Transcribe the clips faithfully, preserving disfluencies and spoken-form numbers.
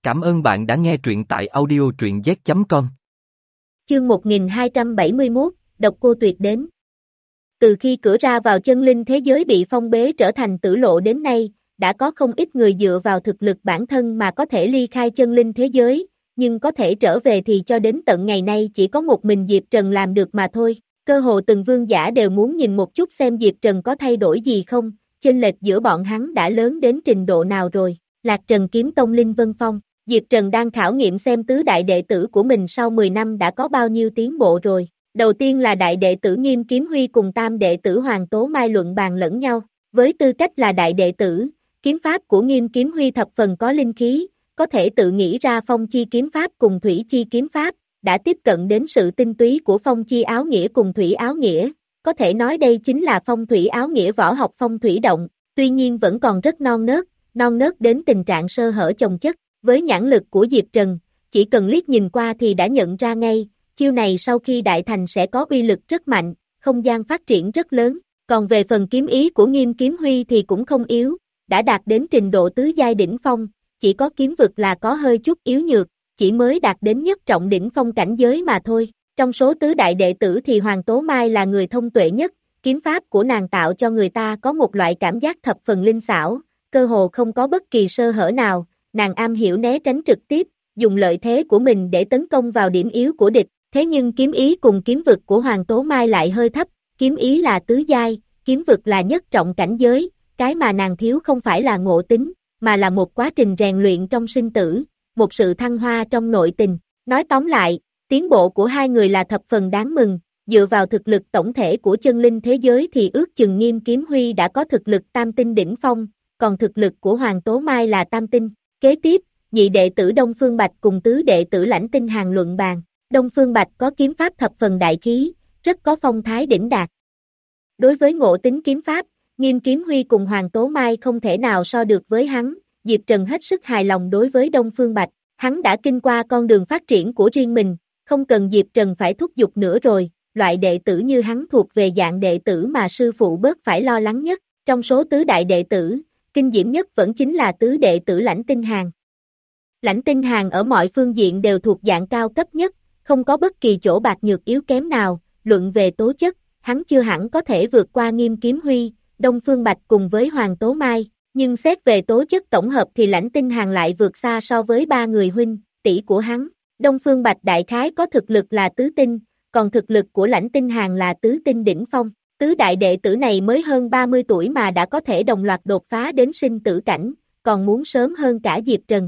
Cảm ơn bạn đã nghe truyện tại audio truyện z chấm com. Chương một nghìn hai trăm bảy mươi mốt, Độc Cô Tuyệt đến. Từ khi cửa ra vào chân linh thế giới bị phong bế trở thành tử lộ đến nay, đã có không ít người dựa vào thực lực bản thân mà có thể ly khai chân linh thế giới, nhưng có thể trở về thì cho đến tận ngày nay chỉ có một mình Diệp Trần làm được mà thôi. Cơ hồ từng vương giả đều muốn nhìn một chút xem Diệp Trần có thay đổi gì không, chênh lệch giữa bọn hắn đã lớn đến trình độ nào rồi. Lạc Trần Kiếm Tông Linh Vân Phong. Diệp Trần đang khảo nghiệm xem tứ đại đệ tử của mình sau mười năm đã có bao nhiêu tiến bộ rồi. Đầu tiên là đại đệ tử Nghiêm Kiếm Huy cùng tam đệ tử Hoàng Tố Mai luận bàn lẫn nhau. Với tư cách là đại đệ tử, kiếm pháp của Nghiêm Kiếm Huy thập phần có linh khí, có thể tự nghĩ ra phong chi kiếm pháp cùng thủy chi kiếm pháp, đã tiếp cận đến sự tinh túy của phong chi áo nghĩa cùng thủy áo nghĩa. Có thể nói đây chính là phong thủy áo nghĩa võ học phong thủy động, tuy nhiên vẫn còn rất non nớt, non nớt đến tình trạng sơ hở chồng chất. Với nhãn lực của Diệp Trần, chỉ cần liếc nhìn qua thì đã nhận ra ngay, chiêu này sau khi đại thành sẽ có uy lực rất mạnh, không gian phát triển rất lớn. Còn về phần kiếm ý của Nghiêm Kiếm Huy thì cũng không yếu, đã đạt đến trình độ tứ giai đỉnh phong, chỉ có kiếm vực là có hơi chút yếu nhược, chỉ mới đạt đến nhất trọng đỉnh phong cảnh giới mà thôi. Trong số tứ đại đệ tử thì Hoàng Tố Mai là người thông tuệ nhất, kiếm pháp của nàng tạo cho người ta có một loại cảm giác thập phần linh xảo, cơ hồ không có bất kỳ sơ hở nào. Nàng am hiểu né tránh trực tiếp, dùng lợi thế của mình để tấn công vào điểm yếu của địch, thế nhưng kiếm ý cùng kiếm vực của Hoàng Tố Mai lại hơi thấp, kiếm ý là tứ giai, kiếm vực là nhất trọng cảnh giới, cái mà nàng thiếu không phải là ngộ tính, mà là một quá trình rèn luyện trong sinh tử, một sự thăng hoa trong nội tình. Nói tóm lại, tiến bộ của hai người là thập phần đáng mừng, dựa vào thực lực tổng thể của chân linh thế giới thì ước chừng Nghiêm Kiếm Huy đã có thực lực tam tinh đỉnh phong, còn thực lực của Hoàng Tố Mai là tam tinh. Kế tiếp, nhị đệ tử Đông Phương Bạch cùng tứ đệ tử Lãnh Tinh Hàn luận bàn. Đông Phương Bạch có kiếm pháp thập phần đại khí, rất có phong thái đỉnh đạt. Đối với ngộ tính kiếm pháp, Nghiêm Kiếm Huy cùng Hoàng Tố Mai không thể nào so được với hắn. Diệp Trần hết sức hài lòng đối với Đông Phương Bạch, hắn đã kinh qua con đường phát triển của riêng mình, không cần Diệp Trần phải thúc giục nữa rồi. Loại đệ tử như hắn thuộc về dạng đệ tử mà sư phụ bớt phải lo lắng nhất. Trong số tứ đại đệ tử, kinh diễm nhất vẫn chính là tứ đệ tử Lãnh Tinh Hàn. Lãnh Tinh Hàn ở mọi phương diện đều thuộc dạng cao cấp nhất, không có bất kỳ chỗ bạc nhược yếu kém nào, luận về tố chất, hắn chưa hẳn có thể vượt qua Nghiêm Kiếm Huy, Đông Phương Bạch cùng với Hoàng Tố Mai, nhưng xét về tố chất tổng hợp thì Lãnh Tinh Hàn lại vượt xa so với ba người huynh, tỷ của hắn. Đông Phương Bạch đại khái có thực lực là tứ tinh, còn thực lực của Lãnh Tinh Hàn là tứ tinh đỉnh phong. Tứ đại đệ tử này mới hơn ba mươi tuổi mà đã có thể đồng loạt đột phá đến sinh tử cảnh, còn muốn sớm hơn cả Diệp Trần.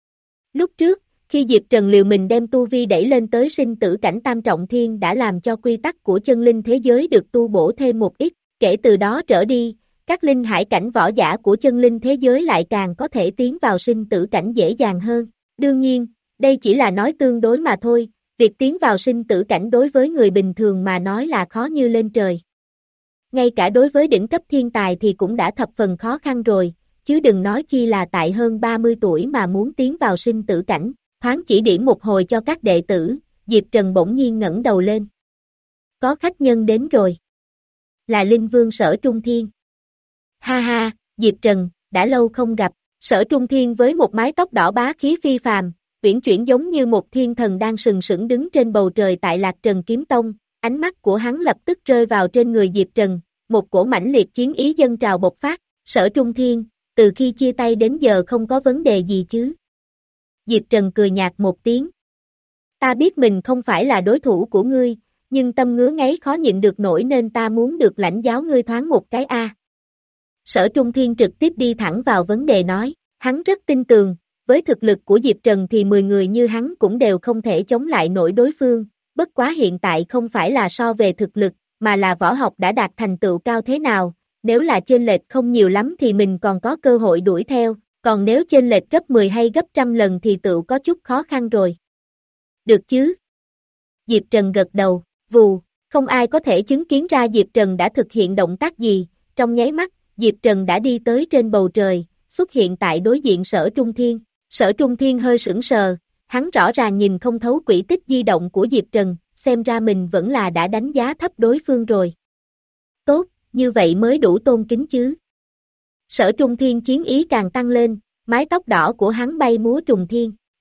Lúc trước, khi Diệp Trần liều mình đem tu vi đẩy lên tới sinh tử cảnh tam trọng thiên đã làm cho quy tắc của chân linh thế giới được tu bổ thêm một ít, kể từ đó trở đi, các linh hải cảnh võ giả của chân linh thế giới lại càng có thể tiến vào sinh tử cảnh dễ dàng hơn. Đương nhiên, đây chỉ là nói tương đối mà thôi, việc tiến vào sinh tử cảnh đối với người bình thường mà nói là khó như lên trời. Ngay cả đối với đỉnh cấp thiên tài thì cũng đã thập phần khó khăn rồi, chứ đừng nói chi là tại hơn ba mươi tuổi mà muốn tiến vào sinh tử cảnh. Thoáng chỉ điểm một hồi cho các đệ tử, Diệp Trần bỗng nhiên ngẩng đầu lên. Có khách nhân đến rồi. Là Linh Vương Sở Trung Thiên. Ha ha, Diệp Trần, đã lâu không gặp. Sở Trung Thiên với một mái tóc đỏ bá khí phi phàm, uyển chuyển giống như một thiên thần đang sừng sững đứng trên bầu trời tại Lạc Trần Kiếm Tông. Ánh mắt của hắn lập tức rơi vào trên người Diệp Trần, một cổ mãnh liệt chiến ý dâng trào bộc phát. Sở Trung Thiên, từ khi chia tay đến giờ không có vấn đề gì chứ? Diệp Trần cười nhạt một tiếng. Ta biết mình không phải là đối thủ của ngươi, nhưng tâm ngứa ngáy khó nhịn được nổi nên ta muốn được lãnh giáo ngươi thoáng một cái a. Sở Trung Thiên trực tiếp đi thẳng vào vấn đề nói, hắn rất tin tường, với thực lực của Diệp Trần thì mười người như hắn cũng đều không thể chống lại nổi đối phương, bất quá hiện tại không phải là so về thực lực, mà là võ học đã đạt thành tựu cao thế nào, nếu là chênh lệch không nhiều lắm thì mình còn có cơ hội đuổi theo, còn nếu chênh lệch gấp mười hay gấp trăm lần thì tựu có chút khó khăn rồi. Được chứ? Diệp Trần gật đầu, vù, không ai có thể chứng kiến ra Diệp Trần đã thực hiện động tác gì, trong nháy mắt, Diệp Trần đã đi tới trên bầu trời, xuất hiện tại đối diện Sở Trung Thiên. Sở Trung Thiên hơi sững sờ, hắn rõ ràng nhìn không thấu quỹ tích di động của Diệp Trần, xem ra mình vẫn là đã đánh giá thấp đối phương rồi. Tốt, như vậy mới đủ tôn kính chứ. Sở Trung Thiên chiến ý càng tăng lên, mái tóc đỏ của hắn bay múa trùng thiên,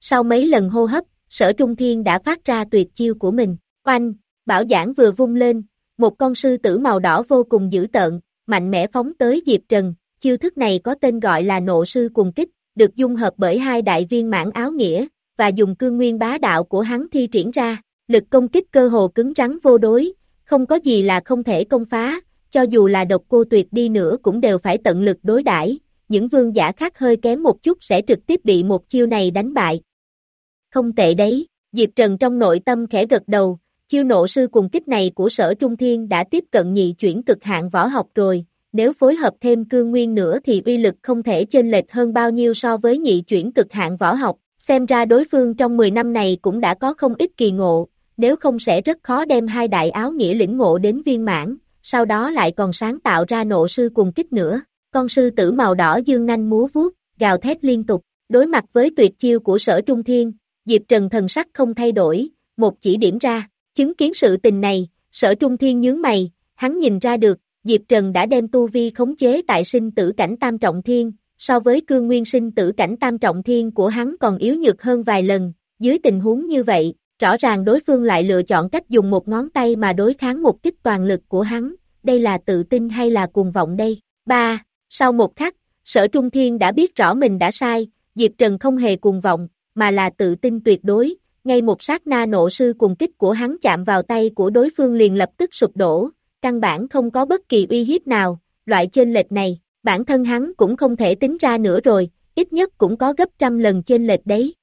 Sau mấy lần hô hấp, Sở Trung Thiên đã phát ra tuyệt chiêu của mình. Oanh, bảo giảng vừa vung lên, một con sư tử màu đỏ vô cùng dữ tợn, mạnh mẽ phóng tới Diệp Trần. Chiêu thức này có tên gọi là nộ sư cùng kích, được dung hợp bởi hai đại viên mãn áo nghĩa, và dùng cương nguyên bá đạo của hắn thi triển ra. Lực công kích cơ hồ cứng rắn vô đối, không có gì là không thể công phá, cho dù là Độc Cô Tuyệt đi nữa cũng đều phải tận lực đối đãi. Những vương giả khác hơi kém một chút sẽ trực tiếp bị một chiêu này đánh bại. Không tệ đấy, Diệp Trần trong nội tâm khẽ gật đầu, chiêu nộ sư cùng kích này của Sở Trung Thiên đã tiếp cận nhị chuyển cực hạn võ học rồi, nếu phối hợp thêm cương nguyên nữa thì uy lực không thể chênh lệch hơn bao nhiêu so với nhị chuyển cực hạn võ học, xem ra đối phương trong mười năm này cũng đã có không ít kỳ ngộ, nếu không sẽ rất khó đem hai đại áo nghĩa lĩnh ngộ đến viên mãn, sau đó lại còn sáng tạo ra nộ sư cùng kích nữa. Con sư tử màu đỏ dương nanh múa vuốt, gào thét liên tục, đối mặt với tuyệt chiêu của Sở Trung Thiên, Diệp Trần thần sắc không thay đổi, một chỉ điểm ra, chứng kiến sự tình này, Sở Trung Thiên nhướng mày, hắn nhìn ra được, Diệp Trần đã đem tu vi khống chế tại sinh tử cảnh tam trọng thiên, so với cương nguyên sinh tử cảnh tam trọng thiên của hắn còn yếu nhược hơn vài lần, dưới tình huống như vậy, rõ ràng đối phương lại lựa chọn cách dùng một ngón tay mà đối kháng một kích toàn lực của hắn, đây là tự tin hay là cuồng vọng đây? ba. Sau một khắc, Sở Trung Thiên đã biết rõ mình đã sai, Diệp Trần không hề cuồng vọng, mà là tự tin tuyệt đối, ngay một sát na nộ sư cùng kích của hắn chạm vào tay của đối phương liền lập tức sụp đổ, căn bản không có bất kỳ uy hiếp nào, loại chênh lệch này, bản thân hắn cũng không thể tính ra nữa rồi, ít nhất cũng có gấp trăm lần chênh lệch đấy.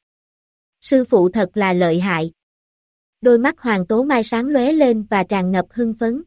Sư phụ thật là lợi hại. Đôi mắt Hoàng Tố Mai sáng lóe lên và tràn ngập hưng phấn.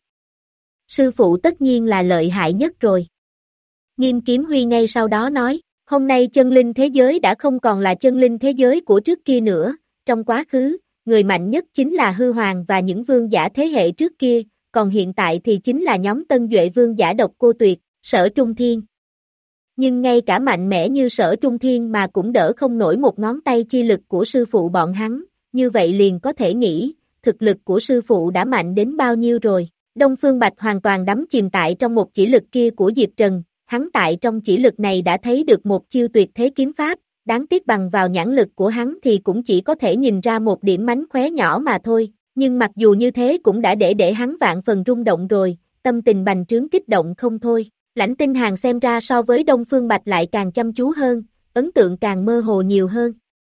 Sư phụ tất nhiên là lợi hại nhất rồi. Nghiêm Kiếm Huy ngay sau đó nói, hôm nay chân linh thế giới đã không còn là chân linh thế giới của trước kia nữa, trong quá khứ, người mạnh nhất chính là Hư Hoàng và những vương giả thế hệ trước kia, còn hiện tại thì chính là nhóm tân duệ vương giả Độc Cô Tuyệt, Sở Trung Thiên. Nhưng ngay cả mạnh mẽ như Sở Trung Thiên mà cũng đỡ không nổi một ngón tay chi lực của sư phụ bọn hắn, như vậy liền có thể nghĩ, thực lực của sư phụ đã mạnh đến bao nhiêu rồi. Đông Phương Bạch hoàn toàn đắm chìm tại trong một chỉ lực kia của Diệp Trần, hắn tại trong chỉ lực này đã thấy được một chiêu tuyệt thế kiếm pháp, đáng tiếc bằng vào nhãn lực của hắn thì cũng chỉ có thể nhìn ra một điểm mánh khóe nhỏ mà thôi, nhưng mặc dù như thế cũng đã để để hắn vạn phần rung động rồi, tâm tình bành trướng kích động không thôi. Lãnh Tinh Hàn xem ra so với Đông Phương Bạch lại càng chăm chú hơn, ấn tượng càng mơ hồ nhiều hơn.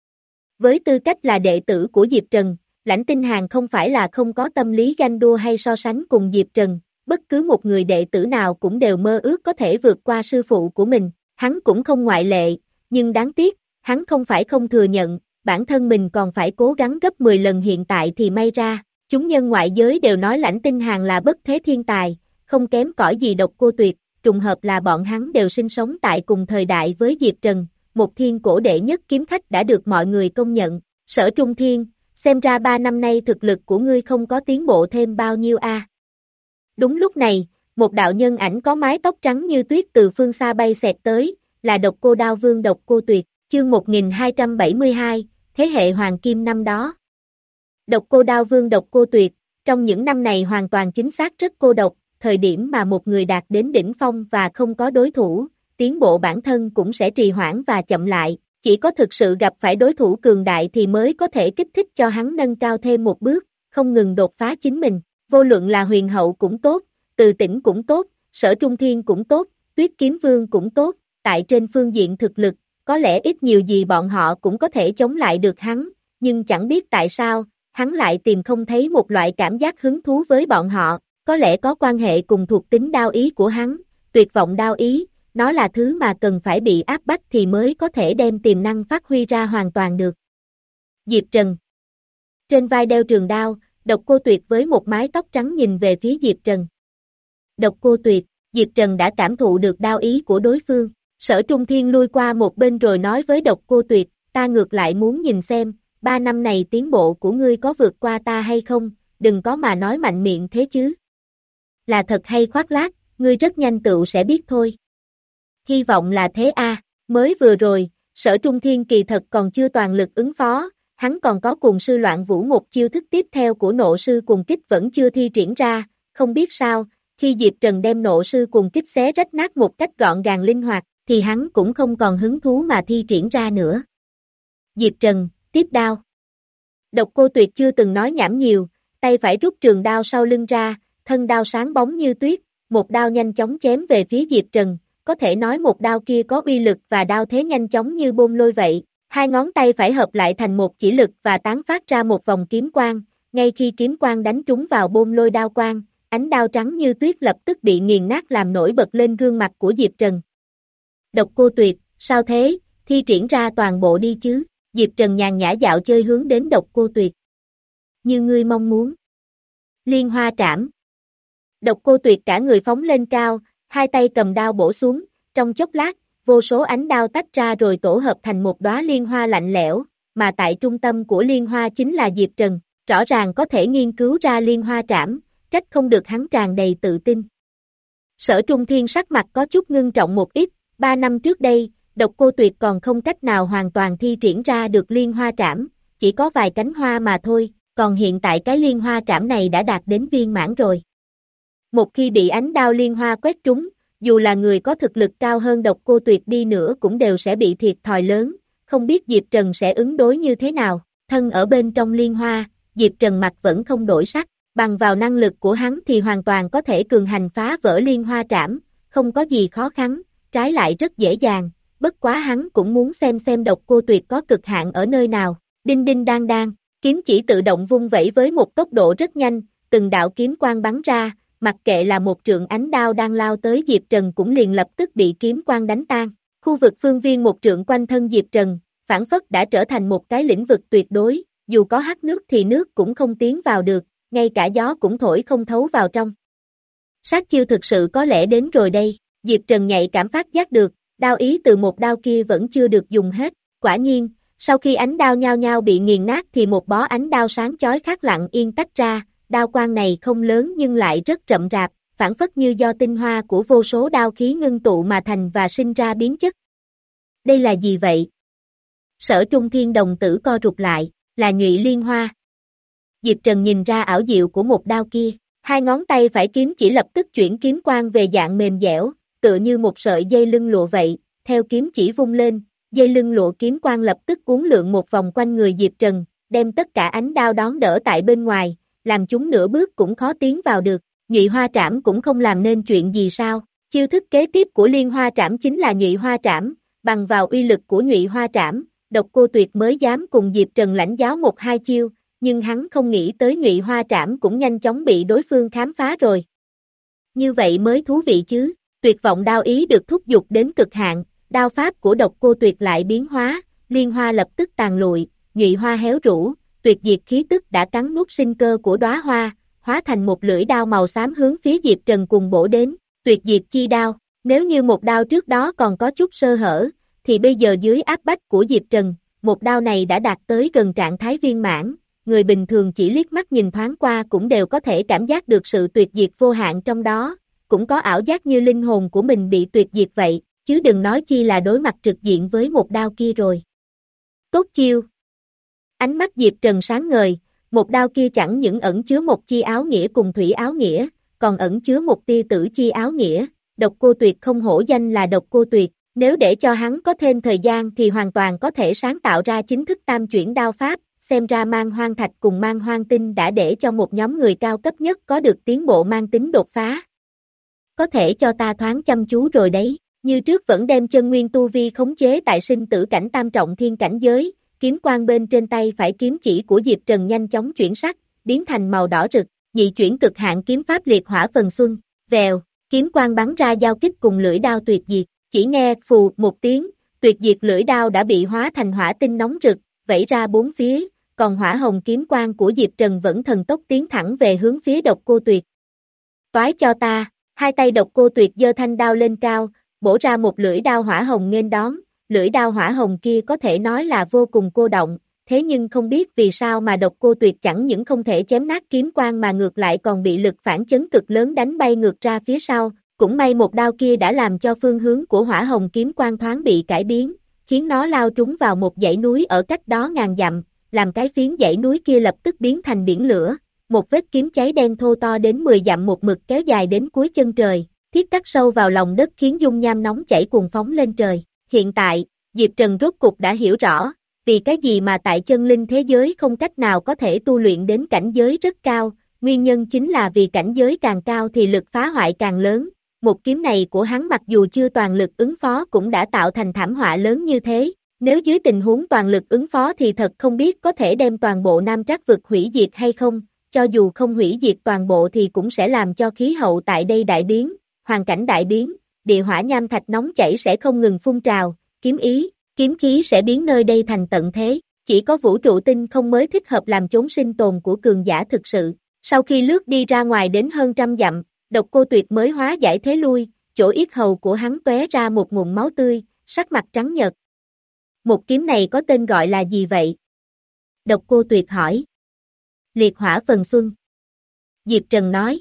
Với tư cách là đệ tử của Diệp Trần, Lãnh Tinh Hàn không phải là không có tâm lý ganh đua hay so sánh cùng Diệp Trần, bất cứ một người đệ tử nào cũng đều mơ ước có thể vượt qua sư phụ của mình, hắn cũng không ngoại lệ, nhưng đáng tiếc, hắn không phải không thừa nhận, bản thân mình còn phải cố gắng gấp mười lần hiện tại thì may ra, chúng nhân ngoại giới đều nói Lãnh Tinh Hàn là bất thế thiên tài, không kém cỏi gì Độc Cô Tuyệt, trùng hợp là bọn hắn đều sinh sống tại cùng thời đại với Diệp Trần, một thiên cổ đệ nhất kiếm khách đã được mọi người công nhận, Sở Trung Thiên, xem ra ba năm nay thực lực của ngươi không có tiến bộ thêm bao nhiêu a. À. Đúng lúc này, một đạo nhân ảnh có mái tóc trắng như tuyết từ phương xa bay xẹt tới, là Độc Cô Đao Vương Độc Cô Tuyệt, chương một nghìn hai trăm bảy mươi hai, thế hệ hoàng kim năm đó. Độc Cô Đao Vương Độc Cô Tuyệt, trong những năm này hoàn toàn chính xác rất cô độc, thời điểm mà một người đạt đến đỉnh phong và không có đối thủ, tiến bộ bản thân cũng sẽ trì hoãn và chậm lại, chỉ có thực sự gặp phải đối thủ cường đại thì mới có thể kích thích cho hắn nâng cao thêm một bước, không ngừng đột phá chính mình, vô luận là Huyền Hậu cũng tốt, Từ Tĩnh cũng tốt, Sở Trung Thiên cũng tốt, Tuyết Kiếm Vương cũng tốt, tại trên phương diện thực lực, có lẽ ít nhiều gì bọn họ cũng có thể chống lại được hắn, nhưng chẳng biết tại sao, hắn lại tìm không thấy một loại cảm giác hứng thú với bọn họ, có lẽ có quan hệ cùng thuộc tính đao ý của hắn, tuyệt vọng đao ý, nó là thứ mà cần phải bị áp bách thì mới có thể đem tiềm năng phát huy ra hoàn toàn được. Diệp Trần. Trên vai đeo trường đao, Độc Cô Tuyệt với một mái tóc trắng nhìn về phía Diệp Trần. Độc Cô Tuyệt, Diệp Trần đã cảm thụ được đao ý của đối phương, Sở Trung Thiên lui qua một bên rồi nói với Độc Cô Tuyệt, ta ngược lại muốn nhìn xem, ba năm này tiến bộ của ngươi có vượt qua ta hay không, đừng có mà nói mạnh miệng thế chứ. Là thật hay khoác lác, ngươi rất nhanh tựu sẽ biết thôi. Hy vọng là thế a. À. Mới vừa rồi, Sở Trung Thiên kỳ thật còn chưa toàn lực ứng phó, hắn còn có cùng sư loạn vũ một chiêu thức tiếp theo của nộ sư cùng kích vẫn chưa thi triển ra, không biết sao, khi Diệp Trần đem nộ sư cùng kích xé rách nát một cách gọn gàng linh hoạt, thì hắn cũng không còn hứng thú mà thi triển ra nữa. Diệp Trần, tiếp đao. Độc Cô Tuyệt chưa từng nói nhảm nhiều, tay phải rút trường đao sau lưng ra, thân đao sáng bóng như tuyết, một đao nhanh chóng chém về phía Diệp Trần, có thể nói một đao kia có uy lực và đao thế nhanh chóng như bôn lôi vậy, hai ngón tay phải hợp lại thành một chỉ lực và tán phát ra một vòng kiếm quang, ngay khi kiếm quang đánh trúng vào bôn lôi đao quang, ánh đao trắng như tuyết lập tức bị nghiền nát làm nổi bật lên gương mặt của Diệp Trần. Độc Cô Tuyệt, sao thế, thi triển ra toàn bộ đi chứ, Diệp Trần nhàn nhã dạo chơi hướng đến Độc Cô Tuyệt. Như ngươi mong muốn. Liên Hoa Trảm. Độc Cô Tuyệt cả người phóng lên cao, hai tay cầm đao bổ xuống, trong chốc lát, vô số ánh đao tách ra rồi tổ hợp thành một đóa liên hoa lạnh lẽo, mà tại trung tâm của liên hoa chính là Diệp Trần, rõ ràng có thể nghiên cứu ra Liên Hoa Trảm, trách không được hắn tràn đầy tự tin. Sở Trung Thiên sắc mặt có chút ngưng trọng một ít, ba năm trước đây, Độc Cô Tuyệt còn không cách nào hoàn toàn thi triển ra được Liên Hoa Trảm, chỉ có vài cánh hoa mà thôi, còn hiện tại cái Liên Hoa Trảm này đã đạt đến viên mãn rồi. Một khi bị ánh đao liên hoa quét trúng, dù là người có thực lực cao hơn Độc Cô Tuyệt đi nữa cũng đều sẽ bị thiệt thòi lớn, không biết Diệp Trần sẽ ứng đối như thế nào, thân ở bên trong liên hoa, Diệp Trần mặt vẫn không đổi sắc, bằng vào năng lực của hắn thì hoàn toàn có thể cường hành phá vỡ Liên Hoa Trảm, không có gì khó khăn, trái lại rất dễ dàng, bất quá hắn cũng muốn xem xem Độc Cô Tuyệt có cực hạn ở nơi nào, đinh đinh đang đang, kiếm chỉ tự động vung vẩy với một tốc độ rất nhanh, từng đạo kiếm quang bắn ra, mặc kệ là một trượng ánh đao đang lao tới Diệp Trần cũng liền lập tức bị kiếm quang đánh tan, khu vực phương viên một trượng quanh thân Diệp Trần, phản phất đã trở thành một cái lĩnh vực tuyệt đối, dù có hắt nước thì nước cũng không tiến vào được, ngay cả gió cũng thổi không thấu vào trong. Sát chiêu thực sự có lẽ đến rồi đây, Diệp Trần nhạy cảm phát giác được, đao ý từ một đao kia vẫn chưa được dùng hết, quả nhiên, sau khi ánh đao nhao nhao bị nghiền nát thì một bó ánh đao sáng chói khác lặng yên tách ra, đao quang này không lớn nhưng lại rất rậm rạp, phản phất như do tinh hoa của vô số đao khí ngưng tụ mà thành và sinh ra biến chất. Đây là gì vậy? Sở Trung Thiên đồng tử co rụt lại, là nhụy liên hoa. Diệp Trần nhìn ra ảo diệu của một đao kia, hai ngón tay phải kiếm chỉ lập tức chuyển kiếm quang về dạng mềm dẻo, tựa như một sợi dây lưng lụa vậy, theo kiếm chỉ vung lên, dây lưng lụa kiếm quang lập tức uốn lượn một vòng quanh người Diệp Trần, đem tất cả ánh đao đón đỡ tại bên ngoài, làm chúng nửa bước cũng khó tiến vào được, nhụy hoa trảm cũng không làm nên chuyện gì sao, chiêu thức kế tiếp của liên hoa trảm chính là nhụy hoa trảm, bằng vào uy lực của nhụy hoa trảm, Độc Cô Tuyệt mới dám cùng Diệp Trần lãnh giáo một hai chiêu, nhưng hắn không nghĩ tới nhụy hoa trảm cũng nhanh chóng bị đối phương khám phá rồi. Như vậy mới thú vị chứ, tuyệt vọng đao ý được thúc giục đến cực hạn, đao pháp của Độc Cô Tuyệt lại biến hóa, liên hoa lập tức tàn lụi, nhụy hoa héo rũ, tuyệt diệt khí tức đã cắn nuốt sinh cơ của đóa hoa, hóa thành một lưỡi đao màu xám hướng phía Diệp Trần cùng bổ đến, tuyệt diệt chi đao, nếu như một đao trước đó còn có chút sơ hở, thì bây giờ dưới áp bách của Diệp Trần, một đao này đã đạt tới gần trạng thái viên mãn, người bình thường chỉ liếc mắt nhìn thoáng qua cũng đều có thể cảm giác được sự tuyệt diệt vô hạn trong đó, cũng có ảo giác như linh hồn của mình bị tuyệt diệt vậy, chứ đừng nói chi là đối mặt trực diện với một đao kia rồi. Tốt chiêu! Ánh mắt Diệp Trần sáng ngời, một đao kia chẳng những ẩn chứa một chi áo nghĩa cùng thủy áo nghĩa, còn ẩn chứa một tia tử chi áo nghĩa, Độc Cô Tuyệt không hổ danh là Độc Cô Tuyệt, nếu để cho hắn có thêm thời gian thì hoàn toàn có thể sáng tạo ra chính thức tam chuyển đao pháp, xem ra mang hoang thạch cùng mang hoang tinh đã để cho một nhóm người cao cấp nhất có được tiến bộ mang tính đột phá. Có thể cho ta thoáng chăm chú rồi đấy, như trước vẫn đem chân nguyên tu vi khống chế tại sinh tử cảnh tam trọng thiên cảnh giới, kiếm quang bên trên tay phải kiếm chỉ của Diệp Trần nhanh chóng chuyển sắc, biến thành màu đỏ rực, nhị chuyển cực hạn kiếm pháp liệt hỏa phần xuân, vèo, kiếm quang bắn ra giao kích cùng lưỡi đao tuyệt diệt, chỉ nghe phù một tiếng, tuyệt diệt lưỡi đao đã bị hóa thành hỏa tinh nóng rực, vẩy ra bốn phía, còn hỏa hồng kiếm quang của Diệp Trần vẫn thần tốc tiến thẳng về hướng phía Độc Cô Tuyệt. Toái cho ta, hai tay Độc Cô Tuyệt giơ thanh đao lên cao, bổ ra một lưỡi đao hỏa hồng nghênh đón, lưỡi đao hỏa hồng kia có thể nói là vô cùng cô động, thế nhưng không biết vì sao mà Độc Cô Tuyệt chẳng những không thể chém nát kiếm quang mà ngược lại còn bị lực phản chấn cực lớn đánh bay ngược ra phía sau, cũng may một đao kia đã làm cho phương hướng của hỏa hồng kiếm quang thoáng bị cải biến, khiến nó lao trúng vào một dãy núi ở cách đó ngàn dặm, làm cái phiến dãy núi kia lập tức biến thành biển lửa, một vết kiếm cháy đen thô to đến mười dặm một mực kéo dài đến cuối chân trời, thiết cắt sâu vào lòng đất khiến dung nham nóng chảy cuồng phóng lên trời. Hiện tại, Diệp Trần rốt cục đã hiểu rõ, vì cái gì mà tại chân linh thế giới không cách nào có thể tu luyện đến cảnh giới rất cao, nguyên nhân chính là vì cảnh giới càng cao thì lực phá hoại càng lớn, một kiếm này của hắn mặc dù chưa toàn lực ứng phó cũng đã tạo thành thảm họa lớn như thế, nếu dưới tình huống toàn lực ứng phó thì thật không biết có thể đem toàn bộ Nam Trác vực hủy diệt hay không, cho dù không hủy diệt toàn bộ thì cũng sẽ làm cho khí hậu tại đây đại biến, hoàn cảnh đại biến, địa hỏa nham thạch nóng chảy sẽ không ngừng phun trào, kiếm ý, kiếm khí sẽ biến nơi đây thành tận thế, chỉ có vũ trụ tinh không mới thích hợp làm chốn sinh tồn của cường giả thực sự. Sau khi lướt đi ra ngoài đến hơn trăm dặm, Độc Cô Tuyệt mới hóa giải thế lui, chỗ yết hầu của hắn tóe ra một nguồn máu tươi, sắc mặt trắng nhợt. Một kiếm này có tên gọi là gì vậy? Độc Cô Tuyệt hỏi. Liệt hỏa phần xuân. Diệp Trần nói.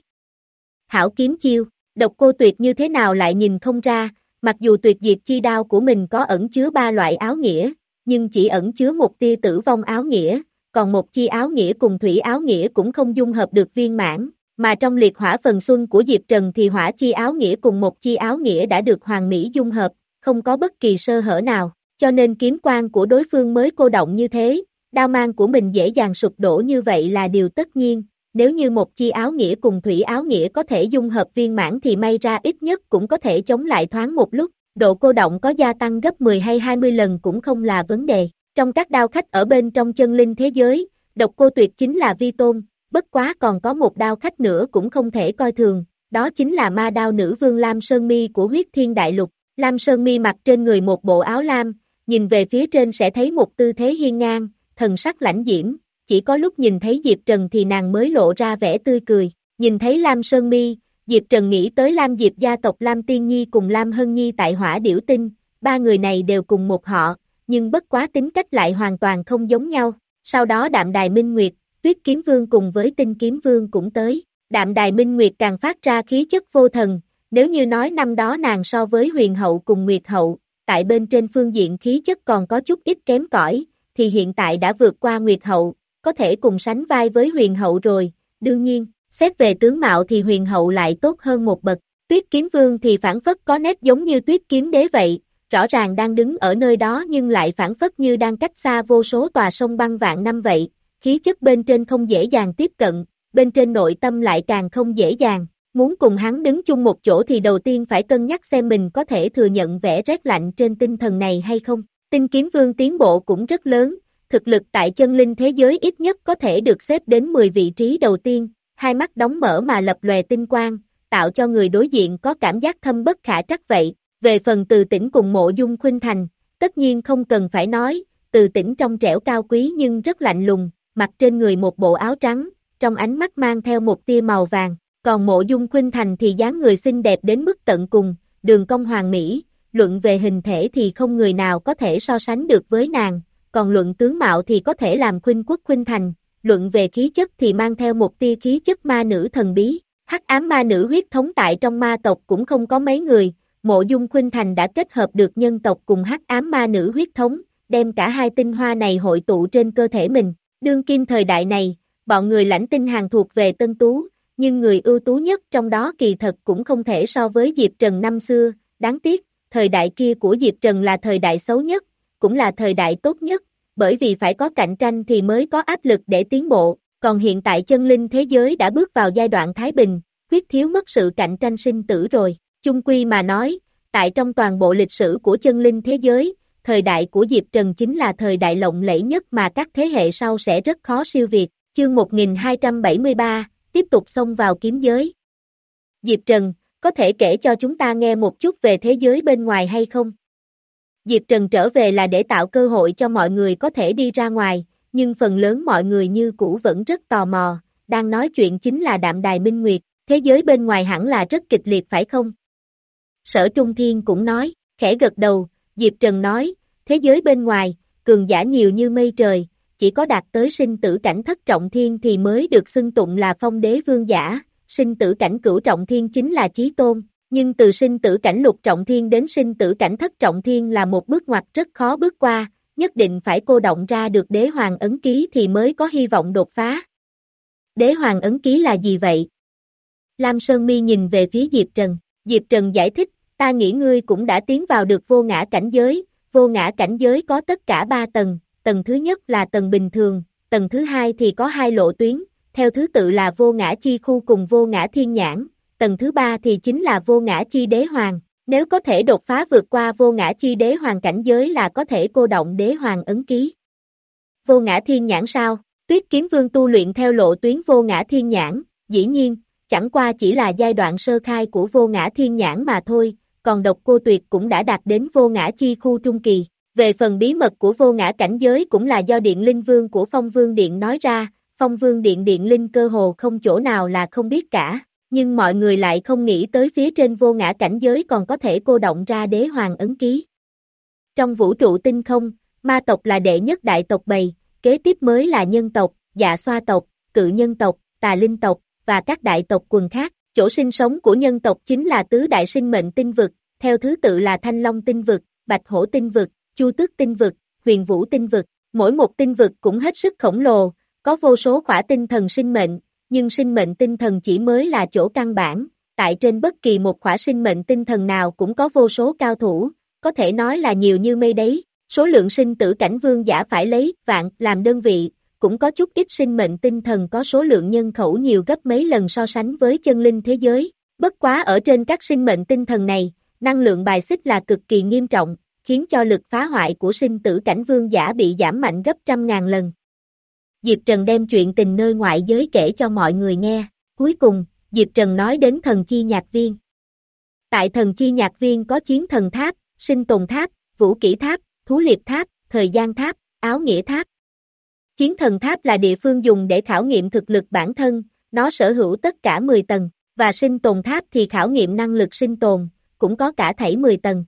Hảo kiếm chiêu, Độc Cô Tuyệt như thế nào lại nhìn không ra, mặc dù tuyệt diệt chi đao của mình có ẩn chứa ba loại áo nghĩa, nhưng chỉ ẩn chứa một tia tử vong áo nghĩa, còn một chi áo nghĩa cùng thủy áo nghĩa cũng không dung hợp được viên mãn, mà trong liệt hỏa phần xuân của Diệp Trần thì hỏa chi áo nghĩa cùng một chi áo nghĩa đã được hoàn mỹ dung hợp, không có bất kỳ sơ hở nào, cho nên kiếm quang của đối phương mới cô động như thế, đao mang của mình dễ dàng sụp đổ như vậy là điều tất nhiên, nếu như một chi áo nghĩa cùng thủy áo nghĩa có thể dung hợp viên mãn thì may ra ít nhất cũng có thể chống lại thoáng một lúc, độ cô động có gia tăng gấp mười hay hai mươi lần cũng không là vấn đề. Trong các đao khách ở bên trong chân linh thế giới, Độc Cô Tuyệt chính là vi tôn, bất quá còn có một đao khách nữa cũng không thể coi thường, đó chính là ma đao nữ vương Lam Sơn Mi của huyết thiên đại lục. Lam Sơn Mi mặc trên người một bộ áo lam, nhìn về phía trên sẽ thấy một tư thế hiên ngang, thần sắc lãnh diễm, chỉ có lúc nhìn thấy Diệp Trần thì nàng mới lộ ra vẻ tươi cười, nhìn thấy Lam Sơn Mi, Diệp Trần nghĩ tới Lam Diệp gia tộc Lam Tiên Nhi cùng Lam Hân Nhi tại Hỏa Điểu Tinh, ba người này đều cùng một họ, nhưng bất quá tính cách lại hoàn toàn không giống nhau, sau đó Đạm Đài Minh Nguyệt, Tuyết Kiếm Vương cùng với Tinh Kiếm Vương cũng tới, Đạm Đài Minh Nguyệt càng phát ra khí chất vô thần, nếu như nói năm đó nàng so với Huyền Hậu cùng Nguyệt Hậu, tại bên trên phương diện khí chất còn có chút ít kém cỏi, thì hiện tại đã vượt qua Nguyệt Hậu, có thể cùng sánh vai với Huyền Hậu rồi, đương nhiên, xét về tướng mạo thì Huyền Hậu lại tốt hơn một bậc, Tuyết Kiếm Vương thì phản phất có nét giống như Tuyết Kiếm Đế vậy, rõ ràng đang đứng ở nơi đó nhưng lại phản phất như đang cách xa vô số tòa sông băng vạn năm vậy, khí chất bên trên không dễ dàng tiếp cận, bên trên nội tâm lại càng không dễ dàng, muốn cùng hắn đứng chung một chỗ thì đầu tiên phải cân nhắc xem mình có thể thừa nhận vẻ rét lạnh trên tinh thần này hay không. Tinh Kiếm Vương tiến bộ cũng rất lớn, thực lực tại chân linh thế giới ít nhất có thể được xếp đến mười vị trí đầu tiên, hai mắt đóng mở mà lập lòe tinh quang, tạo cho người đối diện có cảm giác thâm bất khả trắc vậy. Về phần Từ Tĩnh cùng Mộ Dung Khuynh Thành, tất nhiên không cần phải nói, Từ Tĩnh trong trẻo cao quý nhưng rất lạnh lùng, mặc trên người một bộ áo trắng, trong ánh mắt mang theo một tia màu vàng, còn Mộ Dung Khuynh Thành thì dáng người xinh đẹp đến mức tận cùng, đường cong hoàn mỹ, luận về hình thể thì không người nào có thể so sánh được với nàng, còn luận tướng mạo thì có thể làm Khuynh Quốc Khuynh Thành, luận về khí chất thì mang theo một tia khí chất ma nữ thần bí, hắc ám ma nữ huyết thống tại trong ma tộc cũng không có mấy người. Mộ Dung Khuynh Thành đã kết hợp được nhân tộc cùng hắc ám ma nữ huyết thống, đem cả hai tinh hoa này hội tụ trên cơ thể mình. Đương kim thời đại này, bọn người lãnh tinh hàng thuộc về tân tú, nhưng người ưu tú nhất trong đó kỳ thật cũng không thể so với Diệp Trần năm xưa, đáng tiếc, thời đại kia của Diệp Trần là thời đại xấu nhất, cũng là thời đại tốt nhất, bởi vì phải có cạnh tranh thì mới có áp lực để tiến bộ, còn hiện tại chân linh thế giới đã bước vào giai đoạn thái bình, quyết thiếu mất sự cạnh tranh sinh tử rồi. Chung quy mà nói, tại trong toàn bộ lịch sử của chân linh thế giới, thời đại của Diệp Trần chính là thời đại lộng lẫy nhất mà các thế hệ sau sẽ rất khó siêu việt. Chương một nghìn hai trăm bảy mươi ba, tiếp tục xông vào kiếm giới. Diệp Trần, có thể kể cho chúng ta nghe một chút về thế giới bên ngoài hay không? Diệp Trần trở về là để tạo cơ hội cho mọi người có thể đi ra ngoài, nhưng phần lớn mọi người như cũ vẫn rất tò mò, đang nói chuyện chính là Đạm Đài Minh Nguyệt, thế giới bên ngoài hẳn là rất kịch liệt phải không? Sở Trung Thiên cũng nói, khẽ gật đầu, Diệp Trần nói, thế giới bên ngoài, cường giả nhiều như mây trời, chỉ có đạt tới sinh tử cảnh thất trọng thiên thì mới được xưng tụng là phong đế vương giả, sinh tử cảnh cửu trọng thiên chính là chí tôn, nhưng từ sinh tử cảnh lục trọng thiên đến sinh tử cảnh thất trọng thiên là một bước ngoặt rất khó bước qua, nhất định phải cô động ra được đế hoàng ấn ký thì mới có hy vọng đột phá. Đế hoàng ấn ký là gì vậy? Lam Sơn Mi nhìn về phía Diệp Trần, Diệp Trần giải thích, ta nghĩ ngươi cũng đã tiến vào được vô ngã cảnh giới, vô ngã cảnh giới có tất cả ba tầng, tầng thứ nhất là tầng bình thường, tầng thứ hai thì có hai lộ tuyến, theo thứ tự là vô ngã chi khu cùng vô ngã thiên nhãn, tầng thứ ba thì chính là vô ngã chi đế hoàng, nếu có thể đột phá vượt qua vô ngã chi đế hoàng cảnh giới là có thể cô động đế hoàng ấn ký. Vô ngã thiên nhãn sao? Tuyết Kiếm Vương tu luyện theo lộ tuyến vô ngã thiên nhãn, dĩ nhiên, chẳng qua chỉ là giai đoạn sơ khai của vô ngã thiên nhãn mà thôi, còn Độc Cô Tuyệt cũng đã đạt đến vô ngã chi khu trung kỳ. Về phần bí mật của vô ngã cảnh giới cũng là do Điện Linh Vương của Phong Vương Điện nói ra, Phong Vương Điện Điện Linh cơ hồ không chỗ nào là không biết cả, nhưng mọi người lại không nghĩ tới phía trên vô ngã cảnh giới còn có thể cô động ra đế hoàng ấn ký. Trong vũ trụ tinh không, ma tộc là đệ nhất đại tộc bầy, kế tiếp mới là nhân tộc, dạ xoa tộc, cự nhân tộc, tà linh tộc, và các đại tộc quần khác. Chỗ sinh sống của nhân tộc chính là tứ đại sinh mệnh tinh vực, theo thứ tự là Thanh Long tinh vực, Bạch Hổ tinh vực, Chu Tước tinh vực, Huyền Vũ tinh vực. Mỗi một tinh vực cũng hết sức khổng lồ, có vô số khỏa tinh thần sinh mệnh, nhưng sinh mệnh tinh thần chỉ mới là chỗ căn bản, tại trên bất kỳ một khỏa sinh mệnh tinh thần nào cũng có vô số cao thủ, có thể nói là nhiều như mây đấy. Số lượng sinh tử cảnh vương giả phải lấy vạn làm đơn vị, cũng có chút ít sinh mệnh tinh thần có số lượng nhân khẩu nhiều gấp mấy lần so sánh với chân linh thế giới. Bất quá ở trên các sinh mệnh tinh thần này, năng lượng bài xích là cực kỳ nghiêm trọng, khiến cho lực phá hoại của sinh tử cảnh vương giả bị giảm mạnh gấp trăm ngàn lần. Diệp Trần đem chuyện tình nơi ngoại giới kể cho mọi người nghe, cuối cùng, Diệp Trần nói đến thần chi nhạc viên. Tại thần chi nhạc viên có chiến thần tháp, sinh tồn tháp, vũ kỹ tháp, thú liệp tháp, thời gian tháp, áo nghĩa tháp. Chiến thần tháp là địa phương dùng để khảo nghiệm thực lực bản thân, nó sở hữu tất cả mười tầng, và sinh tồn tháp thì khảo nghiệm năng lực sinh tồn, cũng có cả thảy mười tầng.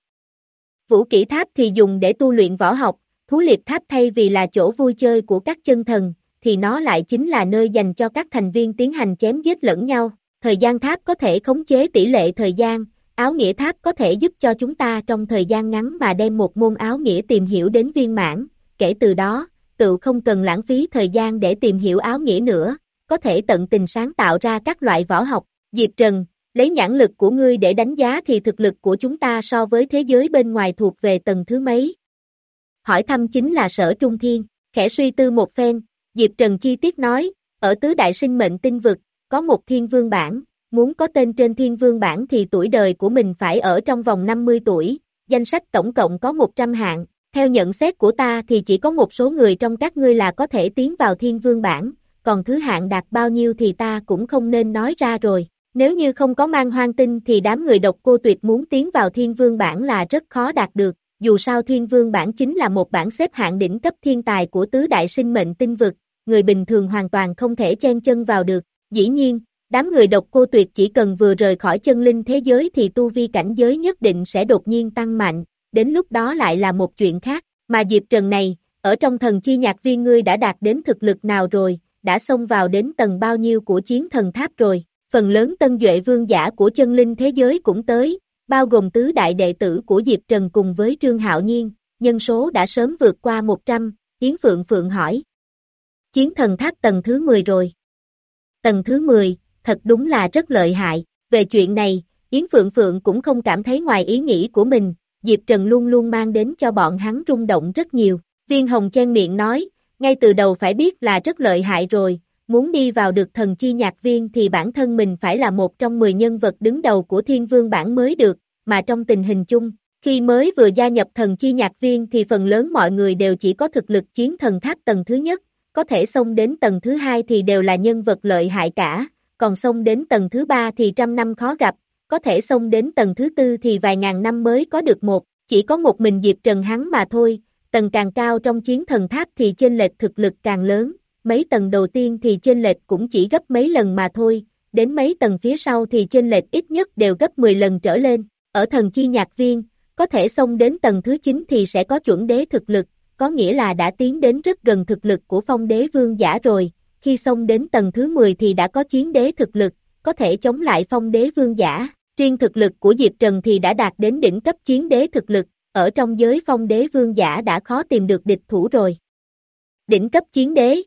Vũ kỹ tháp thì dùng để tu luyện võ học, thú liệp tháp thay vì là chỗ vui chơi của các chân thần, thì nó lại chính là nơi dành cho các thành viên tiến hành chém giết lẫn nhau. Thời gian tháp có thể khống chế tỷ lệ thời gian, áo nghĩa tháp có thể giúp cho chúng ta trong thời gian ngắn mà đem một môn áo nghĩa tìm hiểu đến viên mãn, kể từ đó, tự không cần lãng phí thời gian để tìm hiểu áo nghĩa nữa, có thể tận tình sáng tạo ra các loại võ học. Diệp Trần, lấy nhãn lực của ngươi để đánh giá thì thực lực của chúng ta so với thế giới bên ngoài thuộc về tầng thứ mấy? Hỏi thăm chính là Sở Trung Thiên, khẽ suy tư một phen, Diệp Trần chi tiết nói, ở tứ đại sinh mệnh tinh vực, có một thiên vương bản, muốn có tên trên thiên vương bản thì tuổi đời của mình phải ở trong vòng năm mươi tuổi, danh sách tổng cộng có một trăm hạng, theo nhận xét của ta thì chỉ có một số người trong các ngươi là có thể tiến vào thiên vương bản, còn thứ hạng đạt bao nhiêu thì ta cũng không nên nói ra rồi. Nếu như không có mang hoang tinh thì đám người Độc Cô Tuyệt muốn tiến vào thiên vương bản là rất khó đạt được, dù sao thiên vương bản chính là một bảng xếp hạng đỉnh cấp thiên tài của tứ đại sinh mệnh tinh vực, người bình thường hoàn toàn không thể chen chân vào được. Dĩ nhiên, đám người Độc Cô Tuyệt chỉ cần vừa rời khỏi chân linh thế giới thì tu vi cảnh giới nhất định sẽ đột nhiên tăng mạnh, đến lúc đó lại là một chuyện khác, mà Diệp Trần này, ở trong thần chi nhạc viên ngươi đã đạt đến thực lực nào rồi, đã xông vào đến tầng bao nhiêu của chiến thần tháp rồi. Phần lớn tân duệ vương giả của chân linh thế giới cũng tới, bao gồm tứ đại đệ tử của Diệp Trần cùng với Trương Hạo Nhiên, nhân số đã sớm vượt qua một trăm, Yến Phượng Phượng hỏi. Chiến thần tháp tầng thứ mười rồi. Tầng thứ mười, thật đúng là rất lợi hại, về chuyện này, Yến Phượng Phượng cũng không cảm thấy ngoài ý nghĩ của mình, Diệp Trần luôn luôn mang đến cho bọn hắn rung động rất nhiều. Viên Hồng chen miệng nói, ngay từ đầu phải biết là rất lợi hại rồi. Muốn đi vào được thần chi nhạc viên thì bản thân mình phải là một trong mười nhân vật đứng đầu của thiên vương bản mới được, mà trong tình hình chung, khi mới vừa gia nhập thần chi nhạc viên thì phần lớn mọi người đều chỉ có thực lực chiến thần tháp tầng thứ nhất, có thể xông đến tầng thứ hai thì đều là nhân vật lợi hại cả, còn xông đến tầng thứ ba thì trăm năm khó gặp, có thể xông đến tầng thứ tư thì vài ngàn năm mới có được một, chỉ có một mình Diệp Trần hắn mà thôi, tầng càng cao trong chiến thần tháp thì chênh lệch thực lực càng lớn. Mấy tầng đầu tiên thì chênh lệch cũng chỉ gấp mấy lần mà thôi, đến mấy tầng phía sau thì chênh lệch ít nhất đều gấp mười lần trở lên. Ở thần chi nhạc viên, có thể xông đến tầng thứ chín thì sẽ có chuẩn đế thực lực, có nghĩa là đã tiến đến rất gần thực lực của phong đế vương giả rồi. Khi xông đến tầng thứ mười thì đã có chiến đế thực lực, có thể chống lại phong đế vương giả. Riêng thực lực của Diệp Trần thì đã đạt đến đỉnh cấp chiến đế thực lực, ở trong giới phong đế vương giả đã khó tìm được địch thủ rồi. Đỉnh cấp chiến đế.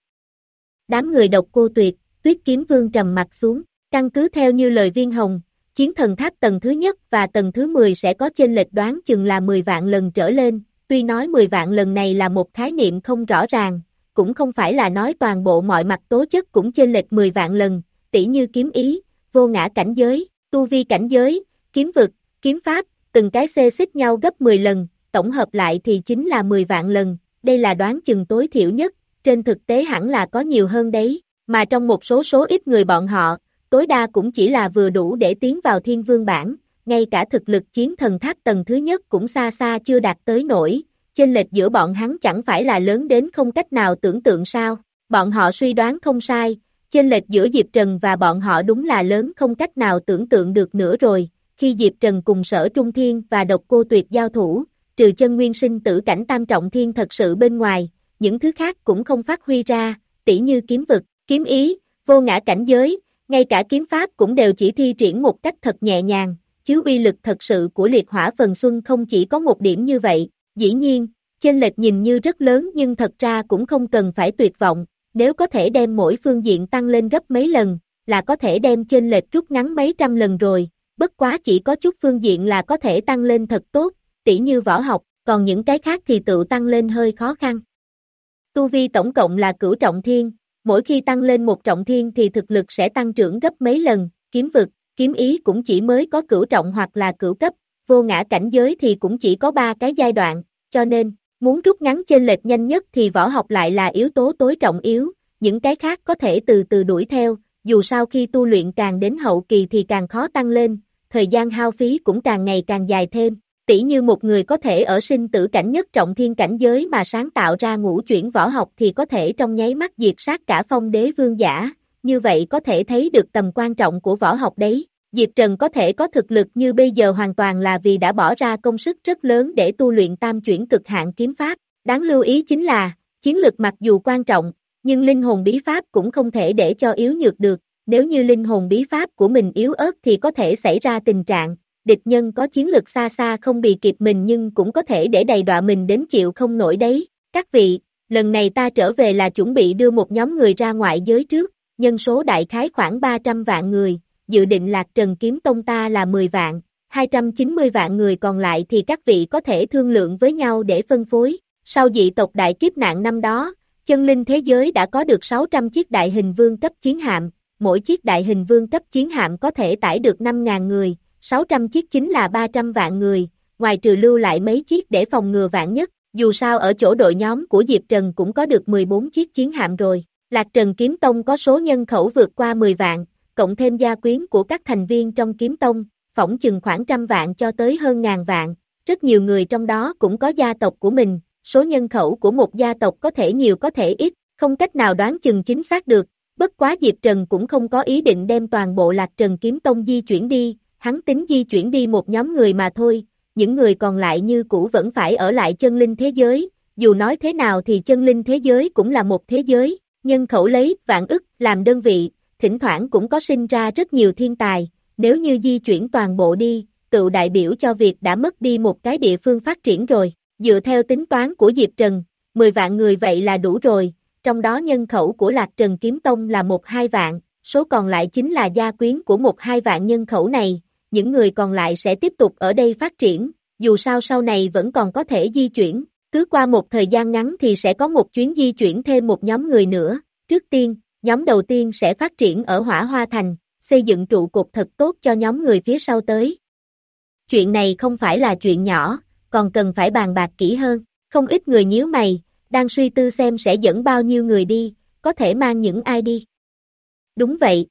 Đám người Độc Cô Tuyệt, Tuyết Kiếm Vương trầm mặt xuống, căn cứ theo như lời Viên Hồng, chiến thần tháp tầng thứ nhất và tầng thứ mười sẽ có chênh lệch đoán chừng là mười vạn lần trở lên, Tuy nói mười vạn lần này là một khái niệm không rõ ràng, cũng không phải là nói toàn bộ mọi mặt tố chất cũng chênh lệch mười vạn lần, tỉ như kiếm ý, vô ngã cảnh giới, tu vi cảnh giới, kiếm vực, kiếm pháp, từng cái xê xích nhau gấp mười lần, tổng hợp lại thì chính là mười vạn lần, đây là đoán chừng tối thiểu nhất, trên thực tế hẳn là có nhiều hơn đấy, mà trong một số số ít người bọn họ, tối đa cũng chỉ là vừa đủ để tiến vào thiên vương bảng, ngay cả thực lực chiến thần tháp tầng thứ nhất cũng xa xa chưa đạt tới nổi, chênh lệch giữa bọn hắn chẳng phải là lớn đến không cách nào tưởng tượng sao, bọn họ suy đoán không sai, chênh lệch giữa Diệp Trần và bọn họ đúng là lớn không cách nào tưởng tượng được nữa rồi, khi Diệp Trần cùng Sở Trung Thiên và Độc Cô Tuyệt giao thủ, trừ chân nguyên sinh tử cảnh tam trọng thiên thật sự bên ngoài, những thứ khác cũng không phát huy ra, tỉ như kiếm vực, kiếm ý, vô ngã cảnh giới, ngay cả kiếm pháp cũng đều chỉ thi triển một cách thật nhẹ nhàng, chứ uy lực thật sự của liệt hỏa phần xuân không chỉ có một điểm như vậy, dĩ nhiên, chênh lệch nhìn như rất lớn nhưng thật ra cũng không cần phải tuyệt vọng, nếu có thể đem mỗi phương diện tăng lên gấp mấy lần, là có thể đem chênh lệch rút ngắn mấy trăm lần rồi, bất quá chỉ có chút phương diện là có thể tăng lên thật tốt, tỉ như võ học, còn những cái khác thì tự tăng lên hơi khó khăn. Tu vi tổng cộng là cửu trọng thiên, mỗi khi tăng lên một trọng thiên thì thực lực sẽ tăng trưởng gấp mấy lần, kiếm vực, kiếm ý cũng chỉ mới có cửu trọng hoặc là cửu cấp, vô ngã cảnh giới thì cũng chỉ có ba cái giai đoạn, cho nên, muốn rút ngắn chênh lệch nhanh nhất thì võ học lại là yếu tố tối trọng yếu, những cái khác có thể từ từ đuổi theo, dù sao khi tu luyện càng đến hậu kỳ thì càng khó tăng lên, thời gian hao phí cũng càng ngày càng dài thêm. Tỷ như một người có thể ở sinh tử cảnh nhất trọng thiên cảnh giới mà sáng tạo ra ngũ chuyển võ học thì có thể trong nháy mắt diệt sát cả phong đế vương giả, như vậy có thể thấy được tầm quan trọng của võ học đấy. Diệp Trần có thể có thực lực như bây giờ hoàn toàn là vì đã bỏ ra công sức rất lớn để tu luyện tam chuyển cực hạn kiếm pháp. Đáng lưu ý chính là, chiến lực mặc dù quan trọng, nhưng linh hồn bí pháp cũng không thể để cho yếu nhược được, nếu như linh hồn bí pháp của mình yếu ớt thì có thể xảy ra tình trạng địch nhân có chiến lực xa xa không bì kịp mình nhưng cũng có thể để đầy đọa mình đến chịu không nổi đấy. Các vị, lần này ta trở về là chuẩn bị đưa một nhóm người ra ngoại giới trước, nhân số đại khái khoảng ba trăm vạn người, dự định Lạc Trần Kiếm Tông ta là mười vạn, hai trăm chín mươi vạn người còn lại thì các vị có thể thương lượng với nhau để phân phối. Sau dị tộc đại kiếp nạn năm đó, chân linh thế giới đã có được sáu trăm chiếc đại hình vương cấp chiến hạm, mỗi chiếc đại hình vương cấp chiến hạm có thể tải được năm nghìn người. sáu trăm chiếc chính là ba trăm vạn người, ngoài trừ lưu lại mấy chiếc để phòng ngừa vạn nhất, dù sao ở chỗ đội nhóm của Diệp Trần cũng có được mười bốn chiếc chiến hạm rồi. Lạc Trần Kiếm Tông có số nhân khẩu vượt qua mười vạn, cộng thêm gia quyến của các thành viên trong Kiếm Tông, phỏng chừng khoảng trăm vạn cho tới hơn ngàn vạn, rất nhiều người trong đó cũng có gia tộc của mình, số nhân khẩu của một gia tộc có thể nhiều có thể ít, không cách nào đoán chừng chính xác được, bất quá Diệp Trần cũng không có ý định đem toàn bộ Lạc Trần Kiếm Tông di chuyển đi. Hắn tính di chuyển đi một nhóm người mà thôi, những người còn lại như cũ vẫn phải ở lại chân linh thế giới, dù nói thế nào thì chân linh thế giới cũng là một thế giới, nhân khẩu lấy vạn ức làm đơn vị, thỉnh thoảng cũng có sinh ra rất nhiều thiên tài, nếu như di chuyển toàn bộ đi, tự đại biểu cho việc đã mất đi một cái địa phương phát triển rồi, dựa theo tính toán của Diệp Trần, mười vạn người vậy là đủ rồi, trong đó nhân khẩu của Lạc Trần Kiếm Tông là một hai vạn, số còn lại chính là gia quyến của một hai vạn nhân khẩu này. Những người còn lại sẽ tiếp tục ở đây phát triển, dù sao sau này vẫn còn có thể di chuyển, cứ qua một thời gian ngắn thì sẽ có một chuyến di chuyển thêm một nhóm người nữa, trước tiên, nhóm đầu tiên sẽ phát triển ở Hỏa Hoa Thành, xây dựng trụ cột thật tốt cho nhóm người phía sau tới. Chuyện này không phải là chuyện nhỏ, còn cần phải bàn bạc kỹ hơn, không ít người nhíu mày, đang suy tư xem sẽ dẫn bao nhiêu người đi, có thể mang những ai đi. Đúng vậy.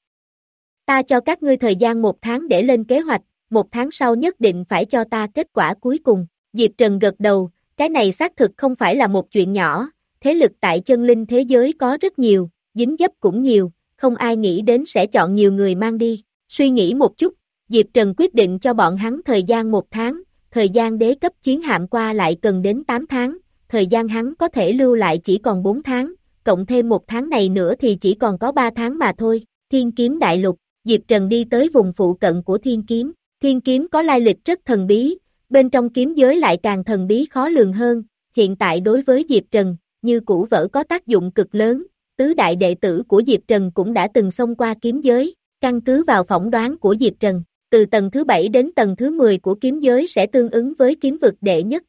Ta cho các ngươi thời gian một tháng để lên kế hoạch, một tháng sau nhất định phải cho ta kết quả cuối cùng. Diệp Trần gật đầu, cái này xác thực không phải là một chuyện nhỏ, thế lực tại chân linh thế giới có rất nhiều, dính dấp cũng nhiều, không ai nghĩ đến sẽ chọn nhiều người mang đi. Suy nghĩ một chút, Diệp Trần quyết định cho bọn hắn thời gian một tháng, thời gian đế cấp chiến hạm qua lại cần đến tám tháng, thời gian hắn có thể lưu lại chỉ còn bốn tháng, cộng thêm một tháng này nữa thì chỉ còn có ba tháng mà thôi. Thiên Kiếm Đại Lục. Diệp Trần đi tới vùng phụ cận của Thiên Kiếm. Thiên Kiếm có lai lịch rất thần bí, bên trong kiếm giới lại càng thần bí khó lường hơn. Hiện tại đối với Diệp Trần, như cũ vỡ có tác dụng cực lớn. Tứ đại đệ tử của Diệp Trần cũng đã từng xông qua kiếm giới. Căn cứ vào phỏng đoán của Diệp Trần, từ tầng thứ bảy đến tầng thứ mười của kiếm giới sẽ tương ứng với kiếm vực đệ nhất trọng.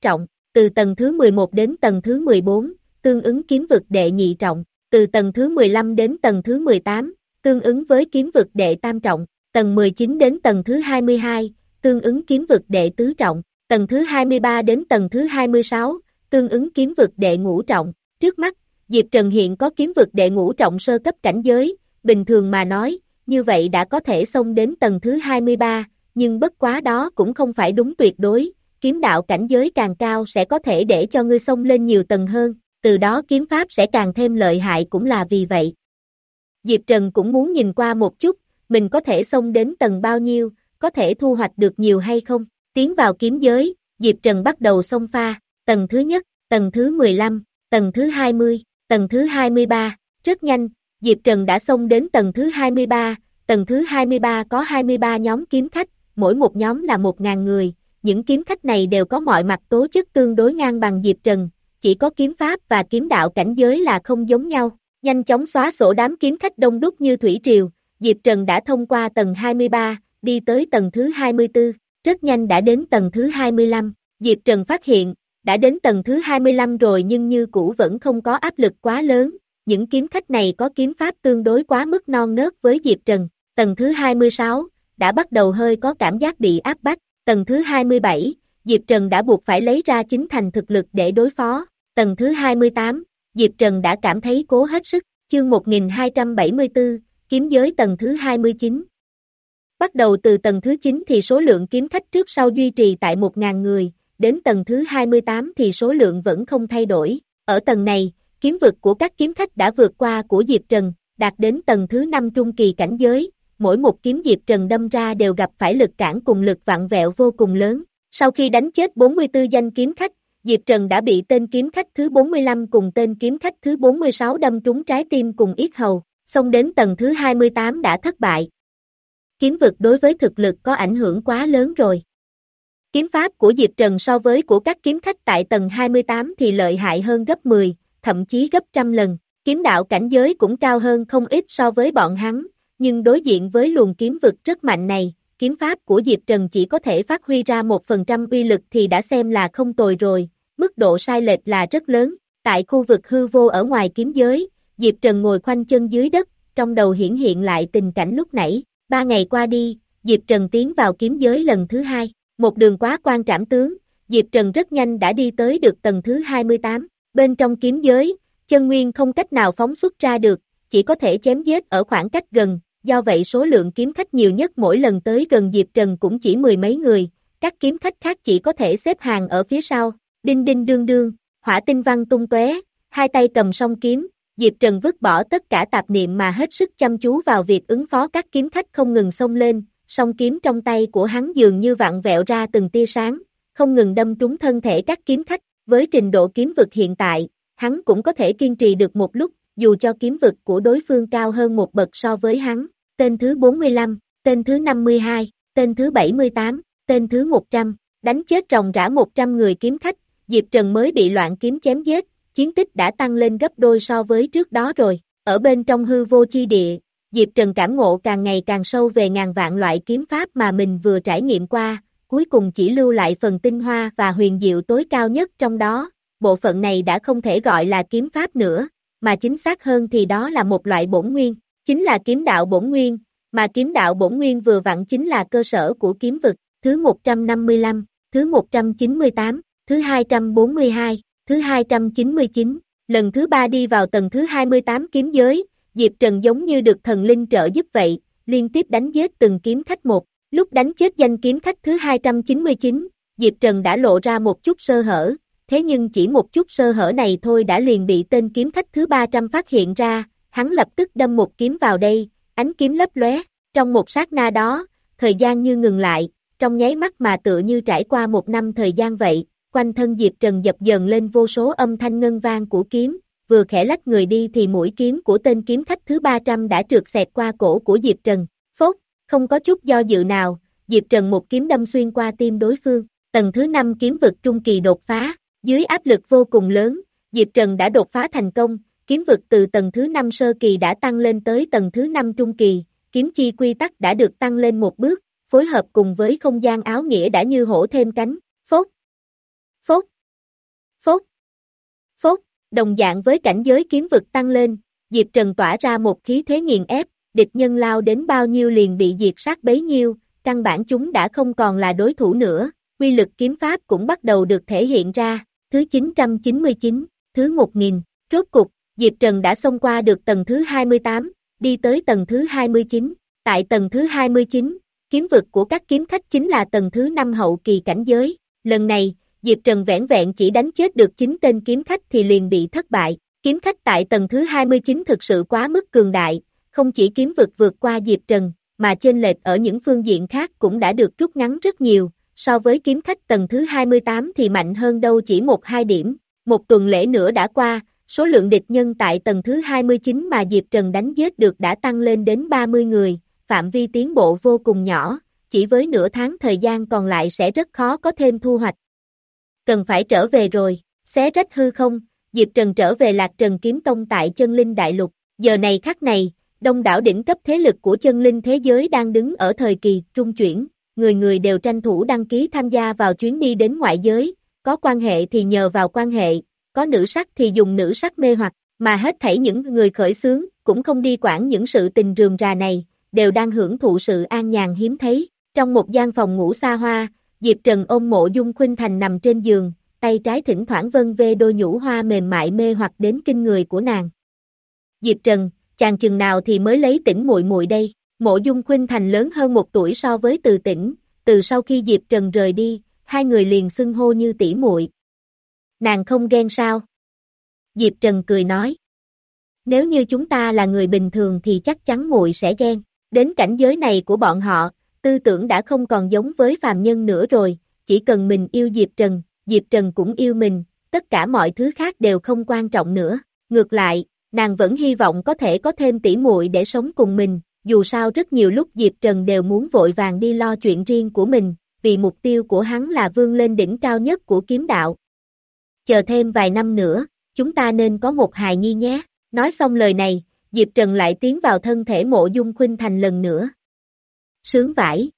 từ tầng thứ mười một đến tầng thứ mười bốn, tương ứng kiếm vực đệ nhị trọng, từ tầng thứ mười lăm đến tầng thứ mười tám, tương ứng với kiếm vực đệ tam trọng, tầng mười chín đến tầng thứ hai mươi hai, tương ứng kiếm vực đệ tứ trọng, tầng thứ hai mươi ba đến tầng thứ hai mươi sáu, tương ứng kiếm vực đệ ngũ trọng. Trước mắt, Diệp Trần hiện có kiếm vực đệ ngũ trọng sơ cấp cảnh giới, bình thường mà nói, như vậy đã có thể xông đến tầng thứ hai mươi ba, nhưng bất quá đó cũng không phải đúng tuyệt đối, kiếm đạo cảnh giới càng cao sẽ có thể để cho ngươi xông lên nhiều tầng hơn, từ đó kiếm pháp sẽ càng thêm lợi hại cũng là vì vậy. Diệp Trần cũng muốn nhìn qua một chút, mình có thể xông đến tầng bao nhiêu, có thể thu hoạch được nhiều hay không. Tiến vào kiếm giới, Diệp Trần bắt đầu xông pha, tầng thứ nhất, tầng thứ mười lăm, tầng thứ hai mươi, tầng thứ hai mươi ba, rất nhanh, Diệp Trần đã xông đến tầng thứ hai mươi ba, tầng thứ hai mươi ba có hai mươi ba nhóm kiếm khách, mỗi một nhóm là một nghìn người, những kiếm khách này đều có mọi mặt tố chất tương đối ngang bằng Diệp Trần, chỉ có kiếm pháp và kiếm đạo cảnh giới là không giống nhau. Nhanh chóng xóa sổ đám kiếm khách đông đúc như thủy triều, Diệp Trần đã thông qua tầng hai mươi ba, đi tới tầng thứ hai mươi tư, rất nhanh đã đến tầng thứ hai mươi lăm, Diệp Trần phát hiện, đã đến tầng thứ hai mươi lăm rồi nhưng như cũ vẫn không có áp lực quá lớn, những kiếm khách này có kiếm pháp tương đối quá mức non nớt với Diệp Trần, tầng thứ hai mươi sáu, đã bắt đầu hơi có cảm giác bị áp bách, tầng thứ hai mươi bảy, Diệp Trần đã buộc phải lấy ra chính thành thực lực để đối phó, tầng thứ hai mươi tám, Diệp Trần đã cảm thấy cố hết sức, chương một nghìn hai trăm bảy mươi tư, kiếm giới tầng thứ hai mươi chín. Bắt đầu từ tầng thứ chín thì số lượng kiếm khách trước sau duy trì tại một nghìn người, đến tầng thứ hai mươi tám thì số lượng vẫn không thay đổi. Ở tầng này, kiếm vực của các kiếm khách đã vượt qua của Diệp Trần, đạt đến tầng thứ năm trung kỳ cảnh giới, mỗi một kiếm Diệp Trần đâm ra đều gặp phải lực cản cùng lực vặn vẹo vô cùng lớn. Sau khi đánh chết bốn mươi tư danh kiếm khách, Diệp Trần đã bị tên kiếm khách thứ bốn mươi lăm cùng tên kiếm khách thứ bốn mươi sáu đâm trúng trái tim cùng yết hầu, xông đến tầng thứ hai mươi tám đã thất bại. Kiếm vực đối với thực lực có ảnh hưởng quá lớn rồi. Kiếm pháp của Diệp Trần so với của các kiếm khách tại tầng hai mươi tám thì lợi hại hơn gấp mười, thậm chí gấp trăm lần. Kiếm đạo cảnh giới cũng cao hơn không ít so với bọn hắn, nhưng đối diện với luồng kiếm vực rất mạnh này, kiếm pháp của Diệp Trần chỉ có thể phát huy ra một phần trăm uy lực thì đã xem là không tồi rồi, mức độ sai lệch là rất lớn. Tại khu vực hư vô ở ngoài kiếm giới, Diệp Trần ngồi khoanh chân dưới đất, trong đầu hiển hiện lại tình cảnh lúc nãy. Ba ngày qua đi, Diệp Trần tiến vào kiếm giới lần thứ hai, một đường quá quan trảm tướng, Diệp Trần rất nhanh đã đi tới được tầng thứ hai mươi tám, bên trong kiếm giới, chân nguyên không cách nào phóng xuất ra được, chỉ có thể chém giết ở khoảng cách gần, do vậy số lượng kiếm khách nhiều nhất mỗi lần tới gần Diệp Trần cũng chỉ mười mấy người, các kiếm khách khác chỉ có thể xếp hàng ở phía sau, đinh đinh đương đương, hỏa tinh văng tung tóe, hai tay cầm song kiếm, Diệp Trần vứt bỏ tất cả tạp niệm mà hết sức chăm chú vào việc ứng phó các kiếm khách không ngừng xông lên, song kiếm trong tay của hắn dường như vặn vẹo ra từng tia sáng, không ngừng đâm trúng thân thể các kiếm khách, với trình độ kiếm vực hiện tại, hắn cũng có thể kiên trì được một lúc, dù cho kiếm vực của đối phương cao hơn một bậc so với hắn, tên thứ bốn mươi lăm, tên thứ năm mươi hai, tên thứ bảy mươi tám, tên thứ một trăm, đánh chết ròng rã một trăm người kiếm khách, Diệp Trần mới bị loạn kiếm chém giết, chiến tích đã tăng lên gấp đôi so với trước đó rồi, ở bên trong hư vô chi địa, Diệp Trần cảm ngộ càng ngày càng sâu về ngàn vạn loại kiếm pháp mà mình vừa trải nghiệm qua, cuối cùng chỉ lưu lại phần tinh hoa và huyền diệu tối cao nhất trong đó, bộ phận này đã không thể gọi là kiếm pháp nữa, mà chính xác hơn thì đó là một loại bổn nguyên, chính là kiếm đạo bổn nguyên, mà kiếm đạo bổn nguyên vừa vặn chính là cơ sở của kiếm vực, thứ một trăm năm mươi lăm, thứ một trăm chín mươi tám, thứ hai trăm bốn mươi hai, thứ hai trăm chín mươi chín, lần thứ ba đi vào tầng thứ hai mươi tám kiếm giới, Diệp Trần giống như được thần linh trợ giúp vậy, liên tiếp đánh giết từng kiếm khách một, lúc đánh chết danh kiếm khách thứ hai trăm chín mươi chín, Diệp Trần đã lộ ra một chút sơ hở, thế nhưng chỉ một chút sơ hở này thôi đã liền bị tên kiếm khách thứ ba trăm phát hiện ra, hắn lập tức đâm một kiếm vào đây, ánh kiếm lấp lóe, trong một sát na đó, thời gian như ngừng lại, trong nháy mắt mà tựa như trải qua một năm thời gian vậy, quanh thân Diệp Trần dập dờn lên vô số âm thanh ngân vang của kiếm, vừa khẽ lách người đi thì mũi kiếm của tên kiếm khách thứ ba trăm đã trượt xẹt qua cổ của Diệp Trần, phốt, không có chút do dự nào, Diệp Trần một kiếm đâm xuyên qua tim đối phương, tầng thứ năm kiếm vực trung kỳ đột phá, dưới áp lực vô cùng lớn, Diệp Trần đã đột phá thành công, kiếm vực từ tầng thứ năm sơ kỳ đã tăng lên tới tầng thứ năm trung kỳ, kiếm chi quy tắc đã được tăng lên một bước, phối hợp cùng với không gian áo nghĩa đã như hổ thêm cánh, phốt, phốt. Phốt, phốt, đồng dạng với cảnh giới kiếm vực tăng lên, Diệp Trần tỏa ra một khí thế nghiền ép, địch nhân lao đến bao nhiêu liền bị diệt sát bấy nhiêu, căn bản chúng đã không còn là đối thủ nữa, quy lực kiếm pháp cũng bắt đầu được thể hiện ra, thứ chín trăm chín mươi chín, thứ một nghìn, rốt cục, Diệp Trần đã xông qua được tầng thứ hai mươi tám, đi tới tầng thứ hai mươi chín, tại tầng thứ hai mươi chín, kiếm vực của các kiếm khách chính là tầng thứ năm hậu kỳ cảnh giới, lần này, Diệp Trần vẻn vẹn chỉ đánh chết được chín tên kiếm khách thì liền bị thất bại, kiếm khách tại tầng thứ hai mươi chín thực sự quá mức cường đại, không chỉ kiếm vực vượt qua Diệp Trần, mà chênh lệch ở những phương diện khác cũng đã được rút ngắn rất nhiều, so với kiếm khách tầng thứ hai mươi tám thì mạnh hơn đâu chỉ một hai điểm, một tuần lễ nữa đã qua, số lượng địch nhân tại tầng thứ hai mươi chín mà Diệp Trần đánh giết được đã tăng lên đến ba mươi người, phạm vi tiến bộ vô cùng nhỏ, chỉ với nửa tháng thời gian còn lại sẽ rất khó có thêm thu hoạch. Cần phải trở về rồi, xé rách hư không, Diệp Trần trở về Lạc Trần Kiếm Tông tại Chân Linh Đại Lục, giờ này khắc này, đông đảo đỉnh cấp thế lực của chân linh thế giới đang đứng ở thời kỳ trung chuyển, người người đều tranh thủ đăng ký tham gia vào chuyến đi đến ngoại giới, có quan hệ thì nhờ vào quan hệ, có nữ sắc thì dùng nữ sắc mê hoặc, mà hết thảy những người khởi xướng, cũng không đi quản những sự tình rườm rà này, đều đang hưởng thụ sự an nhàn hiếm thấy. Trong một gian phòng ngủ xa hoa, Diệp Trần ôm Mộ Dung Khuynh Thành nằm trên giường, tay trái thỉnh thoảng vân vê đôi nhũ hoa mềm mại mê hoặc đến kinh người của nàng. Diệp Trần, chàng chừng nào thì mới lấy tỉnh muội muội đây? Mộ Dung Khuynh Thành lớn hơn một tuổi so với Từ Tĩnh, từ sau khi Diệp Trần rời đi, hai người liền xưng hô như tỷ muội. Nàng không ghen sao? Diệp Trần cười nói. Nếu như chúng ta là người bình thường thì chắc chắn muội sẽ ghen. Đến cảnh giới này của bọn họ, tư tưởng đã không còn giống với phàm nhân nữa rồi, chỉ cần mình yêu Diệp Trần, Diệp Trần cũng yêu mình, tất cả mọi thứ khác đều không quan trọng nữa. Ngược lại, nàng vẫn hy vọng có thể có thêm tỷ muội để sống cùng mình, dù sao rất nhiều lúc Diệp Trần đều muốn vội vàng đi lo chuyện riêng của mình, vì mục tiêu của hắn là vươn lên đỉnh cao nhất của kiếm đạo. Chờ thêm vài năm nữa, chúng ta nên có một hài nhi nhé. Nói xong lời này, Diệp Trần lại tiến vào thân thể Mộ Dung Khuynh Thành lần nữa. Sướng vãi.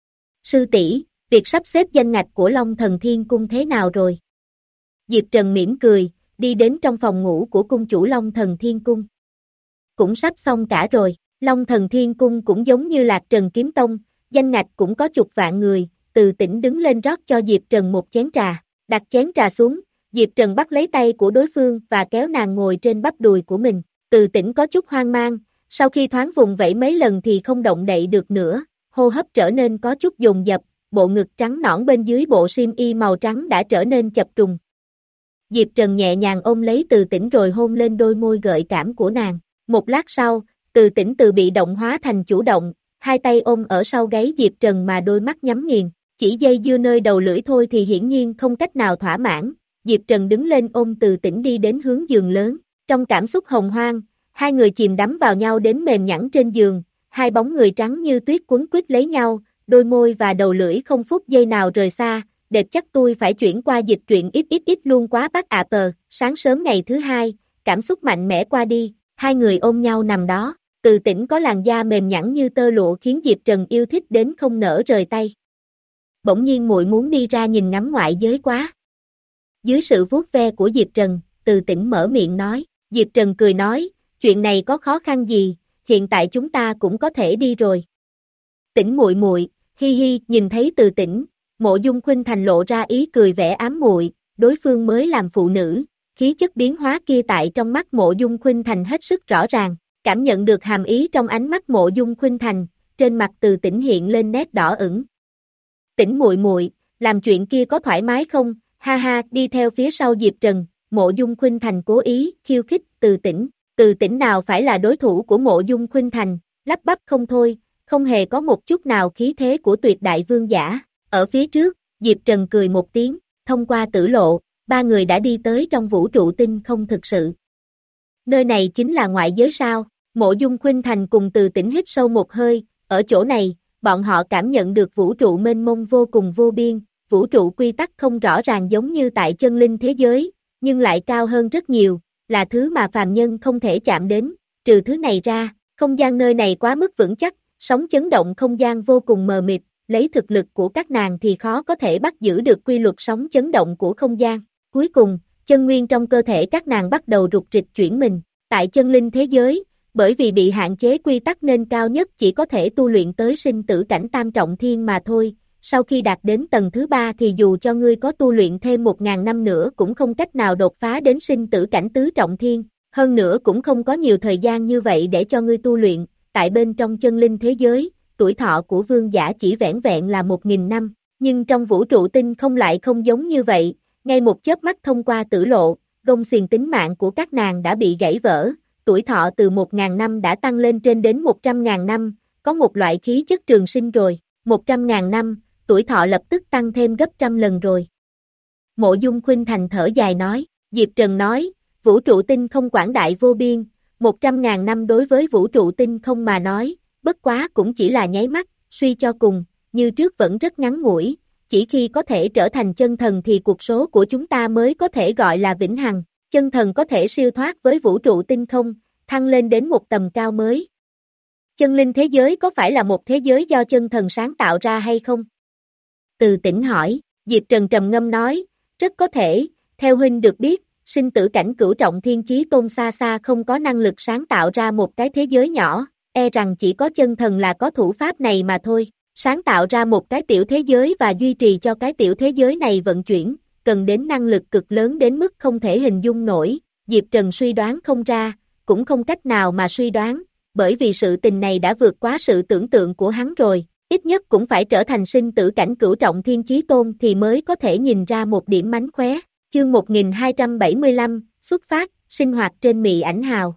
Sư tỷ, việc sắp xếp danh ngạch của Long Thần Thiên Cung thế nào rồi? Diệp Trần mỉm cười, đi đến trong phòng ngủ của cung chủ Long Thần Thiên Cung. Cũng sắp xong cả rồi, Long Thần Thiên Cung cũng giống như Lạc Trần Kiếm Tông, danh ngạch cũng có chục vạn người, Từ Tĩnh đứng lên rót cho Diệp Trần một chén trà, đặt chén trà xuống, Diệp Trần bắt lấy tay của đối phương và kéo nàng ngồi trên bắp đùi của mình, Từ Tĩnh có chút hoang mang, sau khi thoáng vùng vẫy mấy lần thì không động đậy được nữa, hô hấp trở nên có chút dồn dập, bộ ngực trắng nõn bên dưới bộ xiêm y màu trắng đã trở nên chập trùng. Diệp Trần nhẹ nhàng ôm lấy Từ Tĩnh rồi hôn lên đôi môi gợi cảm của nàng. Một lát sau, Từ Tĩnh từ bị động hóa thành chủ động, hai tay ôm ở sau gáy Diệp Trần mà đôi mắt nhắm nghiền, chỉ dây dưa nơi đầu lưỡi thôi thì hiển nhiên không cách nào thỏa mãn. Diệp Trần đứng lên ôm Từ Tĩnh đi đến hướng giường lớn, trong cảm xúc hồng hoang, hai người chìm đắm vào nhau đến mềm nhẵn trên giường, hai bóng người trắng như tuyết quấn quýt lấy nhau, đôi môi và đầu lưỡi không phút giây nào rời xa. Đẹp chắc tôi phải chuyển qua dịch truyện ít ít ít luôn quá bác ạ tờ. Sáng sớm ngày thứ hai, cảm xúc mạnh mẽ qua đi, hai người ôm nhau nằm đó, Từ Tĩnh có làn da mềm nhẵn như tơ lụa khiến Diệp Trần yêu thích đến không nỡ rời tay. Bỗng nhiên muội muốn đi ra nhìn ngắm ngoại giới quá. Dưới sự vuốt ve của Diệp Trần, Từ Tĩnh mở miệng nói, Diệp Trần cười nói, chuyện này có khó khăn gì, hiện tại chúng ta cũng có thể đi rồi. Tĩnh muội muội, hi hi, nhìn thấy Từ Tĩnh, Mộ Dung Khuynh Thành lộ ra ý cười vẻ ám muội, đối phương mới làm phụ nữ, khí chất biến hóa kia tại trong mắt Mộ Dung Khuynh Thành hết sức rõ ràng, cảm nhận được hàm ý trong ánh mắt Mộ Dung Khuynh Thành, trên mặt Từ Tĩnh hiện lên nét đỏ ửng. Tĩnh muội muội, làm chuyện kia có thoải mái không? Ha ha, đi theo phía sau Diệp Trần, Mộ Dung Khuynh Thành cố ý khiêu khích Từ Tĩnh, Từ Tĩnh nào phải là đối thủ của Mộ Dung Khuynh Thành, lắp bắp không thôi, không hề có một chút nào khí thế của tuyệt đại vương giả. Ở phía trước, Diệp Trần cười một tiếng, thông qua tử lộ, ba người đã đi tới trong vũ trụ tinh không thực sự. Nơi này chính là ngoại giới sao? Mộ Dung Khuynh Thành cùng Từ Tĩnh hít sâu một hơi, ở chỗ này, bọn họ cảm nhận được vũ trụ mênh mông vô cùng vô biên, vũ trụ quy tắc không rõ ràng giống như tại chân linh thế giới, nhưng lại cao hơn rất nhiều, là thứ mà phàm nhân không thể chạm đến, trừ thứ này ra, không gian nơi này quá mức vững chắc, sóng chấn động không gian vô cùng mờ mịt. Lấy thực lực của các nàng thì khó có thể bắt giữ được quy luật sóng chấn động của không gian. Cuối cùng, chân nguyên trong cơ thể các nàng bắt đầu rục rịch chuyển mình. Tại chân linh thế giới, bởi vì bị hạn chế quy tắc nên cao nhất chỉ có thể tu luyện tới sinh tử cảnh tam trọng thiên mà thôi. Sau khi đạt đến tầng thứ ba thì dù cho ngươi có tu luyện thêm một ngàn năm nữa cũng không cách nào đột phá đến sinh tử cảnh tứ trọng thiên. Hơn nữa cũng không có nhiều thời gian như vậy để cho ngươi tu luyện. Tại bên trong chân linh thế giới, tuổi thọ của vương giả chỉ vẻn vẹn là một nghìn năm. Nhưng trong vũ trụ tinh không lại không giống như vậy. Ngay một chớp mắt thông qua tử lộ, gông xiềng tính mạng của các nàng đã bị gãy vỡ. Tuổi thọ từ một nghìn năm đã tăng lên trên đến một trăm nghìn năm, có một loại khí chất trường sinh rồi. một trăm nghìn năm, tuổi thọ lập tức tăng thêm gấp trăm lần rồi. Mộ Dung Khuynh Thành thở dài nói, Diệp Trần nói, vũ trụ tinh không quảng đại vô biên, một trăm nghìn năm đối với vũ trụ tinh không mà nói, bất quá cũng chỉ là nháy mắt, suy cho cùng, như trước vẫn rất ngắn ngủi, chỉ khi có thể trở thành chân thần thì cuộc số của chúng ta mới có thể gọi là vĩnh hằng, chân thần có thể siêu thoát với vũ trụ tinh không, thăng lên đến một tầm cao mới. Chân linh thế giới có phải là một thế giới do chân thần sáng tạo ra hay không? Từ Tĩnh hỏi, Diệp Trần trầm ngâm nói, rất có thể, theo huynh được biết, sinh tử cảnh cửu trọng thiên chí tôn xa xa không có năng lực sáng tạo ra một cái thế giới nhỏ, e rằng chỉ có chân thần là có thủ pháp này mà thôi, sáng tạo ra một cái tiểu thế giới và duy trì cho cái tiểu thế giới này vận chuyển, cần đến năng lực cực lớn đến mức không thể hình dung nổi, Diệp Trần suy đoán không ra, cũng không cách nào mà suy đoán, bởi vì sự tình này đã vượt quá sự tưởng tượng của hắn rồi. Ít nhất cũng phải trở thành sinh tử cảnh cửu trọng thiên chí tôn thì mới có thể nhìn ra một điểm mánh khóe. Chương một nghìn hai trăm bảy mươi lăm, xuất phát, sinh hoạt trên Mị Ảnh Hào.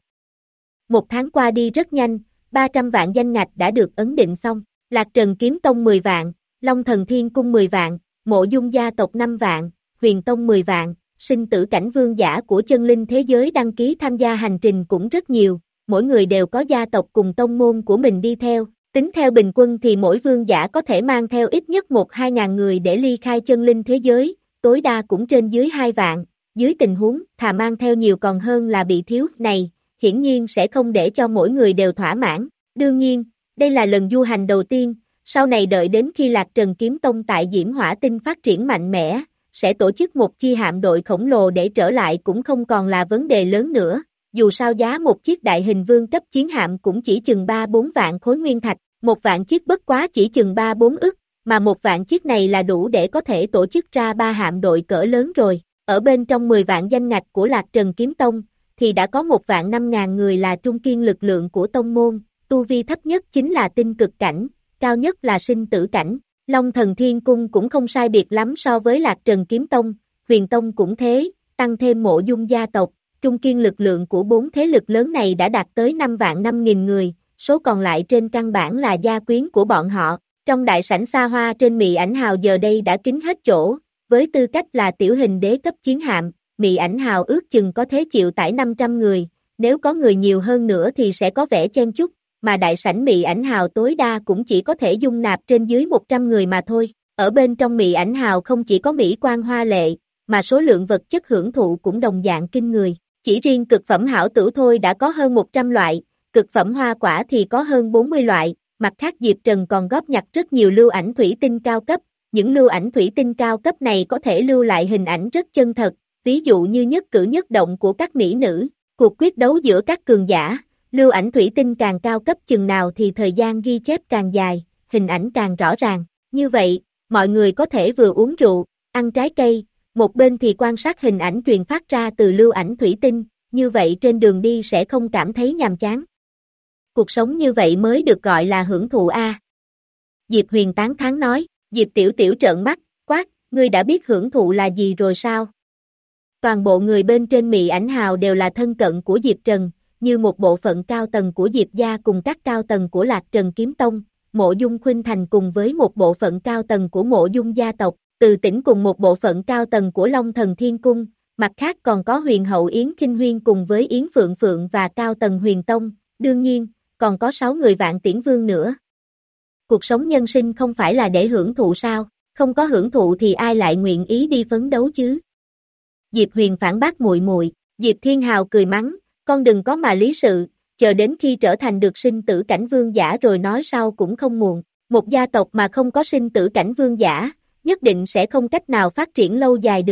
Một tháng qua đi rất nhanh, ba trăm vạn danh ngạch đã được ấn định xong. Lạc Trần Kiếm Tông mười vạn, Long Thần Thiên Cung mười vạn, Mộ Dung gia tộc năm vạn, Huyền Tông mười vạn, sinh tử cảnh vương giả của chân linh thế giới đăng ký tham gia hành trình cũng rất nhiều, mỗi người đều có gia tộc cùng tông môn của mình đi theo. Tính theo bình quân thì mỗi vương giả có thể mang theo ít nhất một hai ngàn người để ly khai chân linh thế giới, tối đa cũng trên dưới hai vạn, dưới tình huống thà mang theo nhiều còn hơn là bị thiếu, này, hiển nhiên sẽ không để cho mỗi người đều thỏa mãn. Đương nhiên, đây là lần du hành đầu tiên, sau này đợi đến khi Lạc Trần Kiếm Tông tại Diễm Hỏa Tinh phát triển mạnh mẽ, sẽ tổ chức một chi hạm đội khổng lồ để trở lại cũng không còn là vấn đề lớn nữa. Dù sao giá một chiếc đại hình vương cấp chiến hạm cũng chỉ chừng ba bốn vạn khối nguyên thạch, một vạn chiếc bất quá chỉ chừng ba bốn ức, mà một vạn chiếc này là đủ để có thể tổ chức ra ba hạm đội cỡ lớn rồi. Ở bên trong mười vạn danh ngạch của Lạc Trần Kiếm Tông, thì đã có một vạn năm ngàn người là trung kiên lực lượng của tông môn, tu vi thấp nhất chính là tinh cực cảnh, cao nhất là sinh tử cảnh. Long Thần Thiên Cung cũng không sai biệt lắm so với Lạc Trần Kiếm Tông, Huyền Tông cũng thế, tăng thêm Mộ Dung gia tộc, trung kiên lực lượng của bốn thế lực lớn này đã đạt tới năm vạn năm nghìn người, số còn lại trên căn bản là gia quyến của bọn họ. Trong đại sảnh xa hoa trên Mị Ảnh Hào giờ đây đã kín hết chỗ, với tư cách là tiểu hình đế cấp chiến hạm, Mị Ảnh Hào ước chừng có thế chịu tải năm trăm người, nếu có người nhiều hơn nữa thì sẽ có vẻ chen chúc, mà đại sảnh Mị Ảnh Hào tối đa cũng chỉ có thể dung nạp trên dưới một trăm người mà thôi. Ở bên trong Mị Ảnh Hào không chỉ có mỹ quan hoa lệ, mà số lượng vật chất hưởng thụ cũng đồng dạng kinh người. Chỉ riêng cực phẩm hảo tử thôi đã có hơn một trăm loại, cực phẩm hoa quả thì có hơn bốn mươi loại, mặt khác Diệp Trần còn góp nhặt rất nhiều lưu ảnh thủy tinh cao cấp, những lưu ảnh thủy tinh cao cấp này có thể lưu lại hình ảnh rất chân thật, ví dụ như nhất cử nhất động của các mỹ nữ, cuộc quyết đấu giữa các cường giả, lưu ảnh thủy tinh càng cao cấp chừng nào thì thời gian ghi chép càng dài, hình ảnh càng rõ ràng, như vậy, mọi người có thể vừa uống rượu, ăn trái cây, một bên thì quan sát hình ảnh truyền phát ra từ lưu ảnh thủy tinh, như vậy trên đường đi sẽ không cảm thấy nhàm chán. Cuộc sống như vậy mới được gọi là hưởng thụ a. Diệp Huyền tán thán nói, Diệp Tiểu Tiểu trợn mắt, quát, ngươi đã biết hưởng thụ là gì rồi sao? Toàn bộ người bên trên Mị Ảnh Hào đều là thân cận của Diệp Trần, như một bộ phận cao tầng của Diệp gia cùng các cao tầng của Lạc Trần Kiếm Tông, Mộ Dung Khuynh Thành cùng với một bộ phận cao tầng của Mộ Dung gia tộc, Từ Tĩnh cùng một bộ phận cao tầng của Long Thần Thiên Cung, mặt khác còn có Huyền Hậu Yến Kinh Huyên cùng với Yến Phượng Phượng và cao tầng Huyền Tông, đương nhiên, còn có sáu người Vạn Tiễn Vương nữa. Cuộc sống nhân sinh không phải là để hưởng thụ sao, không có hưởng thụ thì ai lại nguyện ý đi phấn đấu chứ? Diệp Huyền phản bác muội muội, Diệp Thiên Hào cười mắng, con đừng có mà lý sự, chờ đến khi trở thành được sinh tử cảnh vương giả rồi nói sau cũng không muộn. Một gia tộc mà không có sinh tử cảnh vương giả, nhất định sẽ không cách nào phát triển lâu dài được,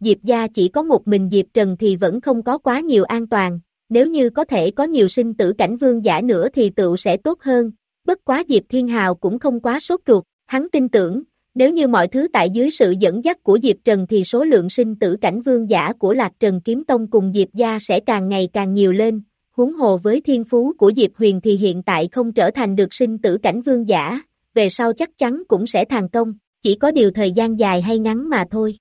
Diệp gia chỉ có một mình Diệp Trần thì vẫn không có quá nhiều an toàn, nếu như có thể có nhiều sinh tử cảnh vương giả nữa thì tựu sẽ tốt hơn, bất quá Diệp Thiên Hào cũng không quá sốt ruột, hắn tin tưởng, nếu như mọi thứ tại dưới sự dẫn dắt của Diệp Trần thì số lượng sinh tử cảnh vương giả của Lạc Trần Kiếm Tông cùng Diệp gia sẽ càng ngày càng nhiều lên, huống hồ với thiên phú của Diệp Huyền thì hiện tại không trở thành được sinh tử cảnh vương giả, về sau chắc chắn cũng sẽ thành công, chỉ có điều thời gian dài hay ngắn mà thôi.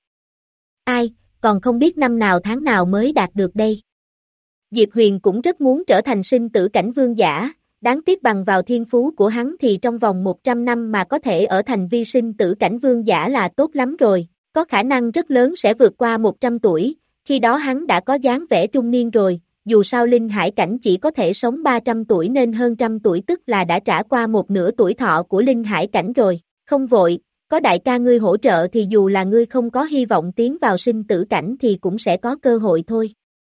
Ai, còn không biết năm nào tháng nào mới đạt được đây. Diệp Huyền cũng rất muốn trở thành sinh tử cảnh vương giả, đáng tiếc bằng vào thiên phú của hắn thì trong vòng một trăm năm mà có thể ở thành vi sinh tử cảnh vương giả là tốt lắm rồi, có khả năng rất lớn sẽ vượt qua một trăm tuổi, khi đó hắn đã có dáng vẻ trung niên rồi, dù sao linh hải cảnh chỉ có thể sống ba trăm tuổi nên hơn trăm tuổi tức là đã trả qua một nửa tuổi thọ của linh hải cảnh rồi, không vội, có đại ca ngươi hỗ trợ thì dù là ngươi không có hy vọng tiến vào sinh tử cảnh thì cũng sẽ có cơ hội thôi.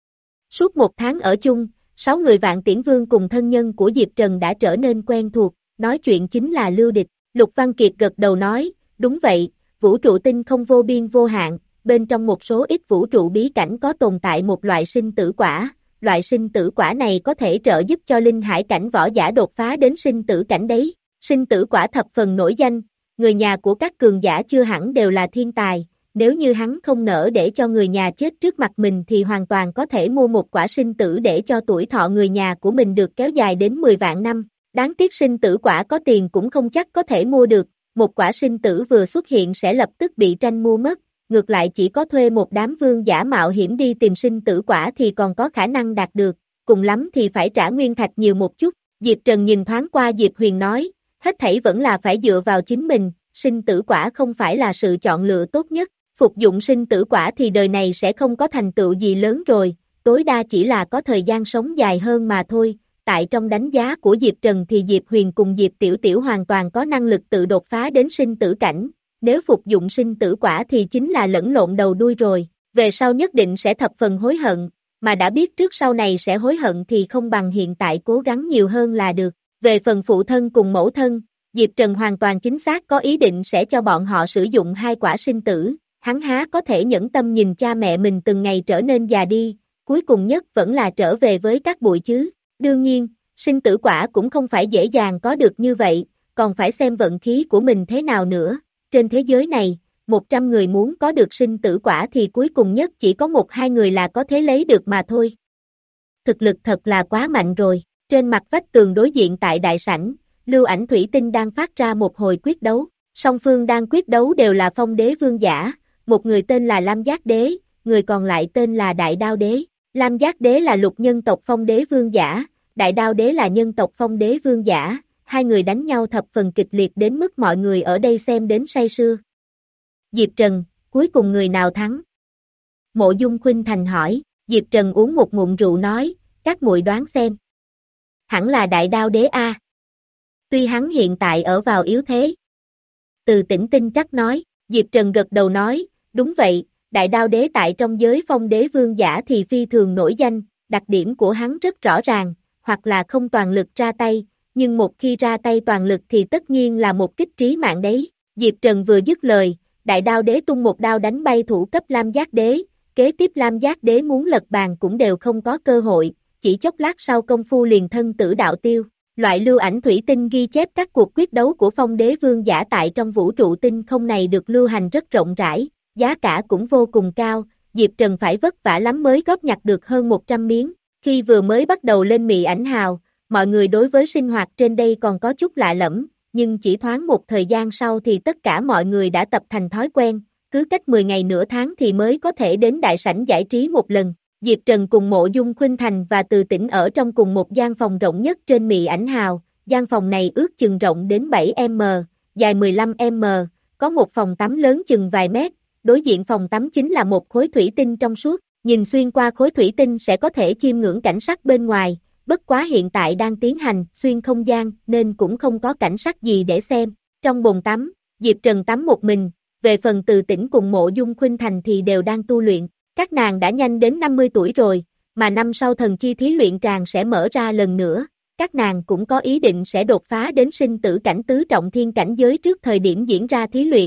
Suốt một tháng ở chung, sáu người Vạn Tiễn Vương cùng thân nhân của Diệp Trần đã trở nên quen thuộc, nói chuyện chính là Lưu Địch. Lục Văn Kiệt gật đầu nói, đúng vậy, vũ trụ tinh không vô biên vô hạn, bên trong một số ít vũ trụ bí cảnh có tồn tại một loại sinh tử quả, loại sinh tử quả này có thể trợ giúp cho linh hải cảnh võ giả đột phá đến sinh tử cảnh đấy. Sinh tử quả thập phần nổi danh, người nhà của các cường giả chưa hẳn đều là thiên tài. Nếu như hắn không nỡ để cho người nhà chết trước mặt mình thì hoàn toàn có thể mua một quả sinh tử để cho tuổi thọ người nhà của mình được kéo dài đến mười vạn năm. Đáng tiếc sinh tử quả có tiền cũng không chắc có thể mua được, một quả sinh tử vừa xuất hiện sẽ lập tức bị tranh mua mất, ngược lại chỉ có thuê một đám vương giả mạo hiểm đi tìm sinh tử quả thì còn có khả năng đạt được, cùng lắm thì phải trả nguyên thạch nhiều một chút. Diệp Trần nhìn thoáng qua Diệp Huyền nói, hết thảy vẫn là phải dựa vào chính mình, sinh tử quả không phải là sự chọn lựa tốt nhất. Phục dụng sinh tử quả thì đời này sẽ không có thành tựu gì lớn rồi, tối đa chỉ là có thời gian sống dài hơn mà thôi. Tại trong đánh giá của Diệp Trần thì Diệp Huyền cùng Diệp Tiểu Tiểu hoàn toàn có năng lực tự đột phá đến sinh tử cảnh, nếu phục dụng sinh tử quả thì chính là lẫn lộn đầu đuôi rồi, về sau nhất định sẽ thập phần hối hận, mà đã biết trước sau này sẽ hối hận thì không bằng hiện tại cố gắng nhiều hơn là được. Về phần phụ thân cùng mẫu thân, Diệp Trần hoàn toàn chính xác có ý định sẽ cho bọn họ sử dụng hai quả sinh tử. Hắn há có thể nhẫn tâm nhìn cha mẹ mình từng ngày trở nên già đi, cuối cùng nhất vẫn là trở về với các bụi chứ. Đương nhiên, sinh tử quả cũng không phải dễ dàng có được như vậy, còn phải xem vận khí của mình thế nào nữa. Trên thế giới này, một trăm người muốn có được sinh tử quả thì cuối cùng nhất chỉ có một hai người là có thể lấy được mà thôi. Thực lực thật là quá mạnh rồi. Trên mặt vách tường đối diện tại đại sảnh, Lưu Ảnh Thủy Tinh đang phát ra một hồi quyết đấu. Song phương đang quyết đấu đều là phong đế vương giả. Một người tên là Lam Giác Đế, người còn lại tên là Đại Đao Đế. Lam Giác Đế là lục nhân tộc phong đế vương giả, Đại Đao Đế là nhân tộc phong đế vương giả, hai người đánh nhau thập phần kịch liệt đến mức mọi người ở đây xem đến say sưa. Diệp Trần, cuối cùng người nào thắng? Mộ Dung Khuynh Thành hỏi, Diệp Trần uống một ngụm rượu nói, các muội đoán xem. Hẳn là Đại Đao Đế a. Tuy hắn hiện tại ở vào yếu thế. Từ Tĩnh tin chắc nói, Diệp Trần gật đầu nói, đúng vậy, Đại Đao Đế tại trong giới phong đế vương giả thì phi thường nổi danh, đặc điểm của hắn rất rõ ràng, hoặc là không toàn lực ra tay, nhưng một khi ra tay toàn lực thì tất nhiên là một kích trí mạng đấy. Diệp Trần vừa dứt lời, Đại Đao Đế tung một đao đánh bay thủ cấp Lam Giác Đế, kế tiếp Lam Giác Đế muốn lật bàn cũng đều không có cơ hội, chỉ chốc lát sau công phu liền thân tử đạo tiêu. Loại lưu ảnh thủy tinh ghi chép các cuộc quyết đấu của phong đế vương giả tại trong vũ trụ tinh không này được lưu hành rất rộng rãi, giá cả cũng vô cùng cao, Diệp Trần phải vất vả lắm mới góp nhặt được hơn một trăm miếng. Khi vừa mới bắt đầu lên Mị Ảnh Hào, mọi người đối với sinh hoạt trên đây còn có chút lạ lẫm, nhưng chỉ thoáng một thời gian sau thì tất cả mọi người đã tập thành thói quen, cứ cách mười ngày nửa tháng thì mới có thể đến đại sảnh giải trí một lần. Diệp Trần cùng Mộ Dung Khuynh Thành và Từ Tĩnh ở trong cùng một gian phòng rộng nhất trên Mị Ảnh Hào, gian phòng này ước chừng rộng đến bảy mét, dài mười lăm mét, có một phòng tắm lớn chừng vài mét, đối diện phòng tắm chính là một khối thủy tinh trong suốt, nhìn xuyên qua khối thủy tinh sẽ có thể chiêm ngưỡng cảnh sắc bên ngoài, bất quá hiện tại đang tiến hành xuyên không gian nên cũng không có cảnh sắc gì để xem. Trong bồn tắm, Diệp Trần tắm một mình, về phần Từ Tĩnh cùng Mộ Dung Khuynh Thành thì đều đang tu luyện. Các nàng đã nhanh đến năm mươi tuổi rồi, mà năm sau thần chi thí luyện tràng sẽ mở ra lần nữa, các nàng cũng có ý định sẽ đột phá đến sinh tử cảnh tứ trọng thiên cảnh giới trước thời điểm diễn ra thí luyện,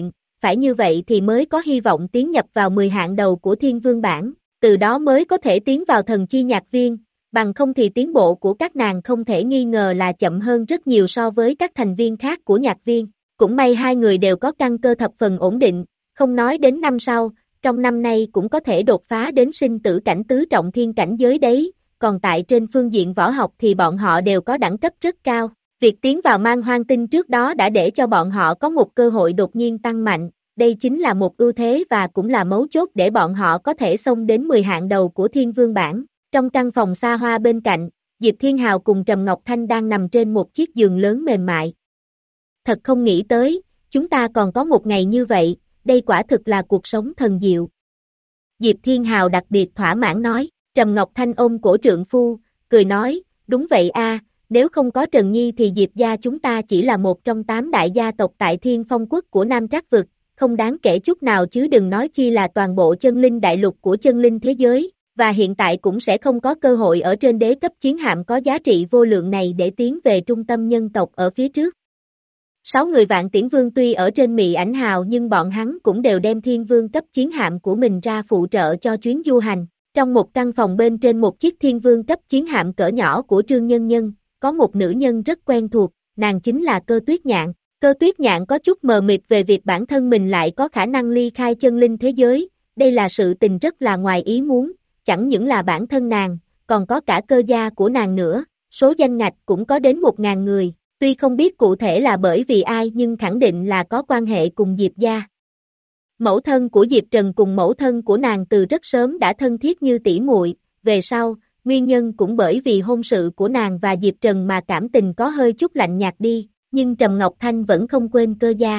phải như vậy thì mới có hy vọng tiến nhập vào mười hạng đầu của Thiên Vương bảng, từ đó mới có thể tiến vào thần chi nhạc viên, bằng không thì tiến bộ của các nàng không thể nghi ngờ là chậm hơn rất nhiều so với các thành viên khác của nhạc viên. Cũng may hai người đều có căn cơ thập phần ổn định, không nói đến năm sau, trong năm nay cũng có thể đột phá đến sinh tử cảnh tứ trọng thiên cảnh giới đấy, còn tại trên phương diện võ học thì bọn họ đều có đẳng cấp rất cao. Việc tiến vào Man Hoang Tinh trước đó đã để cho bọn họ có một cơ hội đột nhiên tăng mạnh, đây chính là một ưu thế và cũng là mấu chốt để bọn họ có thể xông đến mười hạng đầu của Thiên Vương bảng. Trong căn phòng xa hoa bên cạnh, Diệp Thiên Hào cùng Trầm Ngọc Thanh đang nằm trên một chiếc giường lớn mềm mại. Thật không nghĩ tới, chúng ta còn có một ngày như vậy, đây quả thực là cuộc sống thần diệu. Diệp Thiên Hào đặc biệt thỏa mãn nói, Trầm Ngọc Thanh ôm cổ trượng phu, cười nói, đúng vậy a, nếu không có Trần Nhi thì Diệp gia chúng ta chỉ là một trong tám đại gia tộc tại Thiên Phong Quốc của Nam Trác Vực, không đáng kể chút nào chứ đừng nói chi là toàn bộ chân linh đại lục của chân linh thế giới, và hiện tại cũng sẽ không có cơ hội ở trên đế cấp chiến hạm có giá trị vô lượng này để tiến về trung tâm nhân tộc ở phía trước. Sáu người Vạn Tiễn Vương tuy ở trên Mị Ảnh Hào nhưng bọn hắn cũng đều đem thiên vương cấp chiến hạm của mình ra phụ trợ cho chuyến du hành. Trong một căn phòng bên trên một chiếc thiên vương cấp chiến hạm cỡ nhỏ của Trương Nhân Nhân, có một nữ nhân rất quen thuộc, nàng chính là Cơ Tuyết Nhạn. Cơ Tuyết Nhạn có chút mờ mịt về việc bản thân mình lại có khả năng ly khai chân linh thế giới, đây là sự tình rất là ngoài ý muốn, chẳng những là bản thân nàng, còn có cả cơ gia của nàng nữa, số danh ngạch cũng có đến một ngàn người. Tuy không biết cụ thể là bởi vì ai nhưng khẳng định là có quan hệ cùng Diệp gia. Mẫu thân của Diệp Trần cùng mẫu thân của nàng từ rất sớm đã thân thiết như tỷ muội, về sau, nguyên nhân cũng bởi vì hôn sự của nàng và Diệp Trần mà cảm tình có hơi chút lạnh nhạt đi, nhưng Trầm Ngọc Thanh vẫn không quên cơ gia.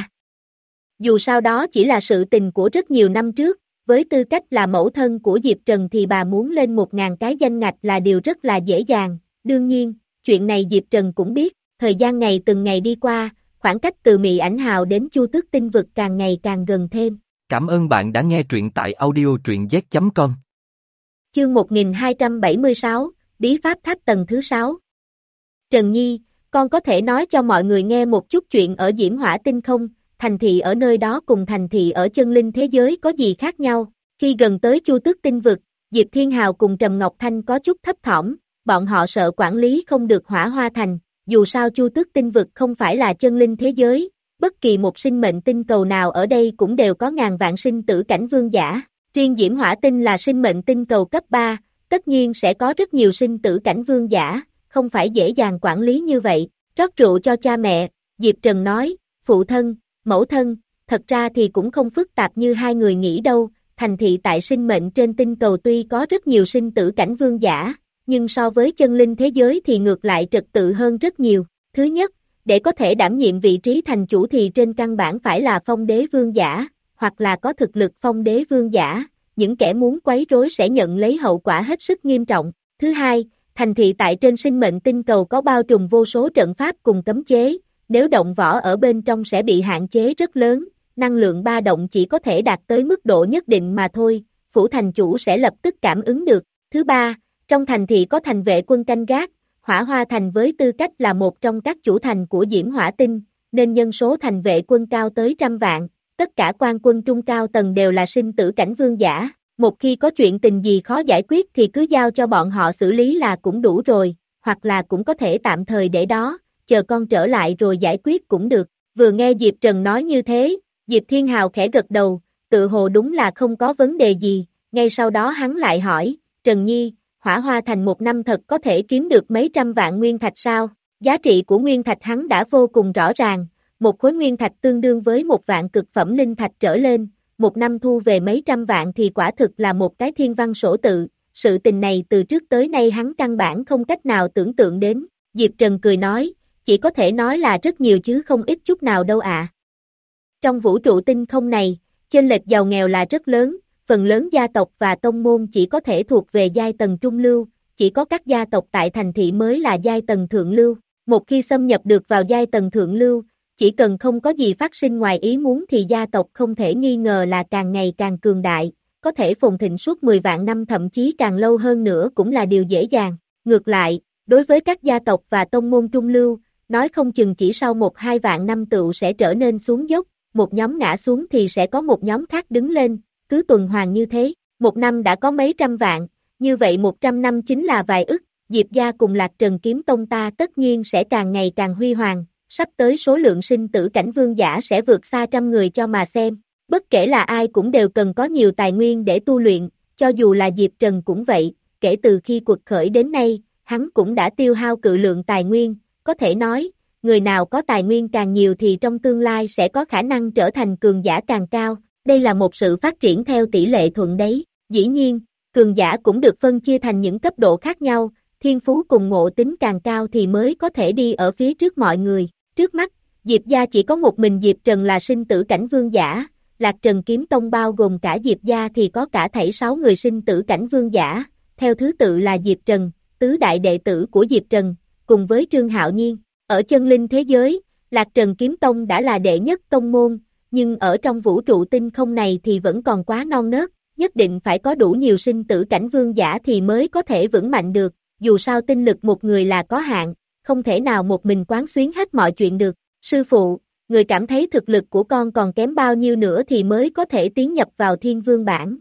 Dù sao đó chỉ là sự tình của rất nhiều năm trước, với tư cách là mẫu thân của Diệp Trần thì bà muốn lên một ngàn cái danh ngạch là điều rất là dễ dàng, đương nhiên, chuyện này Diệp Trần cũng biết. Thời gian ngày từng ngày đi qua, khoảng cách từ Mị Ảnh Hào đến Chu Tước Tinh Vực càng ngày càng gần thêm. Cảm ơn bạn đã nghe truyện tại audio truyện z chấm com. Chương một nghìn hai trăm bảy mươi sáu, Bí Pháp Tháp tầng thứ sáu. Trần Nhi, con có thể nói cho mọi người nghe một chút chuyện ở Diễm Hỏa Tinh không? Thành thị ở nơi đó cùng thành thị ở chân linh thế giới có gì khác nhau? Khi gần tới Chu Tước Tinh Vực, Diệp Thiên Hào cùng Trầm Ngọc Thanh có chút thấp thỏm, bọn họ sợ quản lý không được Hỏa Hoa Thành. Dù sao Chu Tước Tinh Vực không phải là chân linh thế giới, bất kỳ một sinh mệnh tinh cầu nào ở đây cũng đều có ngàn vạn sinh tử cảnh vương giả. Riêng Diễm Hỏa Tinh là sinh mệnh tinh cầu cấp ba, tất nhiên sẽ có rất nhiều sinh tử cảnh vương giả, không phải dễ dàng quản lý như vậy. Rót rượu cho cha mẹ, Diệp Trần nói, phụ thân, mẫu thân, thật ra thì cũng không phức tạp như hai người nghĩ đâu, thành thị tại sinh mệnh trên tinh cầu tuy có rất nhiều sinh tử cảnh vương giả, nhưng so với chân linh thế giới thì ngược lại trật tự hơn rất nhiều. Thứ nhất, để có thể đảm nhiệm vị trí thành chủ thì trên căn bản phải là phong đế vương giả, hoặc là có thực lực phong đế vương giả, những kẻ muốn quấy rối sẽ nhận lấy hậu quả hết sức nghiêm trọng. Thứ hai, thành thị tại trên sinh mệnh tinh cầu có bao trùm vô số trận pháp cùng cấm chế, nếu động võ ở bên trong sẽ bị hạn chế rất lớn, năng lượng ba động chỉ có thể đạt tới mức độ nhất định mà thôi, phủ thành chủ sẽ lập tức cảm ứng được. Thứ ba, trong thành thị có thành vệ quân canh gác, Hỏa Hoa Thành với tư cách là một trong các chủ thành của Diễm Hỏa Tinh, nên nhân số thành vệ quân cao tới trăm vạn, tất cả quan quân trung cao tầng đều là sinh tử cảnh vương giả, một khi có chuyện tình gì khó giải quyết thì cứ giao cho bọn họ xử lý là cũng đủ rồi, hoặc là cũng có thể tạm thời để đó, chờ con trở lại rồi giải quyết cũng được. Vừa nghe Diệp Trần nói như thế, Diệp Thiên Hào khẽ gật đầu, tự hồ đúng là không có vấn đề gì, ngay sau đó hắn lại hỏi, Trần Nhi, Hỏa Hoa Thành một năm thật có thể kiếm được mấy trăm vạn nguyên thạch sao? Giá trị của nguyên thạch hắn đã vô cùng rõ ràng, một khối nguyên thạch tương đương với một vạn cực phẩm linh thạch trở lên, một năm thu về mấy trăm vạn thì quả thực là một cái thiên văn sổ tự, sự tình này từ trước tới nay hắn căn bản không cách nào tưởng tượng đến. Diệp Trần cười nói, chỉ có thể nói là rất nhiều chứ không ít chút nào đâu ạ. À. Trong vũ trụ tinh không này, chênh lệch giàu nghèo là rất lớn, phần lớn gia tộc và tông môn chỉ có thể thuộc về giai tầng trung lưu, chỉ có các gia tộc tại thành thị mới là giai tầng thượng lưu. Một khi xâm nhập được vào giai tầng thượng lưu, chỉ cần không có gì phát sinh ngoài ý muốn thì gia tộc không thể nghi ngờ là càng ngày càng cường đại, có thể phồn thịnh suốt mười vạn năm thậm chí càng lâu hơn nữa cũng là điều dễ dàng. Ngược lại, đối với các gia tộc và tông môn trung lưu, nói không chừng chỉ sau một hai vạn năm tựu sẽ trở nên xuống dốc, một nhóm ngã xuống thì sẽ có một nhóm khác đứng lên, cứ tuần hoàn như thế, một năm đã có mấy trăm vạn, như vậy một trăm năm chính là vài ức, Diệp gia cùng Lạc Trần Kiếm Tông ta tất nhiên sẽ càng ngày càng huy hoàng, sắp tới số lượng sinh tử cảnh vương giả sẽ vượt xa trăm người cho mà xem, bất kể là ai cũng đều cần có nhiều tài nguyên để tu luyện, cho dù là Diệp Trần cũng vậy, kể từ khi cuộc khởi đến nay, hắn cũng đã tiêu hao cự lượng tài nguyên, có thể nói, người nào có tài nguyên càng nhiều thì trong tương lai sẽ có khả năng trở thành cường giả càng cao, đây là một sự phát triển theo tỷ lệ thuận đấy, dĩ nhiên, cường giả cũng được phân chia thành những cấp độ khác nhau, thiên phú cùng ngộ tính càng cao thì mới có thể đi ở phía trước mọi người, trước mắt, Diệp gia chỉ có một mình Diệp Trần là sinh tử cảnh vương giả, Lạc Trần Kiếm Tông bao gồm cả Diệp gia thì có cả thảy sáu người sinh tử cảnh vương giả, theo thứ tự là Diệp Trần, tứ đại đệ tử của Diệp Trần, cùng với Trương Hạo Nhiên. Ở chân linh thế giới, Lạc Trần Kiếm Tông đã là đệ nhất tông môn, nhưng ở trong vũ trụ tinh không này thì vẫn còn quá non nớt, nhất định phải có đủ nhiều sinh tử cảnh vương giả thì mới có thể vững mạnh được, dù sao tinh lực một người là có hạn, không thể nào một mình quán xuyến hết mọi chuyện được. Sư phụ, người cảm thấy thực lực của con còn kém bao nhiêu nữa thì mới có thể tiến nhập vào thiên vương bảng?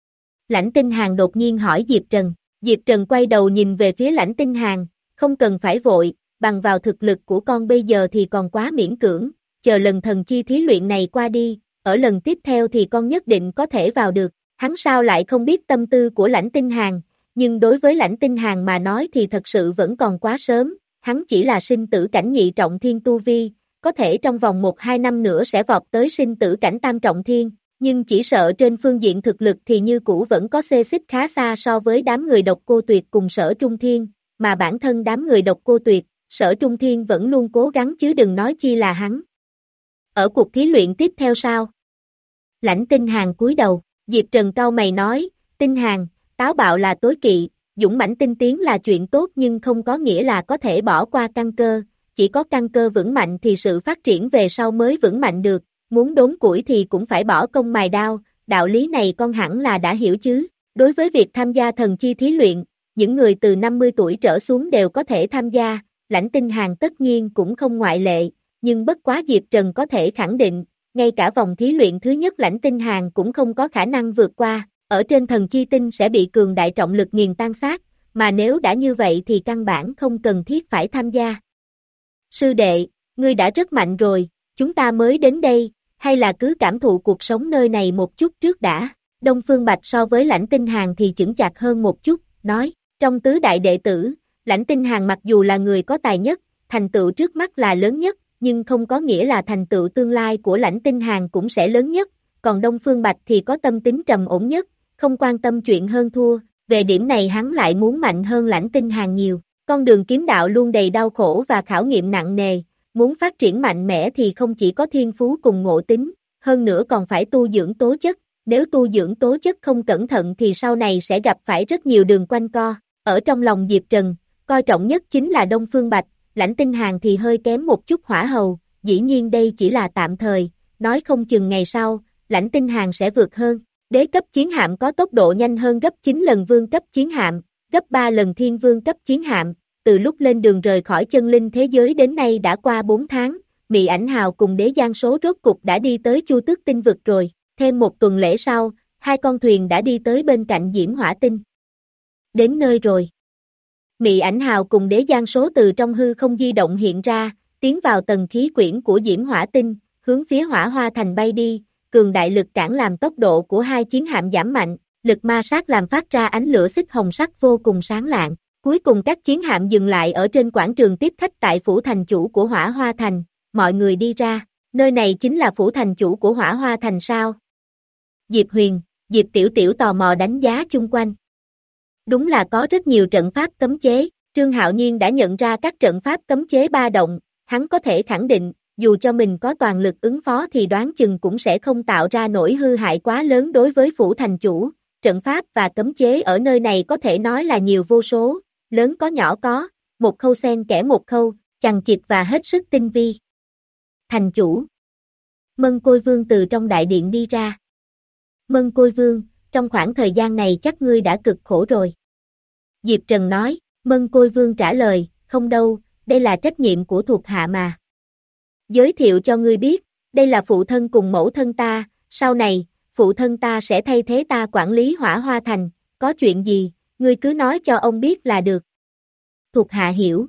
Lãnh Tinh Hàn đột nhiên hỏi Diệp Trần. Diệp Trần quay đầu nhìn về phía Lãnh Tinh Hàn, không cần phải vội, bằng vào thực lực của con bây giờ thì còn quá miễn cưỡng, chờ lần thần chi thí luyện này qua đi, ở lần tiếp theo thì con nhất định có thể vào được. Hắn sao lại không biết tâm tư của Lãnh Tinh Hàn, nhưng đối với Lãnh Tinh Hàn mà nói thì thật sự vẫn còn quá sớm, hắn chỉ là sinh tử cảnh nhị trọng thiên tu vi, có thể trong vòng một hai năm nữa sẽ vọt tới sinh tử cảnh tam trọng thiên, nhưng chỉ sợ trên phương diện thực lực thì như cũ vẫn có xê xích khá xa so với đám người Độc Cô Tuyệt cùng Sở Trung Thiên, mà bản thân đám người Độc Cô Tuyệt, Sở Trung Thiên vẫn luôn cố gắng chứ đừng nói chi là hắn. Ở cuộc thí luyện tiếp theo sao? Lãnh Tinh Hàn cúi đầu, Diệp Trần cau mày nói, Tinh Hàn, táo bạo là tối kỵ, dũng mãnh tinh tiến là chuyện tốt nhưng không có nghĩa là có thể bỏ qua căn cơ, chỉ có căn cơ vững mạnh thì sự phát triển về sau mới vững mạnh được, muốn đốn củi thì cũng phải bỏ công mài đao, đạo lý này con hẳn là đã hiểu chứ. Đối với việc tham gia thần chi thí luyện, những người từ năm mươi tuổi trở xuống đều có thể tham gia, Lãnh Tinh Hàn tất nhiên cũng không ngoại lệ, nhưng bất quá Diệp Trần có thể khẳng định, ngay cả vòng thí luyện thứ nhất Lãnh Tinh Hàn cũng không có khả năng vượt qua, ở trên thần chi tinh sẽ bị cường đại trọng lực nghiền tan xác, mà nếu đã như vậy thì căn bản không cần thiết phải tham gia. Sư đệ, ngươi đã rất mạnh rồi, chúng ta mới đến đây, hay là cứ cảm thụ cuộc sống nơi này một chút trước đã. Đông Phương Bạch so với Lãnh Tinh Hàn thì chững chạc hơn một chút, nói, trong tứ đại đệ tử, Lãnh Tinh Hàn mặc dù là người có tài nhất, thành tựu trước mắt là lớn nhất, nhưng không có nghĩa là thành tựu tương lai của Lãnh Tinh Hàn cũng sẽ lớn nhất, còn Đông Phương Bạch thì có tâm tính trầm ổn nhất, không quan tâm chuyện hơn thua, về điểm này hắn lại muốn mạnh hơn Lãnh Tinh Hàn nhiều. Con đường kiếm đạo luôn đầy đau khổ và khảo nghiệm nặng nề, muốn phát triển mạnh mẽ thì không chỉ có thiên phú cùng ngộ tính, hơn nữa còn phải tu dưỡng tố chất, nếu tu dưỡng tố chất không cẩn thận thì sau này sẽ gặp phải rất nhiều đường quanh co. Ở trong lòng Diệp Trần, coi trọng nhất chính là Đông Phương Bạch, Lãnh Tinh Hàn thì hơi kém một chút hỏa hầu, dĩ nhiên đây chỉ là tạm thời, nói không chừng ngày sau, Lãnh Tinh Hàn sẽ vượt hơn. Đế cấp chiến hạm có tốc độ nhanh hơn gấp chín lần vương cấp chiến hạm, gấp ba lần thiên vương cấp chiến hạm, từ lúc lên đường rời khỏi chân linh thế giới đến nay đã qua bốn tháng, Mị Ảnh Hào cùng Đế Giang Số rốt cục đã đi tới Chu Tước tinh vực rồi, thêm một tuần lễ sau, hai con thuyền đã đi tới bên cạnh Diễm Hỏa tinh. Đến nơi rồi. Mị Ảnh Hào cùng Đế Giang Số từ trong hư không di động hiện ra, tiến vào tầng khí quyển của Diễm Hỏa tinh, hướng phía Hỏa Hoa Thành bay đi, cường đại lực cản làm tốc độ của hai chiến hạm giảm mạnh, lực ma sát làm phát ra ánh lửa xích hồng sắc vô cùng sáng lạng. Cuối cùng các chiến hạm dừng lại ở trên quảng trường tiếp khách tại phủ thành chủ của Hỏa Hoa Thành, mọi người đi ra, nơi này chính là phủ thành chủ của Hỏa Hoa Thành sao? Diệp Huyền, Diệp Tiểu Tiểu tò mò đánh giá chung quanh. Đúng là có rất nhiều trận pháp cấm chế, Trương Hạo Nhiên đã nhận ra các trận pháp cấm chế ba động, hắn có thể khẳng định, dù cho mình có toàn lực ứng phó thì đoán chừng cũng sẽ không tạo ra nỗi hư hại quá lớn đối với phủ thành chủ, trận pháp và cấm chế ở nơi này có thể nói là nhiều vô số. Lớn có nhỏ có, một khâu xen kẽ một khâu, chằng chịt và hết sức tinh vi. Thành chủ. Mân Côi Vương từ trong đại điện đi ra. Mân Côi Vương, trong khoảng thời gian này chắc ngươi đã cực khổ rồi. Diệp Trần nói, Mân Côi Vương trả lời, không đâu, đây là trách nhiệm của thuộc hạ mà. Giới thiệu cho ngươi biết, đây là phụ thân cùng mẫu thân ta, sau này, phụ thân ta sẽ thay thế ta quản lý Hỏa Hoa Thành, có chuyện gì, ngươi cứ nói cho ông biết là được. Thuộc hạ hiểu.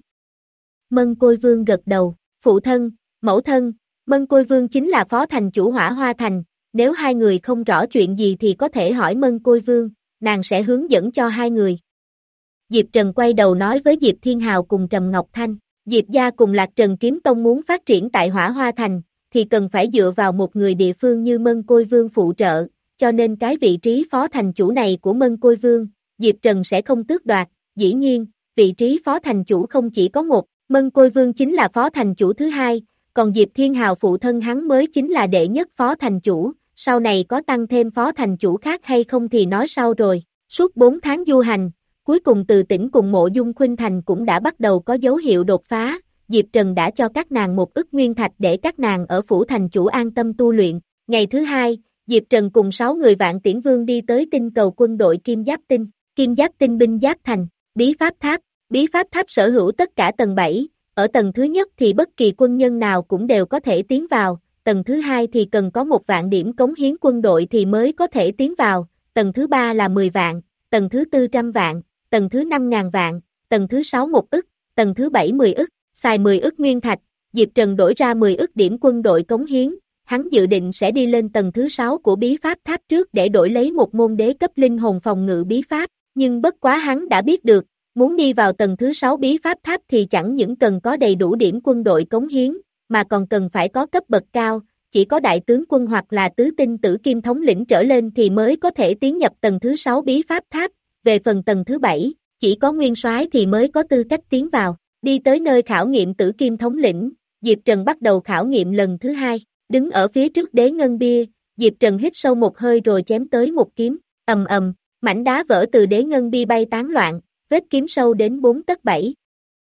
Mân Côi Vương gật đầu, phụ thân, mẫu thân, Mân Côi Vương chính là phó thành chủ Hỏa Hoa Thành, nếu hai người không rõ chuyện gì thì có thể hỏi Mân Côi Vương, nàng sẽ hướng dẫn cho hai người. Diệp Trần quay đầu nói với Diệp Thiên Hào cùng Trầm Ngọc Thanh, Diệp gia cùng Lạc Trần Kiếm Tông muốn phát triển tại Hỏa Hoa Thành, thì cần phải dựa vào một người địa phương như Mân Côi Vương phụ trợ, cho nên cái vị trí phó thành chủ này của Mân Côi Vương, Diệp Trần sẽ không tước đoạt, dĩ nhiên, vị trí phó thành chủ không chỉ có một, Mân Côi Vương chính là phó thành chủ thứ hai, còn Diệp Thiên Hào phụ thân hắn mới chính là đệ nhất phó thành chủ, sau này có tăng thêm phó thành chủ khác hay không thì nói sau rồi, suốt bốn tháng du hành, cuối cùng Từ Tỉnh cùng Mộ Dung Khuynh Thành cũng đã bắt đầu có dấu hiệu đột phá, Diệp Trần đã cho các nàng một ức nguyên thạch để các nàng ở phủ thành chủ an tâm tu luyện, ngày thứ hai, Diệp Trần cùng sáu người Vạn Tiễn Vương đi tới tinh cầu quân đội Kim Giáp Tinh, Kim Giáp Tinh binh Giáp Thành, Bí Pháp Tháp, Bí Pháp Tháp sở hữu tất cả tầng bảy, ở tầng thứ nhất thì bất kỳ quân nhân nào cũng đều có thể tiến vào, tầng thứ hai thì cần có một vạn điểm cống hiến quân đội thì mới có thể tiến vào, tầng thứ ba là mười vạn, tầng thứ tư trăm vạn, tầng thứ năm ngàn vạn, tầng thứ sáu một ức, tầng thứ bảy mười ức, xài mười ức nguyên thạch, Diệp Trần đổi ra mười ức điểm quân đội cống hiến, hắn dự định sẽ đi lên tầng thứ sáu của bí pháp tháp trước để đổi lấy một môn đế cấp linh hồn phòng ngự bí pháp, nhưng bất quá hắn đã biết được, muốn đi vào tầng thứ sáu bí pháp tháp thì chẳng những cần có đầy đủ điểm quân đội cống hiến, mà còn cần phải có cấp bậc cao, chỉ có đại tướng quân hoặc là tứ tinh tử kim thống lĩnh trở lên thì mới có thể tiến nhập tầng thứ sáu bí pháp tháp, về phần tầng thứ bảy, chỉ có nguyên soái thì mới có tư cách tiến vào, đi tới nơi khảo nghiệm tử kim thống lĩnh, Diệp Trần bắt đầu khảo nghiệm lần thứ hai, đứng ở phía trước đế ngân bia, Diệp Trần hít sâu một hơi rồi chém tới một kiếm, ầm ầm, mảnh đá vỡ từ đế ngân bia bay tán loạn, vết kiếm sâu đến bốn tấc bảy.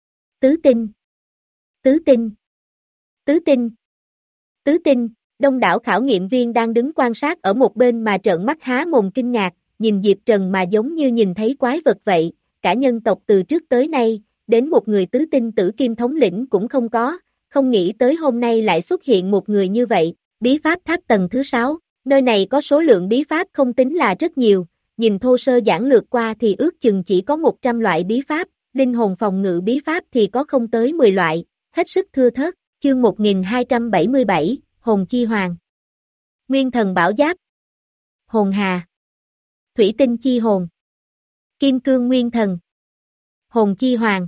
Tứ tinh, tứ tinh, tứ tinh, tứ tinh, đông đảo khảo nghiệm viên đang đứng quan sát ở một bên mà trợn mắt há mồm kinh ngạc, nhìn Diệp Trần mà giống như nhìn thấy quái vật vậy, cả nhân tộc từ trước tới nay, đến một người tứ tinh tử kim thống lĩnh cũng không có, không nghĩ tới hôm nay lại xuất hiện một người như vậy, bí pháp tháp tầng thứ sáu, nơi này có số lượng bí pháp không tính là rất nhiều, nhìn thô sơ giản lược qua thì ước chừng chỉ có một trăm loại bí pháp, linh hồn phòng ngự bí pháp thì có không tới mười loại, hết sức thưa thớt, chương một nghìn hai trăm bảy mươi bảy, Hồn Chi Hoàng, Nguyên Thần Bảo Giáp, Hồn Hà, Thủy Tinh Chi Hồn, Kim Cương Nguyên Thần, Hồn Chi Hoàng.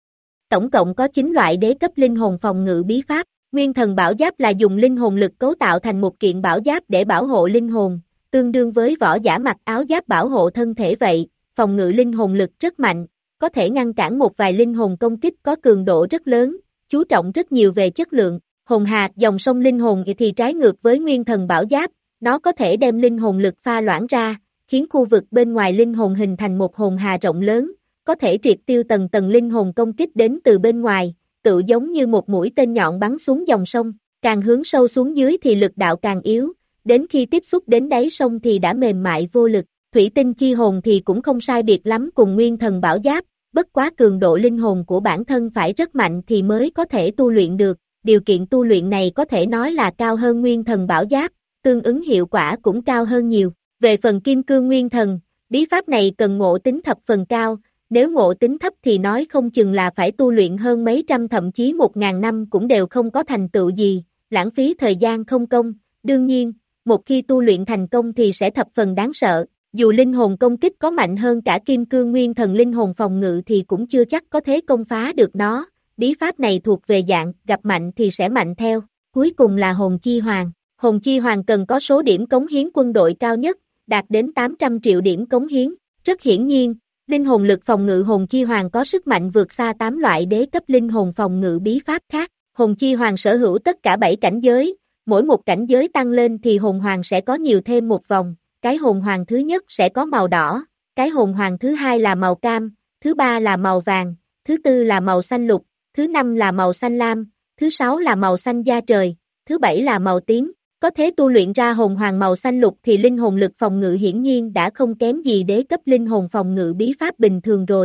Tổng cộng có chín loại đế cấp linh hồn phòng ngự bí pháp, Nguyên Thần Bảo Giáp là dùng linh hồn lực cấu tạo thành một kiện bảo giáp để bảo hộ linh hồn, tương đương với võ giả mặc áo giáp bảo hộ thân thể vậy, phòng ngự linh hồn lực rất mạnh, có thể ngăn cản một vài linh hồn công kích có cường độ rất lớn, chú trọng rất nhiều về chất lượng. Hồn Hà, dòng sông linh hồn thì trái ngược với Nguyên Thần Bảo Giáp, nó có thể đem linh hồn lực pha loãng ra, khiến khu vực bên ngoài linh hồn hình thành một hồn hà rộng lớn, có thể triệt tiêu tầng tầng linh hồn công kích đến từ bên ngoài, tự giống như một mũi tên nhọn bắn xuống dòng sông, càng hướng sâu xuống dưới thì lực đạo càng yếu, đến khi tiếp xúc đến đáy sông thì đã mềm mại vô lực. Thủy Tinh Chi Hồn thì cũng không sai biệt lắm cùng Nguyên Thần Bảo Giáp, bất quá cường độ linh hồn của bản thân phải rất mạnh thì mới có thể tu luyện được, điều kiện tu luyện này có thể nói là cao hơn Nguyên Thần Bảo Giáp, tương ứng hiệu quả cũng cao hơn nhiều. Về phần Kim Cương Nguyên Thần, bí pháp này cần ngộ tính thập phần cao, nếu ngộ tính thấp thì nói không chừng là phải tu luyện hơn mấy trăm thậm chí một ngàn năm cũng đều không có thành tựu gì, lãng phí thời gian không công, đương nhiên, một khi tu luyện thành công thì sẽ thập phần đáng sợ, dù linh hồn công kích có mạnh hơn cả Kim Cương Nguyên Thần linh hồn phòng ngự thì cũng chưa chắc có thể công phá được nó, bí pháp này thuộc về dạng gặp mạnh thì sẽ mạnh theo, cuối cùng là Hồn Chi Hoàng, Hồn Chi Hoàng cần có số điểm cống hiến quân đội cao nhất, đạt đến tám trăm triệu điểm cống hiến, rất hiển nhiên, linh hồn lực phòng ngự Hồn Chi Hoàng có sức mạnh vượt xa tám loại đế cấp linh hồn phòng ngự bí pháp khác, Hồn Chi Hoàng sở hữu tất cả bảy cảnh giới, mỗi một cảnh giới tăng lên thì hồn hoàng sẽ có nhiều thêm một vòng, cái hồn hoàng thứ nhất sẽ có màu đỏ, cái hồn hoàng thứ hai là màu cam, thứ ba là màu vàng, thứ tư là màu xanh lục, thứ năm là màu xanh lam, thứ sáu là màu xanh da trời, thứ bảy là màu tím. Có thể tu luyện ra hồn hoàng màu xanh lục thì linh hồn lực phòng ngự hiển nhiên đã không kém gì đế cấp linh hồn phòng ngự bí pháp bình thường rồi,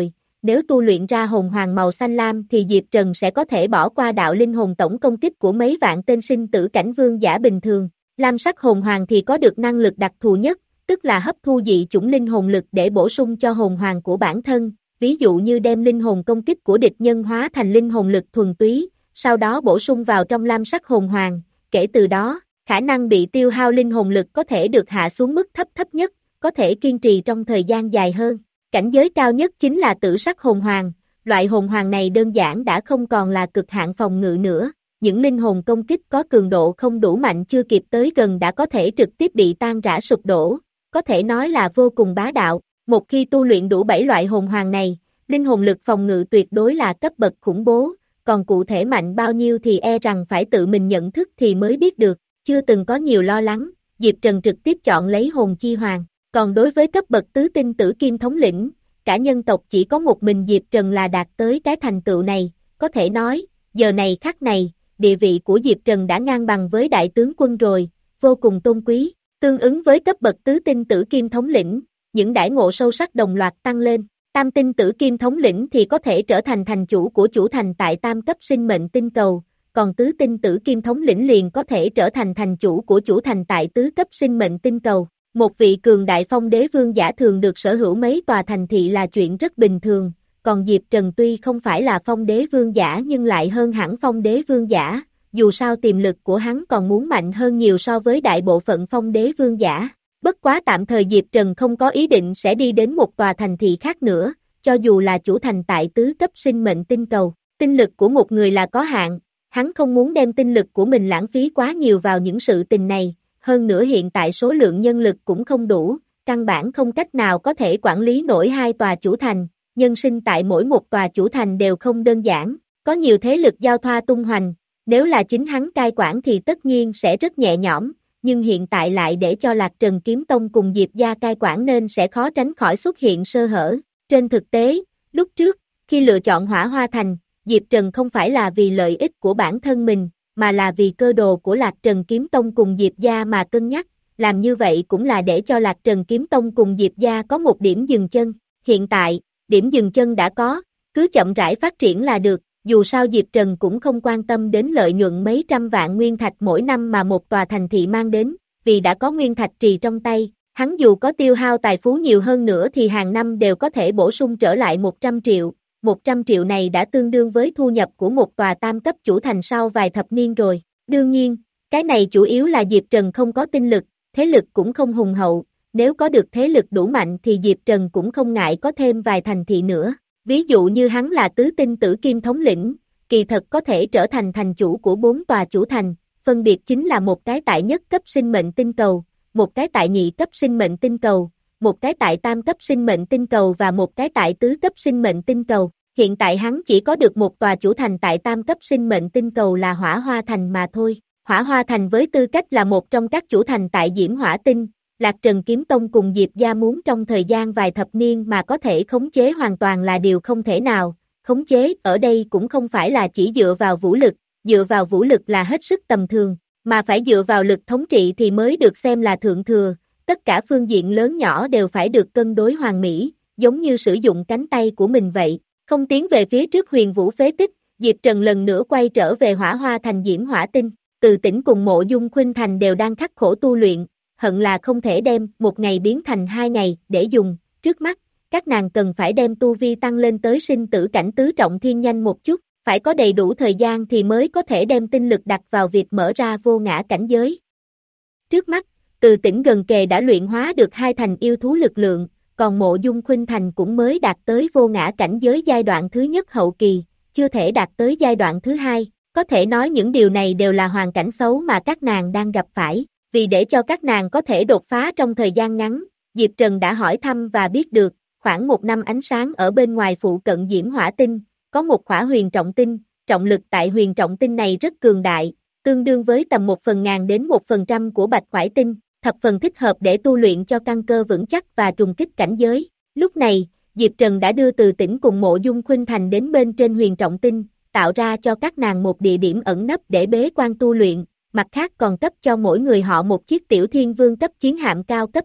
nếu tu luyện ra hồn hoàng màu xanh lam thì Diệp Trần sẽ có thể bỏ qua đạo linh hồn tổng công kích của mấy vạn tên sinh tử cảnh vương giả bình thường. Lam sắc hồn hoàng thì có được năng lực đặc thù nhất, tức là hấp thu dị chủng linh hồn lực để bổ sung cho hồn hoàng của bản thân, ví dụ như đem linh hồn công kích của địch nhân hóa thành linh hồn lực thuần túy, sau đó bổ sung vào trong lam sắc hồn hoàng, kể từ đó, khả năng bị tiêu hao linh hồn lực có thể được hạ xuống mức thấp thấp nhất, có thể kiên trì trong thời gian dài hơn. Cảnh giới cao nhất chính là tử sắc hồn hoàng, loại hồn hoàng này đơn giản đã không còn là cực hạn phòng ngự nữa, những linh hồn công kích có cường độ không đủ mạnh chưa kịp tới gần đã có thể trực tiếp bị tan rã sụp đổ, có thể nói là vô cùng bá đạo. Một khi tu luyện đủ bảy loại hồn hoàng này, linh hồn lực phòng ngự tuyệt đối là cấp bậc khủng bố, còn cụ thể mạnh bao nhiêu thì e rằng phải tự mình nhận thức thì mới biết được, chưa từng có nhiều lo lắng, Diệp Trần trực tiếp chọn lấy hồn chi hoàng. Còn đối với cấp bậc tứ tinh tử kim thống lĩnh, cả nhân tộc chỉ có một mình Diệp Trần là đạt tới cái thành tựu này, có thể nói, giờ này khắc này, địa vị của Diệp Trần đã ngang bằng với đại tướng quân rồi, vô cùng tôn quý, tương ứng với cấp bậc tứ tinh tử kim thống lĩnh, những đãi ngộ sâu sắc đồng loạt tăng lên, tam tinh tử kim thống lĩnh thì có thể trở thành thành chủ của chủ thành tại tam cấp sinh mệnh tinh cầu, còn tứ tinh tử kim thống lĩnh liền có thể trở thành thành chủ của chủ thành tại tứ cấp sinh mệnh tinh cầu. Một vị cường đại phong đế vương giả thường được sở hữu mấy tòa thành thị là chuyện rất bình thường, còn Diệp Trần tuy không phải là phong đế vương giả nhưng lại hơn hẳn phong đế vương giả, dù sao tiềm lực của hắn còn muốn mạnh hơn nhiều so với đại bộ phận phong đế vương giả. Bất quá tạm thời Diệp Trần không có ý định sẽ đi đến một tòa thành thị khác nữa, cho dù là chủ thành tại tứ cấp sinh mệnh tinh cầu, tinh lực của một người là có hạn, hắn không muốn đem tinh lực của mình lãng phí quá nhiều vào những sự tình này. Hơn nữa hiện tại số lượng nhân lực cũng không đủ, căn bản không cách nào có thể quản lý nổi hai tòa chủ thành, nhân sinh tại mỗi một tòa chủ thành đều không đơn giản, có nhiều thế lực giao thoa tung hoành, nếu là chính hắn cai quản thì tất nhiên sẽ rất nhẹ nhõm, nhưng hiện tại lại để cho Lạc Trần Kiếm Tông cùng Diệp gia cai quản nên sẽ khó tránh khỏi xuất hiện sơ hở. Trên thực tế, lúc trước, khi lựa chọn Hỏa Hoa Thành, Diệp Trần không phải là vì lợi ích của bản thân mình, mà là vì cơ đồ của Lạc Trần Kiếm Tông cùng Diệp gia mà cân nhắc, làm như vậy cũng là để cho Lạc Trần Kiếm Tông cùng Diệp gia có một điểm dừng chân. Hiện tại, điểm dừng chân đã có, cứ chậm rãi phát triển là được, dù sao Diệp Trần cũng không quan tâm đến lợi nhuận mấy trăm vạn nguyên thạch mỗi năm mà một tòa thành thị mang đến, vì đã có nguyên thạch trì trong tay, hắn dù có tiêu hao tài phú nhiều hơn nữa thì hàng năm đều có thể bổ sung trở lại một trăm triệu. một trăm triệu này đã tương đương với thu nhập của một tòa tam cấp chủ thành sau vài thập niên rồi. Đương nhiên, cái này chủ yếu là Diệp Trần không có tinh lực, thế lực cũng không hùng hậu, nếu có được thế lực đủ mạnh thì Diệp Trần cũng không ngại có thêm vài thành thị nữa. Ví dụ như hắn là tứ tinh tử kim thống lĩnh, kỳ thật có thể trở thành thành chủ của bốn tòa chủ thành, phân biệt chính là một cái tại nhất cấp sinh mệnh tinh cầu, một cái tại nhị cấp sinh mệnh tinh cầu, một cái tại tam cấp sinh mệnh tinh cầu và một cái tại tứ cấp sinh mệnh tinh cầu. Hiện tại hắn chỉ có được một tòa chủ thành tại tam cấp sinh mệnh tinh cầu là Hỏa Hoa Thành mà thôi. Hỏa Hoa Thành với tư cách là một trong các chủ thành tại Diễm Hỏa Tinh, Lạc Trần Kiếm Tông cùng Diệp gia muốn trong thời gian vài thập niên mà có thể khống chế hoàn toàn là điều không thể nào. Khống chế ở đây cũng không phải là chỉ dựa vào vũ lực, dựa vào vũ lực là hết sức tầm thường, mà phải dựa vào lực thống trị thì mới được xem là thượng thừa, tất cả phương diện lớn nhỏ đều phải được cân đối hoàn mỹ, giống như sử dụng cánh tay của mình vậy. Không tiến về phía trước huyền vũ phế tích, Diệp Trần lần nữa quay trở về Hỏa Hoa Thành Diễm Hỏa Tinh, Từ Tĩnh cùng Mộ Dung Khuynh Thành đều đang khắc khổ tu luyện, hận là không thể đem một ngày biến thành hai ngày để dùng, trước mắt, các nàng cần phải đem tu vi tăng lên tới sinh tử cảnh tứ trọng thiên nhanh một chút, phải có đầy đủ thời gian thì mới có thể đem tinh lực đặt vào việc mở ra vô ngã cảnh giới. Trước mắt, Từ Tĩnh gần kề đã luyện hóa được hai thành yêu thú lực lượng, còn Mộ Dung Khuynh Thành cũng mới đạt tới vô ngã cảnh giới giai đoạn thứ nhất hậu kỳ, chưa thể đạt tới giai đoạn thứ hai, có thể nói những điều này đều là hoàn cảnh xấu mà các nàng đang gặp phải, vì để cho các nàng có thể đột phá trong thời gian ngắn, Diệp Trần đã hỏi thăm và biết được, khoảng một năm ánh sáng ở bên ngoài phụ cận Diễm Hỏa Tinh, có một khỏa huyền trọng tinh, trọng lực tại huyền trọng tinh này rất cường đại, tương đương với tầm một phần ngàn đến một phần trăm của bạch khoải tinh, thập phần thích hợp để tu luyện cho căn cơ vững chắc và trùng kích cảnh giới. Lúc này, Diệp Trần đã đưa Từ Tĩnh cùng Mộ Dung Khuynh Thành đến bên trên huyền trọng tinh, tạo ra cho các nàng một địa điểm ẩn nấp để bế quan tu luyện, mặt khác còn cấp cho mỗi người họ một chiếc tiểu thiên vương cấp chiến hạm cao cấp nhất.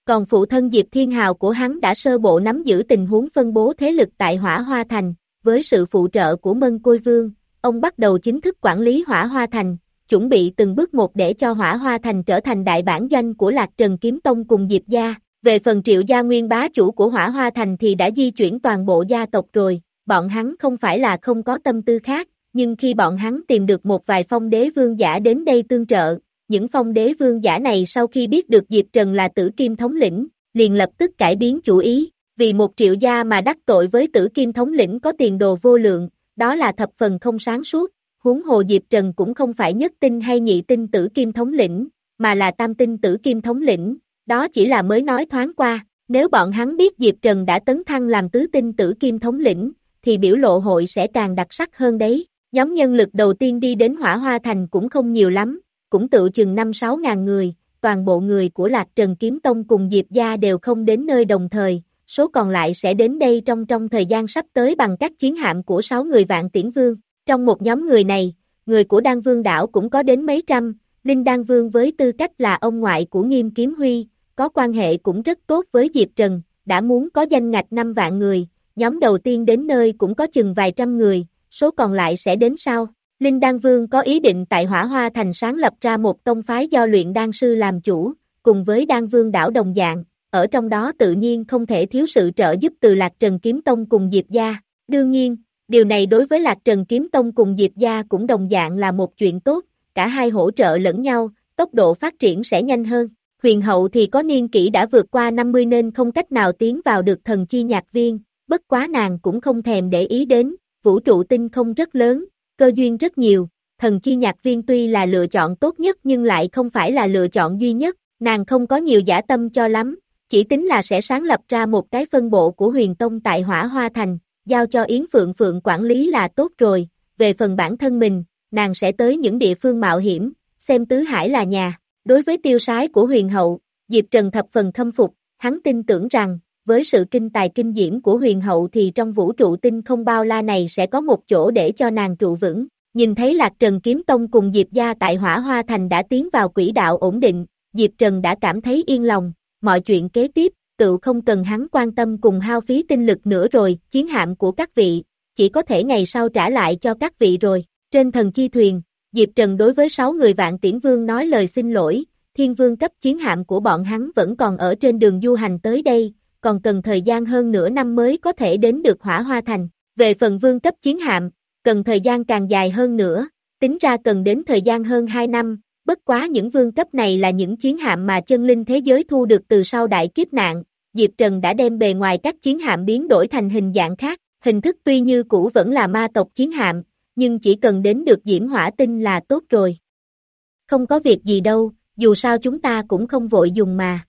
Còn phụ thân Diệp Thiên Hào của hắn đã sơ bộ nắm giữ tình huống phân bố thế lực tại Hỏa Hoa Thành, với sự phụ trợ của Mân Côi Vương, ông bắt đầu chính thức quản lý Hỏa Hoa Thành, chuẩn bị từng bước một để cho Hỏa Hoa Thành trở thành đại bản doanh của Lạc Trần Kiếm Tông cùng Diệp gia. Về phần Triệu gia nguyên bá chủ của Hỏa Hoa Thành thì đã di chuyển toàn bộ gia tộc rồi, bọn hắn không phải là không có tâm tư khác, nhưng khi bọn hắn tìm được một vài phong đế vương giả đến đây tương trợ, những phong đế vương giả này sau khi biết được Diệp Trần là Tử Kim thống lĩnh, liền lập tức cải biến chủ ý, vì một Triệu gia mà đắc tội với Tử Kim thống lĩnh có tiền đồ vô lượng, đó là thập phần không sáng suốt, huống hồ Diệp Trần cũng không phải nhất tinh hay nhị tinh Tử Kim thống lĩnh, mà là tam tinh Tử Kim thống lĩnh, đó chỉ là mới nói thoáng qua, nếu bọn hắn biết Diệp Trần đã tấn thăng làm tứ tinh Tử Kim thống lĩnh, thì biểu lộ hội sẽ càng đặc sắc hơn đấy. Nhóm nhân lực đầu tiên đi đến Hỏa Hoa Thành cũng không nhiều lắm, cũng tự chừng năm sáu ngàn người, toàn bộ người của Lạc Trần Kiếm Tông cùng Diệp gia đều không đến nơi đồng thời, số còn lại sẽ đến đây trong trong thời gian sắp tới bằng các chiến hạm của sáu người Vạn Tiễn Vương. Trong một nhóm người này, người của Đan Vương đảo cũng có đến mấy trăm, Linh Đan Vương với tư cách là ông ngoại của Nghiêm Kiếm Huy, có quan hệ cũng rất tốt với Diệp Trần, đã muốn có danh ngạch năm vạn người, nhóm đầu tiên đến nơi cũng có chừng vài trăm người, số còn lại sẽ đến sau. Linh Đan Vương có ý định tại Hỏa Hoa Thành sáng lập ra một tông phái do luyện đan sư làm chủ, cùng với Đan Vương đảo đồng dạng, ở trong đó tự nhiên không thể thiếu sự trợ giúp từ Lạc Trần Kiếm Tông cùng Diệp gia. Đương nhiên, điều này đối với Lạc Trần Kiếm Tông cùng Diệp gia cũng đồng dạng là một chuyện tốt, cả hai hỗ trợ lẫn nhau, tốc độ phát triển sẽ nhanh hơn. Huyền hậu thì có niên kỷ đã vượt qua năm mươi nên không cách nào tiến vào được thần chi nhạc viên, bất quá nàng cũng không thèm để ý đến, vũ trụ tinh không rất lớn, cơ duyên rất nhiều, thần chi nhạc viên tuy là lựa chọn tốt nhất nhưng lại không phải là lựa chọn duy nhất, nàng không có nhiều dã tâm cho lắm, chỉ tính là sẽ sáng lập ra một cái phân bộ của Huyền Tông tại Hỏa Hoa Thành, giao cho Yến Phượng Phượng quản lý là tốt rồi, về phần bản thân mình, nàng sẽ tới những địa phương mạo hiểm, xem tứ hải là nhà. Đối với tiêu sái của huyền hậu, Diệp Trần thập phần khâm phục, hắn tin tưởng rằng, với sự kinh tài kinh diễm của huyền hậu thì trong vũ trụ tinh không bao la này sẽ có một chỗ để cho nàng trụ vững. Nhìn thấy Lạc Trần Kiếm Tông cùng Diệp gia tại Hỏa Hoa Thành đã tiến vào quỹ đạo ổn định, Diệp Trần đã cảm thấy yên lòng, mọi chuyện kế tiếp, tự không cần hắn quan tâm cùng hao phí tinh lực nữa rồi, chiến hạm của các vị, chỉ có thể ngày sau trả lại cho các vị rồi. Trên thần chi thuyền, Diệp Trần đối với sáu người Vạn Tiễn Vương nói lời xin lỗi, thiên vương cấp chiến hạm của bọn hắn vẫn còn ở trên đường du hành tới đây, còn cần thời gian hơn nửa năm mới có thể đến được Hỏa Hoa Thành. Về phần vương cấp chiến hạm, cần thời gian càng dài hơn nữa, tính ra cần đến thời gian hơn hai năm, bất quá những vương cấp này là những chiến hạm mà chân linh thế giới thu được từ sau đại kiếp nạn, Diệp Trần đã đem bề ngoài các chiến hạm biến đổi thành hình dạng khác, hình thức tuy như cũ vẫn là ma tộc chiến hạm, nhưng chỉ cần đến được Diễm Hỏa Tinh là tốt rồi. Không có việc gì đâu, dù sao chúng ta cũng không vội dùng mà.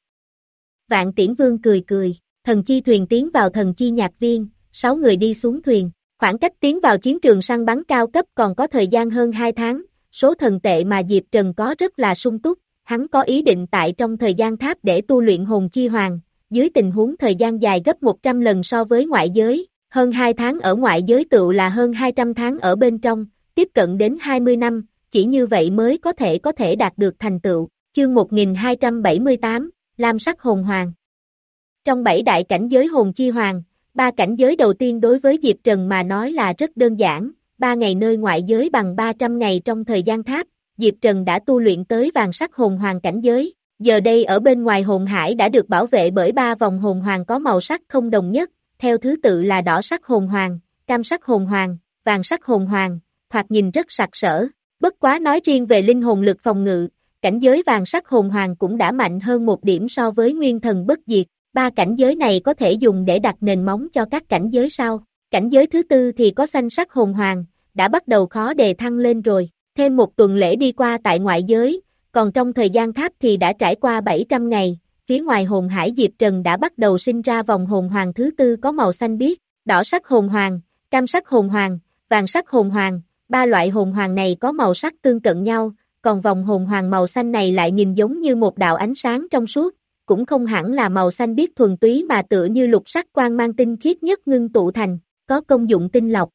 Vạn Tiễn Vương cười cười, thần chi thuyền tiến vào thần chi nhạc viên, sáu người đi xuống thuyền, khoảng cách tiến vào chiến trường săn bắn cao cấp còn có thời gian hơn hai tháng, số thần tệ mà Diệp Trần có rất là sung túc, hắn có ý định tại trong thời gian tháp để tu luyện hồn chi hoàng, dưới tình huống thời gian dài gấp một trăm lần so với ngoại giới. Hơn hai tháng ở ngoại giới tựu là hơn hai trăm tháng ở bên trong, tiếp cận đến hai mươi năm, chỉ như vậy mới có thể có thể đạt được thành tựu. Chương một nghìn hai trăm bảy mươi tám, Lam sắc hồn hoàng. Trong bảy đại cảnh giới hồn chi hoàng, ba cảnh giới đầu tiên đối với Diệp Trần mà nói là rất đơn giản, ba ngày nơi ngoại giới bằng ba trăm ngày trong thời gian tháp, Diệp Trần đã tu luyện tới vàng sắc hồn hoàng cảnh giới. Giờ đây ở bên ngoài hồn hải đã được bảo vệ bởi ba vòng hồn hoàng có màu sắc không đồng nhất, theo thứ tự là đỏ sắc hồn hoàng, cam sắc hồn hoàng, vàng sắc hồn hoàng, thoạt nhìn rất sặc sỡ. Bất quá nói riêng về linh hồn lực phòng ngự, cảnh giới vàng sắc hồn hoàng cũng đã mạnh hơn một điểm so với nguyên thần bất diệt. Ba cảnh giới này có thể dùng để đặt nền móng cho các cảnh giới sau. Cảnh giới thứ tư thì có xanh sắc hồn hoàng, đã bắt đầu khó đề thăng lên rồi. Thêm một tuần lễ đi qua tại ngoại giới, còn trong thời gian tháp thì đã trải qua bảy trăm ngày. Phía ngoài hồn hải Diệp Trần đã bắt đầu sinh ra vòng hồn hoàng thứ tư có màu xanh biếc, đỏ sắc hồn hoàng, cam sắc hồn hoàng, vàng sắc hồn hoàng, ba loại hồn hoàng này có màu sắc tương cận nhau, còn vòng hồn hoàng màu xanh này lại nhìn giống như một đạo ánh sáng trong suốt, cũng không hẳn là màu xanh biếc thuần túy mà tựa như lục sắc quang mang tinh khiết nhất ngưng tụ thành, có công dụng tinh lọc.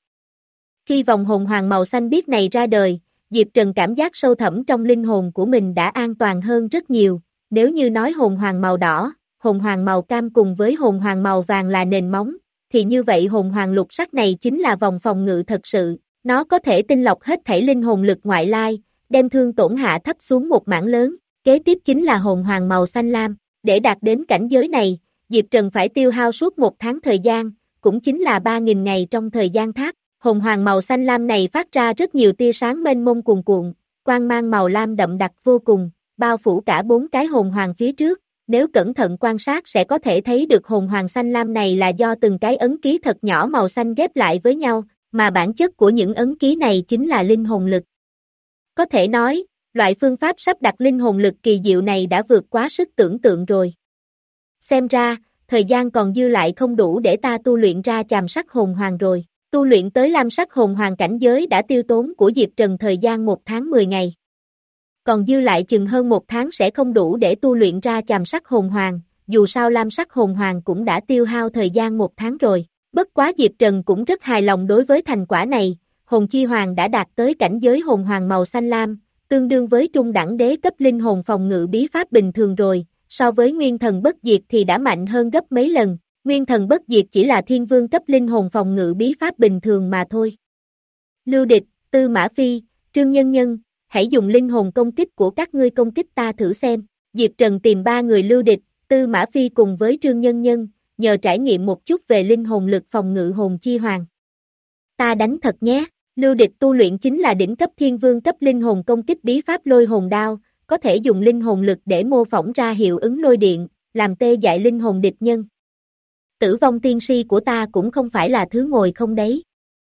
Khi vòng hồn hoàng màu xanh biếc này ra đời, Diệp Trần cảm giác sâu thẳm trong linh hồn của mình đã an toàn hơn rất nhiều. Nếu như nói hồn hoàng màu đỏ, hồn hoàng màu cam cùng với hồn hoàng màu vàng là nền móng, thì như vậy hồn hoàng lục sắc này chính là vòng phòng ngự thật sự, nó có thể tinh lọc hết thảy linh hồn lực ngoại lai, đem thương tổn hạ thấp xuống một mảng lớn, kế tiếp chính là hồn hoàng màu xanh lam, để đạt đến cảnh giới này, Diệp Trần phải tiêu hao suốt một tháng thời gian, cũng chính là ba nghìn ngày trong thời gian tháp, hồn hoàng màu xanh lam này phát ra rất nhiều tia sáng mênh mông cuồn cuộn, quang mang màu lam đậm đặc vô cùng, bao phủ cả bốn cái hồn hoàng phía trước, nếu cẩn thận quan sát sẽ có thể thấy được hồn hoàng xanh lam này là do từng cái ấn ký thật nhỏ màu xanh ghép lại với nhau, mà bản chất của những ấn ký này chính là linh hồn lực. Có thể nói, loại phương pháp sắp đặt linh hồn lực kỳ diệu này đã vượt quá sức tưởng tượng rồi. Xem ra, thời gian còn dư lại không đủ để ta tu luyện ra chàm sắc hồn hoàng rồi. Tu luyện tới lam sắc hồn hoàng cảnh giới đã tiêu tốn của Diệp Trần thời gian một tháng mười ngày. Còn dư lại chừng hơn một tháng sẽ không đủ để tu luyện ra chàm sắc hồn hoàng, dù sao lam sắc hồn hoàng cũng đã tiêu hao thời gian một tháng rồi. Bất quá Diệp Trần cũng rất hài lòng đối với thành quả này, hồn chi hoàng đã đạt tới cảnh giới hồn hoàng màu xanh lam, tương đương với trung đẳng đế cấp linh hồn phòng ngự bí pháp bình thường rồi, so với nguyên thần bất diệt thì đã mạnh hơn gấp mấy lần. Nguyên thần bất diệt chỉ là thiên vương cấp linh hồn phòng ngự bí pháp bình thường mà thôi. Lưu Địch, Tư Mã Phi, Trương Nhân Nhân, hãy dùng linh hồn công kích của các ngươi công kích ta thử xem. Diệp Trần tìm ba người Lưu Địch, Tư Mã Phi cùng với Trương Nhân Nhân, nhờ trải nghiệm một chút về linh hồn lực phòng ngự hồn chi hoàng. Ta đánh thật nhé. Lưu Địch tu luyện chính là đỉnh cấp thiên vương cấp linh hồn công kích bí pháp lôi hồn đao, có thể dùng linh hồn lực để mô phỏng ra hiệu ứng lôi điện, làm tê dại linh hồn địch nhân. Tử vong tiên si của ta cũng không phải là thứ ngồi không đấy.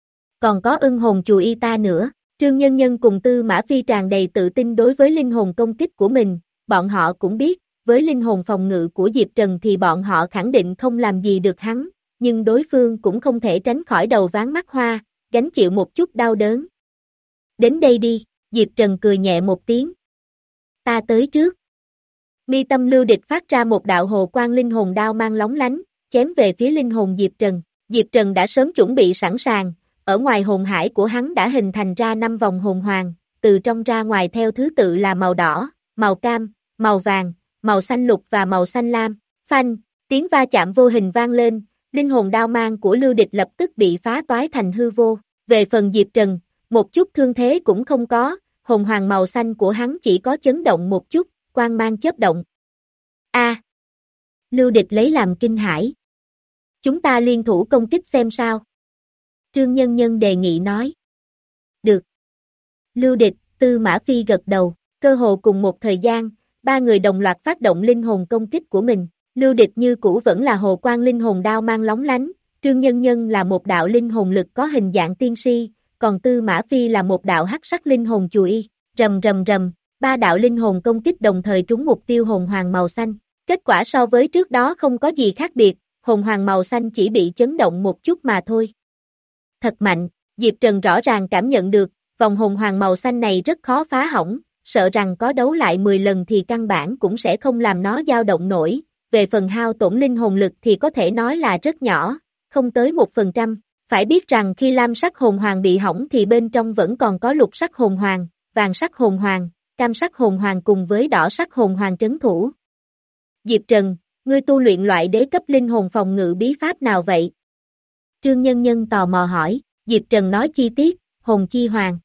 Còn có ưng hồn chù y ta nữa. Trương Nhân Nhân cùng Tư Mã Phi tràn đầy tự tin đối với linh hồn công kích của mình, bọn họ cũng biết, với linh hồn phòng ngự của Diệp Trần thì bọn họ khẳng định không làm gì được hắn, nhưng đối phương cũng không thể tránh khỏi đầu ván mắt hoa, gánh chịu một chút đau đớn. Đến đây đi, Diệp Trần cười nhẹ một tiếng. Ta tới trước. Mi tâm Lưu Địch phát ra một đạo hồ quang linh hồn đao mang lóng lánh, chém về phía linh hồn Diệp Trần. Diệp Trần đã sớm chuẩn bị sẵn sàng, ở ngoài hồn hải của hắn đã hình thành ra năm vòng hồn hoàng, từ trong ra ngoài theo thứ tự là màu đỏ, màu cam, màu vàng, màu xanh lục và màu xanh lam. Phanh, tiếng va chạm vô hình vang lên, linh hồn đao mang của Lưu Địch lập tức bị phá toái thành hư vô. Về phần Diệp Trần, một chút thương thế cũng không có, hồn hoàng màu xanh của hắn chỉ có chấn động một chút, quang mang chớp động. A! Lưu Địch lấy làm kinh hãi. Chúng ta liên thủ công kích xem sao. Trương Nhân Nhân đề nghị nói. Được. Lưu Địch, Tư Mã Phi gật đầu, cơ hồ cùng một thời gian, ba người đồng loạt phát động linh hồn công kích của mình. Lưu Địch như cũ vẫn là hồ quang linh hồn đao mang lóng lánh, Trương Nhân Nhân là một đạo linh hồn lực có hình dạng tiên si, còn Tư Mã Phi là một đạo hắc sắc linh hồn chùi y, rầm rầm rầm, ba đạo linh hồn công kích đồng thời trúng mục tiêu hồn hoàng màu xanh. Kết quả so với trước đó không có gì khác biệt, hồn hoàng màu xanh chỉ bị chấn động một chút mà thôi. Thật mạnh, Diệp Trần rõ ràng cảm nhận được, vòng hồn hoàng màu xanh này rất khó phá hỏng, sợ rằng có đấu lại mười lần thì căn bản cũng sẽ không làm nó dao động nổi, về phần hao tổn linh hồn lực thì có thể nói là rất nhỏ, không tới một phần trăm. Phải biết rằng khi lam sắc hồn hoàng bị hỏng thì bên trong vẫn còn có lục sắc hồn hoàng, vàng sắc hồn hoàng, cam sắc hồn hoàng cùng với đỏ sắc hồn hoàng trấn thủ. Diệp Trần, ngươi tu luyện loại đế cấp linh hồn phòng ngự bí pháp nào vậy? Trương Nhân Nhân tò mò hỏi, Diệp Trần nói chi tiết, hồn chi hoàng.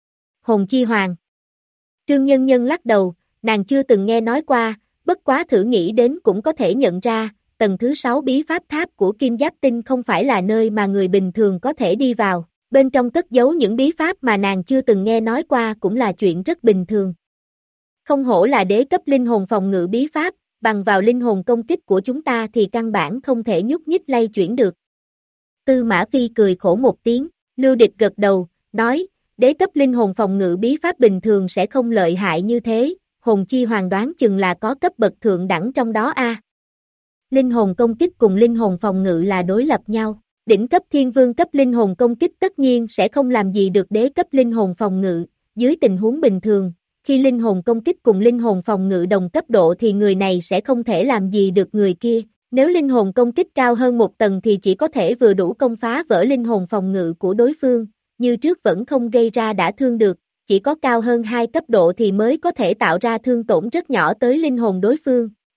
Hồn chi hoàng. Trương Nhân Nhân lắc đầu, nàng chưa từng nghe nói qua, bất quá thử nghĩ đến cũng có thể nhận ra, tầng thứ sáu bí pháp tháp của Kim Giáp Tinh không phải là nơi mà người bình thường có thể đi vào, bên trong cất giấu những bí pháp mà nàng chưa từng nghe nói qua cũng là chuyện rất bình thường. Không hổ là đế cấp linh hồn phòng ngự bí pháp, bằng vào linh hồn công kích của chúng ta thì căn bản không thể nhúc nhích lay chuyển được. Tư Mã Phi cười khổ một tiếng, Lưu Địch gật đầu, nói, đế cấp linh hồn phòng ngự bí pháp bình thường sẽ không lợi hại như thế, hồn chi hoàng đoán chừng là có cấp bậc thượng đẳng trong đó a. À. Linh hồn công kích cùng linh hồn phòng ngự là đối lập nhau, đỉnh cấp thiên vương cấp linh hồn công kích tất nhiên sẽ không làm gì được đế cấp linh hồn phòng ngự, dưới tình huống bình thường, khi linh hồn công kích cùng linh hồn phòng ngự đồng cấp độ thì người này sẽ không thể làm gì được người kia, nếu linh hồn công kích cao hơn một tầng thì chỉ có thể vừa đủ công phá vỡ linh hồn phòng ngự của đối phương, như trước vẫn không gây ra đả thương được, chỉ có cao hơn hai cấp độ thì mới có thể tạo ra thương tổn rất nhỏ tới linh hồn đối phương,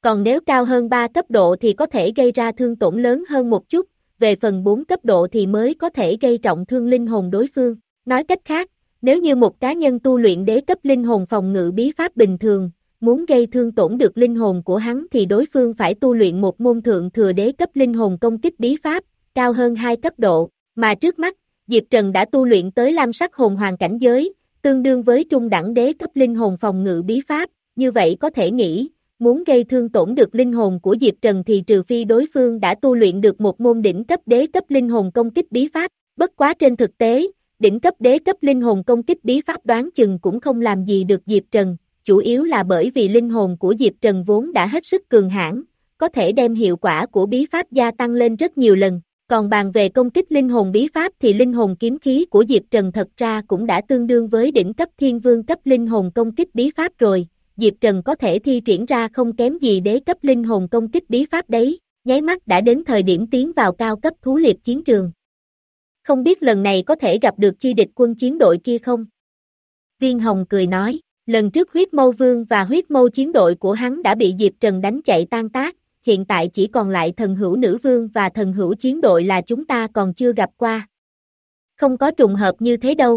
còn nếu cao hơn ba cấp độ thì có thể gây ra thương tổn lớn hơn một chút, về phần bốn cấp độ thì mới có thể gây trọng thương linh hồn đối phương. Nói cách khác, nếu như một cá nhân tu luyện đế cấp linh hồn phòng ngự bí pháp bình thường, muốn gây thương tổn được linh hồn của hắn thì đối phương phải tu luyện một môn thượng thừa đế cấp linh hồn công kích bí pháp, cao hơn hai cấp độ, mà trước mắt, Diệp Trần đã tu luyện tới lam sắc hồn hoàng cảnh giới, tương đương với trung đẳng đế cấp linh hồn phòng ngự bí pháp, như vậy có thể nghĩ, muốn gây thương tổn được linh hồn của Diệp Trần thì trừ phi đối phương đã tu luyện được một môn đỉnh cấp đế cấp linh hồn công kích bí pháp, bất quá trên thực tế, đỉnh cấp đế cấp linh hồn công kích bí pháp đoán chừng cũng không làm gì được Diệp Trần, chủ yếu là bởi vì linh hồn của Diệp Trần vốn đã hết sức cường hãn, có thể đem hiệu quả của bí pháp gia tăng lên rất nhiều lần. Còn bàn về công kích linh hồn bí pháp thì linh hồn kiếm khí của Diệp Trần thật ra cũng đã tương đương với đỉnh cấp thiên vương cấp linh hồn công kích bí pháp rồi, Diệp Trần có thể thi triển ra không kém gì đế cấp linh hồn công kích bí pháp đấy, nháy mắt đã đến thời điểm tiến vào cao cấp thú liệp chiến trường. Không biết lần này có thể gặp được chi địch quân chiến đội kia không? Viên Hồng cười nói, lần trước huyết mâu vương và huyết mâu chiến đội của hắn đã bị Diệp Trần đánh chạy tan tác, hiện tại chỉ còn lại thần hữu nữ vương và thần hữu chiến đội là chúng ta còn chưa gặp qua. Không có trùng hợp như thế đâu.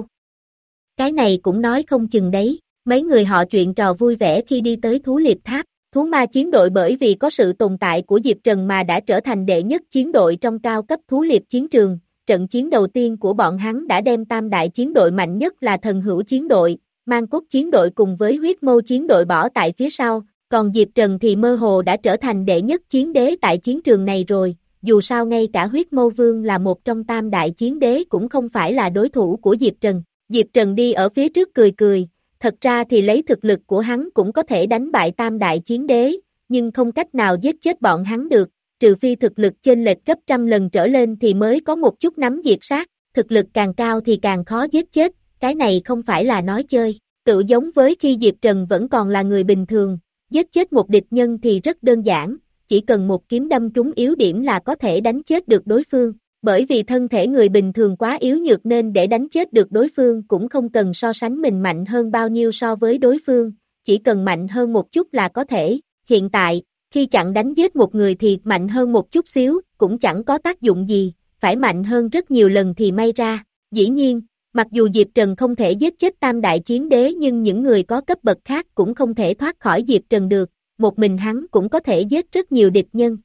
Cái này cũng nói không chừng đấy, mấy người họ chuyện trò vui vẻ khi đi tới thú liệp tháp, thú ma chiến đội bởi vì có sự tồn tại của Diệp Trần mà đã trở thành đệ nhất chiến đội trong cao cấp thú liệp chiến trường, trận chiến đầu tiên của bọn hắn đã đem tam đại chiến đội mạnh nhất là thần hữu chiến đội, mang cốt chiến đội cùng với huyết mâu chiến đội bỏ tại phía sau. Còn Diệp Trần thì mơ hồ đã trở thành đệ nhất chiến đế tại chiến trường này rồi, dù sao ngay cả huyết mâu vương là một trong tam đại chiến đế cũng không phải là đối thủ của Diệp Trần. Diệp Trần đi ở phía trước cười cười, thật ra thì lấy thực lực của hắn cũng có thể đánh bại tam đại chiến đế, nhưng không cách nào giết chết bọn hắn được, trừ phi thực lực chênh lệch gấp trăm lần trở lên thì mới có một chút nắm diệt sát, thực lực càng cao thì càng khó giết chết, cái này không phải là nói chơi, tự giống với khi Diệp Trần vẫn còn là người bình thường. Giết chết một địch nhân thì rất đơn giản, chỉ cần một kiếm đâm trúng yếu điểm là có thể đánh chết được đối phương, bởi vì thân thể người bình thường quá yếu nhược nên để đánh chết được đối phương cũng không cần so sánh mình mạnh hơn bao nhiêu so với đối phương, chỉ cần mạnh hơn một chút là có thể, hiện tại, khi chặn đánh giết một người thì mạnh hơn một chút xíu, cũng chẳng có tác dụng gì, phải mạnh hơn rất nhiều lần thì may ra, dĩ nhiên. Mặc dù Diệp Trần không thể giết chết tam đại chiến đế nhưng những người có cấp bậc khác cũng không thể thoát khỏi Diệp Trần được, một mình hắn cũng có thể giết rất nhiều địch nhân.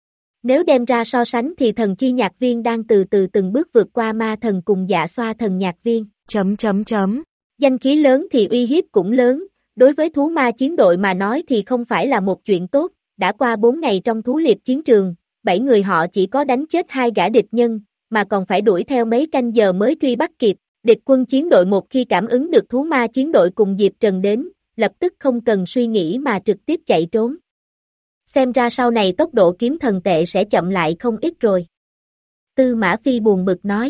Nếu đem ra so sánh thì thần chi nhạc viên đang từ từ từng bước vượt qua ma thần cùng dạ xoa thần nhạc viên. Chấm chấm chấm. Danh khí lớn thì uy hiếp cũng lớn, đối với thú ma chiến đội mà nói thì không phải là một chuyện tốt, đã qua bốn ngày trong thú liệp chiến trường, bảy người họ chỉ có đánh chết hai gã địch nhân, mà còn phải đuổi theo mấy canh giờ mới truy bắt kịp. Địch quân chiến đội một khi cảm ứng được thú ma chiến đội cùng Diệp Trần đến, lập tức không cần suy nghĩ mà trực tiếp chạy trốn. Xem ra sau này tốc độ kiếm thần tệ sẽ chậm lại không ít rồi. Tư Mã Phi buồn bực nói.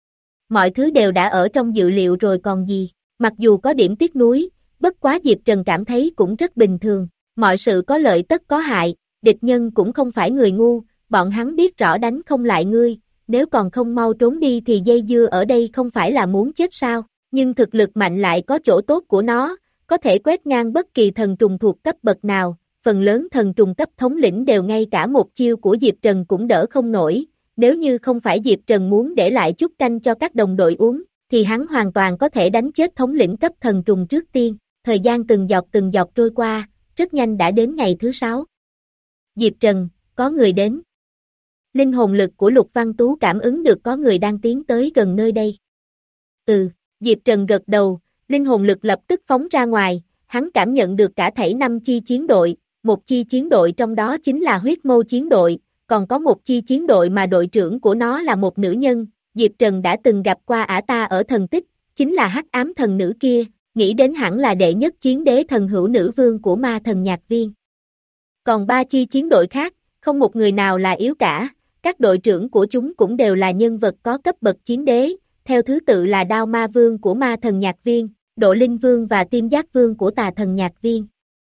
Mọi thứ đều đã ở trong dự liệu rồi còn gì, mặc dù có điểm tiếc nuối, bất quá Diệp Trần cảm thấy cũng rất bình thường, mọi sự có lợi tất có hại, địch nhân cũng không phải người ngu, bọn hắn biết rõ đánh không lại ngươi. Nếu còn không mau trốn đi thì dây dưa ở đây không phải là muốn chết sao, nhưng thực lực mạnh lại có chỗ tốt của nó, có thể quét ngang bất kỳ thần trùng thuộc cấp bậc nào, phần lớn thần trùng cấp thống lĩnh đều ngay cả một chiêu của Diệp Trần cũng đỡ không nổi, nếu như không phải Diệp Trần muốn để lại chút canh cho các đồng đội uống, thì hắn hoàn toàn có thể đánh chết thống lĩnh cấp thần trùng trước tiên, thời gian từng giọt từng giọt trôi qua, rất nhanh đã đến ngày thứ sáu. Diệp Trần, có người đến. Linh hồn lực của Lục Văn Tú cảm ứng được có người đang tiến tới gần nơi đây. Ừ, Diệp Trần gật đầu, linh hồn lực lập tức phóng ra ngoài, hắn cảm nhận được cả thảy năm chi chiến đội, một chi chiến đội trong đó chính là huyết mâu chiến đội, còn có một chi chiến đội mà đội trưởng của nó là một nữ nhân, Diệp Trần đã từng gặp qua ả ta ở thần tích, chính là hắc ám thần nữ kia, nghĩ đến hẳn là đệ nhất chiến đế thần hữu nữ vương của ma thần nhạc viên. Còn ba chi chiến đội khác, không một người nào là yếu cả. Các đội trưởng của chúng cũng đều là nhân vật có cấp bậc chiến đế, theo thứ tự là Đao Ma Vương của Ma Thần Nhạc Viên, Độ Linh Vương và Tiêm Giác Vương của Tà Thần Nhạc Viên.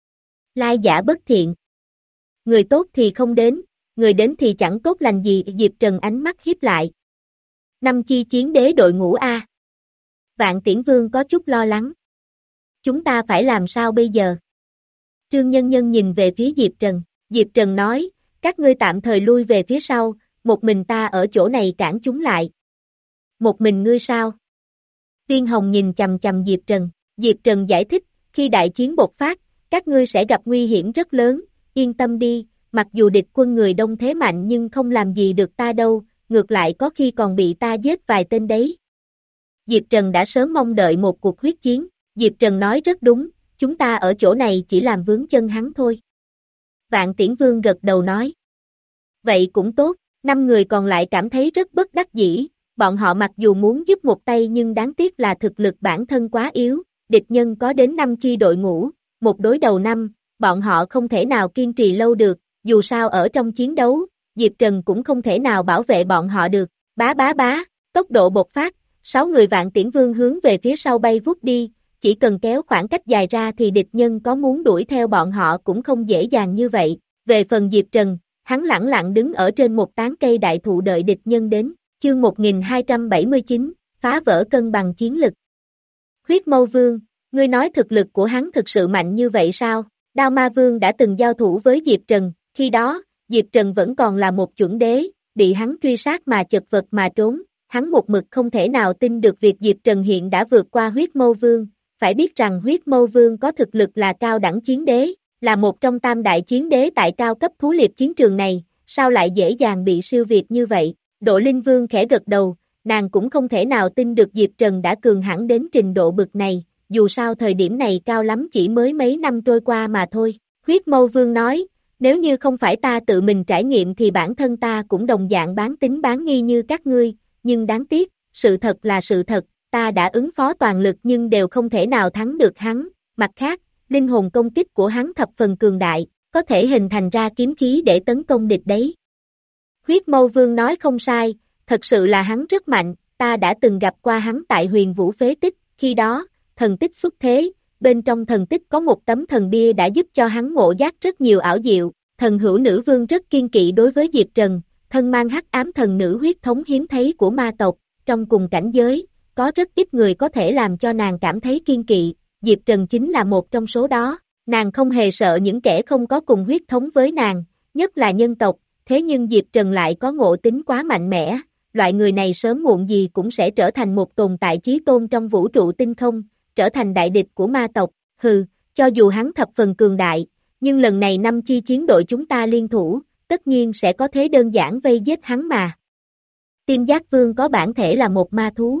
Lai giả bất thiện. Người tốt thì không đến, người đến thì chẳng tốt lành gì, Diệp Trần ánh mắt hiếp lại. Năm chi chiến đế đội ngũ A. Vạn Tiễn Vương có chút lo lắng. Chúng ta phải làm sao bây giờ? Trương Nhân Nhân nhìn về phía Diệp Trần. Diệp Trần nói, các ngươi tạm thời lui về phía sau, một mình ta ở chỗ này cản chúng lại. Một mình ngươi sao? Viên Hồng nhìn chằm chằm Diệp Trần. Diệp Trần giải thích, khi đại chiến bộc phát, các ngươi sẽ gặp nguy hiểm rất lớn, yên tâm đi, mặc dù địch quân người đông thế mạnh nhưng không làm gì được ta đâu, ngược lại có khi còn bị ta giết vài tên đấy. Diệp Trần đã sớm mong đợi một cuộc huyết chiến, Diệp Trần nói rất đúng, chúng ta ở chỗ này chỉ làm vướng chân hắn thôi. Vạn Tiễn Vương gật đầu nói. Vậy cũng tốt, năm người còn lại cảm thấy rất bất đắc dĩ, bọn họ mặc dù muốn giúp một tay nhưng đáng tiếc là thực lực bản thân quá yếu, địch nhân có đến năm chi đội ngũ, một đối đầu năm, bọn họ không thể nào kiên trì lâu được, dù sao ở trong chiến đấu, Diệp Trần cũng không thể nào bảo vệ bọn họ được, bá bá bá, tốc độ bộc phát, sáu người Vạn Tiễn Vương hướng về phía sau bay vút đi, chỉ cần kéo khoảng cách dài ra thì địch nhân có muốn đuổi theo bọn họ cũng không dễ dàng như vậy, về phần Diệp Trần, hắn lẳng lặng đứng ở trên một tán cây đại thụ đợi địch nhân đến, chương một nghìn hai trăm bảy mươi chín, phá vỡ cân bằng chiến lực. Huyết Mâu Vương, ngươi nói thực lực của hắn thực sự mạnh như vậy sao? Đao Ma Vương đã từng giao thủ với Diệp Trần, khi đó, Diệp Trần vẫn còn là một chuẩn đế, bị hắn truy sát mà chật vật mà trốn, hắn một mực không thể nào tin được việc Diệp Trần hiện đã vượt qua Huyết Mâu Vương, phải biết rằng Huyết Mâu Vương có thực lực là cao đẳng chiến đế, là một trong tam đại chiến đế tại cao cấp thú liệp chiến trường này, sao lại dễ dàng bị siêu việt như vậy? Độ Linh Vương khẽ gật đầu, nàng cũng không thể nào tin được Diệp Trần đã cường hãn đến trình độ bực này, dù sao thời điểm này cao lắm chỉ mới mấy năm trôi qua mà thôi. Huyết Mâu Vương nói, nếu như không phải ta tự mình trải nghiệm thì bản thân ta cũng đồng dạng bán tín bán nghi như các ngươi, nhưng đáng tiếc, sự thật là sự thật, ta đã ứng phó toàn lực nhưng đều không thể nào thắng được hắn, mặt khác, linh hồn công kích của hắn thập phần cường đại, có thể hình thành ra kiếm khí để tấn công địch đấy. Huyết Mâu Vương nói không sai, thật sự là hắn rất mạnh, ta đã từng gặp qua hắn tại Huyền Vũ Phế Tích, khi đó, thần tích xuất thế, bên trong thần tích có một tấm thần bia đã giúp cho hắn ngộ giác rất nhiều ảo diệu, thần hữu nữ vương rất kiên kỵ đối với Diệp Trần, thân mang hắc ám thần nữ huyết thống hiếm thấy của ma tộc, trong cùng cảnh giới, có rất ít người có thể làm cho nàng cảm thấy kiên kỵ, Diệp Trần chính là một trong số đó, nàng không hề sợ những kẻ không có cùng huyết thống với nàng, nhất là nhân tộc, thế nhưng Diệp Trần lại có ngộ tính quá mạnh mẽ, loại người này sớm muộn gì cũng sẽ trở thành một tồn tại chí tôn trong vũ trụ tinh không, trở thành đại địch của ma tộc, hừ, cho dù hắn thập phần cường đại, nhưng lần này năm chi chiến đội chúng ta liên thủ, tất nhiên sẽ có thế đơn giản vây giết hắn mà. Tim Giác Vương có bản thể là một ma thú.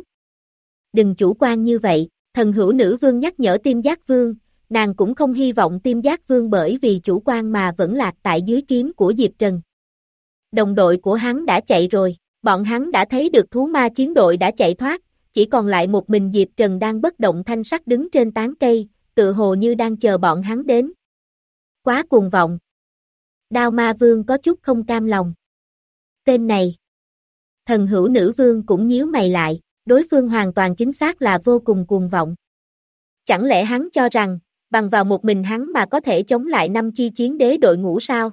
Đừng chủ quan như vậy, thần hữu nữ vương nhắc nhở Tim Giác Vương, nàng cũng không hy vọng Tim Giác Vương bởi vì chủ quan mà vẫn lạc tại dưới kiếm của Diệp Trần. Đồng đội của hắn đã chạy rồi, bọn hắn đã thấy được thú ma chiến đội đã chạy thoát, chỉ còn lại một mình Diệp Trần đang bất động thanh sắc đứng trên tán cây, tự hồ như đang chờ bọn hắn đến. Quá cuồng vọng. Đao Ma Vương có chút không cam lòng. Tên này. Thần hữu nữ vương cũng nhíu mày lại, đối phương hoàn toàn chính xác là vô cùng cuồng vọng. Chẳng lẽ hắn cho rằng, bằng vào một mình hắn mà có thể chống lại năm chi chiến đế đội ngũ sao?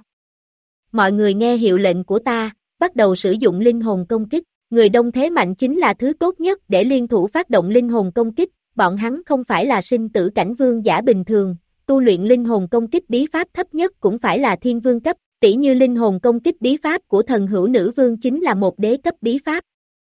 Mọi người nghe hiệu lệnh của ta, bắt đầu sử dụng linh hồn công kích, người đông thế mạnh chính là thứ tốt nhất để liên thủ phát động linh hồn công kích, bọn hắn không phải là sinh tử cảnh vương giả bình thường, tu luyện linh hồn công kích bí pháp thấp nhất cũng phải là thiên vương cấp, tỉ như linh hồn công kích bí pháp của thần hữu nữ vương chính là một đế cấp bí pháp.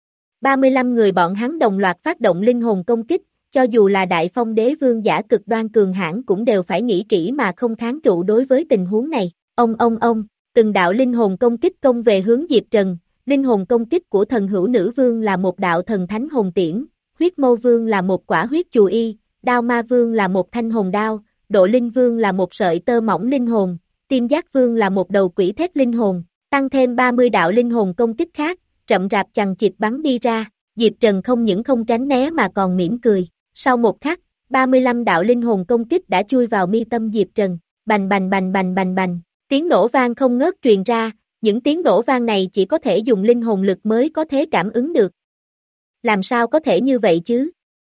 ba mươi lăm người bọn hắn đồng loạt phát động linh hồn công kích, cho dù là đại phong đế vương giả cực đoan cường hãn cũng đều phải nghĩ kỹ mà không kháng trụ đối với tình huống này. Ông ông ông, từng đạo linh hồn công kích công về hướng Diệp Trần, linh hồn công kích của thần hữu nữ vương là một đạo thần thánh hồn tiễn, huyết mâu vương là một quả huyết chù y, đao ma vương là một thanh hồn đao, độ linh vương là một sợi tơ mỏng linh hồn, tim giác vương là một đầu quỷ thét linh hồn, tăng thêm ba mươi đạo linh hồn công kích khác, rậm rạp chằng chịt bắn đi ra, Diệp Trần không những không tránh né mà còn mỉm cười, sau một khắc, ba mươi lăm đạo linh hồn công kích đã chui vào mi tâm Diệp Trần, bành bành bành bành bành bành, tiếng nổ vang không ngớt truyền ra, những tiếng nổ vang này chỉ có thể dùng linh hồn lực mới có thể cảm ứng được. Làm sao có thể như vậy chứ?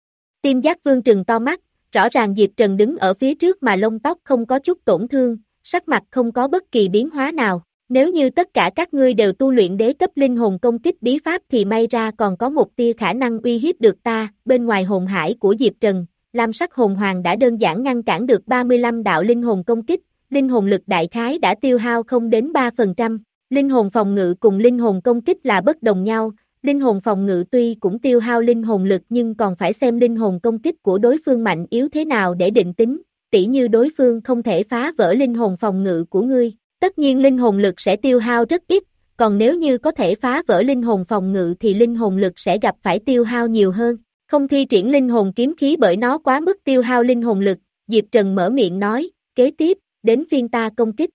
Tim giác vương trừng to mắt, rõ ràng Diệp Trần đứng ở phía trước mà lông tóc không có chút tổn thương, sắc mặt không có bất kỳ biến hóa nào. Nếu như tất cả các ngươi đều tu luyện đế cấp linh hồn công kích bí pháp thì may ra còn có một tia khả năng uy hiếp được ta, bên ngoài hồn hải của Diệp Trần, lam sắc hồn hoàng đã đơn giản ngăn cản được ba mươi lăm đạo linh hồn công kích, linh hồn lực đại khái đã tiêu hao không đến ba phần trăm. Linh hồn phòng ngự cùng linh hồn công kích là bất đồng nhau, linh hồn phòng ngự tuy cũng tiêu hao linh hồn lực nhưng còn phải xem linh hồn công kích của đối phương mạnh yếu thế nào để định tính, tỉ như đối phương không thể phá vỡ linh hồn phòng ngự của ngươi, tất nhiên linh hồn lực sẽ tiêu hao rất ít, còn nếu như có thể phá vỡ linh hồn phòng ngự thì linh hồn lực sẽ gặp phải tiêu hao nhiều hơn. Không thi triển linh hồn kiếm khí bởi nó quá mức tiêu hao linh hồn lực, Diệp Trần mở miệng nói, kế tiếp, đến phiên ta công kích.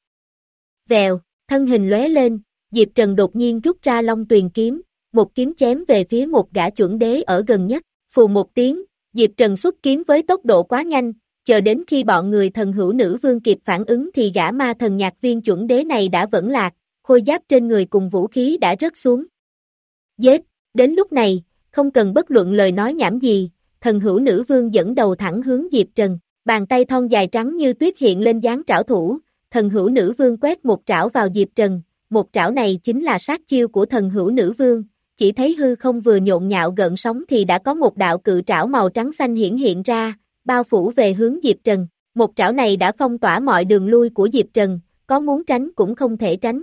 Vèo, thân hình lóe lên, Diệp Trần đột nhiên rút ra Long Tuyền kiếm, một kiếm chém về phía một gã chuẩn đế ở gần nhất, phù một tiếng, Diệp Trần xuất kiếm với tốc độ quá nhanh, chờ đến khi bọn người thần hữu nữ vương kịp phản ứng thì gã ma thần nhạc viên chuẩn đế này đã vẫn lạc, khôi giáp trên người cùng vũ khí đã rớt xuống. Giết, đến lúc này, không cần bất luận lời nói nhảm gì, thần hữu nữ vương dẫn đầu thẳng hướng Diệp Trần, bàn tay thon dài trắng như tuyết hiện lên dáng trảo thủ, thần hữu nữ vương quét một trảo vào Diệp Trần, một trảo này chính là sát chiêu của thần hữu nữ vương, chỉ thấy hư không vừa nhộn nhạo gợn sóng thì đã có một đạo cự trảo màu trắng xanh hiển hiện ra, bao phủ về hướng Diệp Trần, một trảo này đã phong tỏa mọi đường lui của Diệp Trần, có muốn tránh cũng không thể tránh.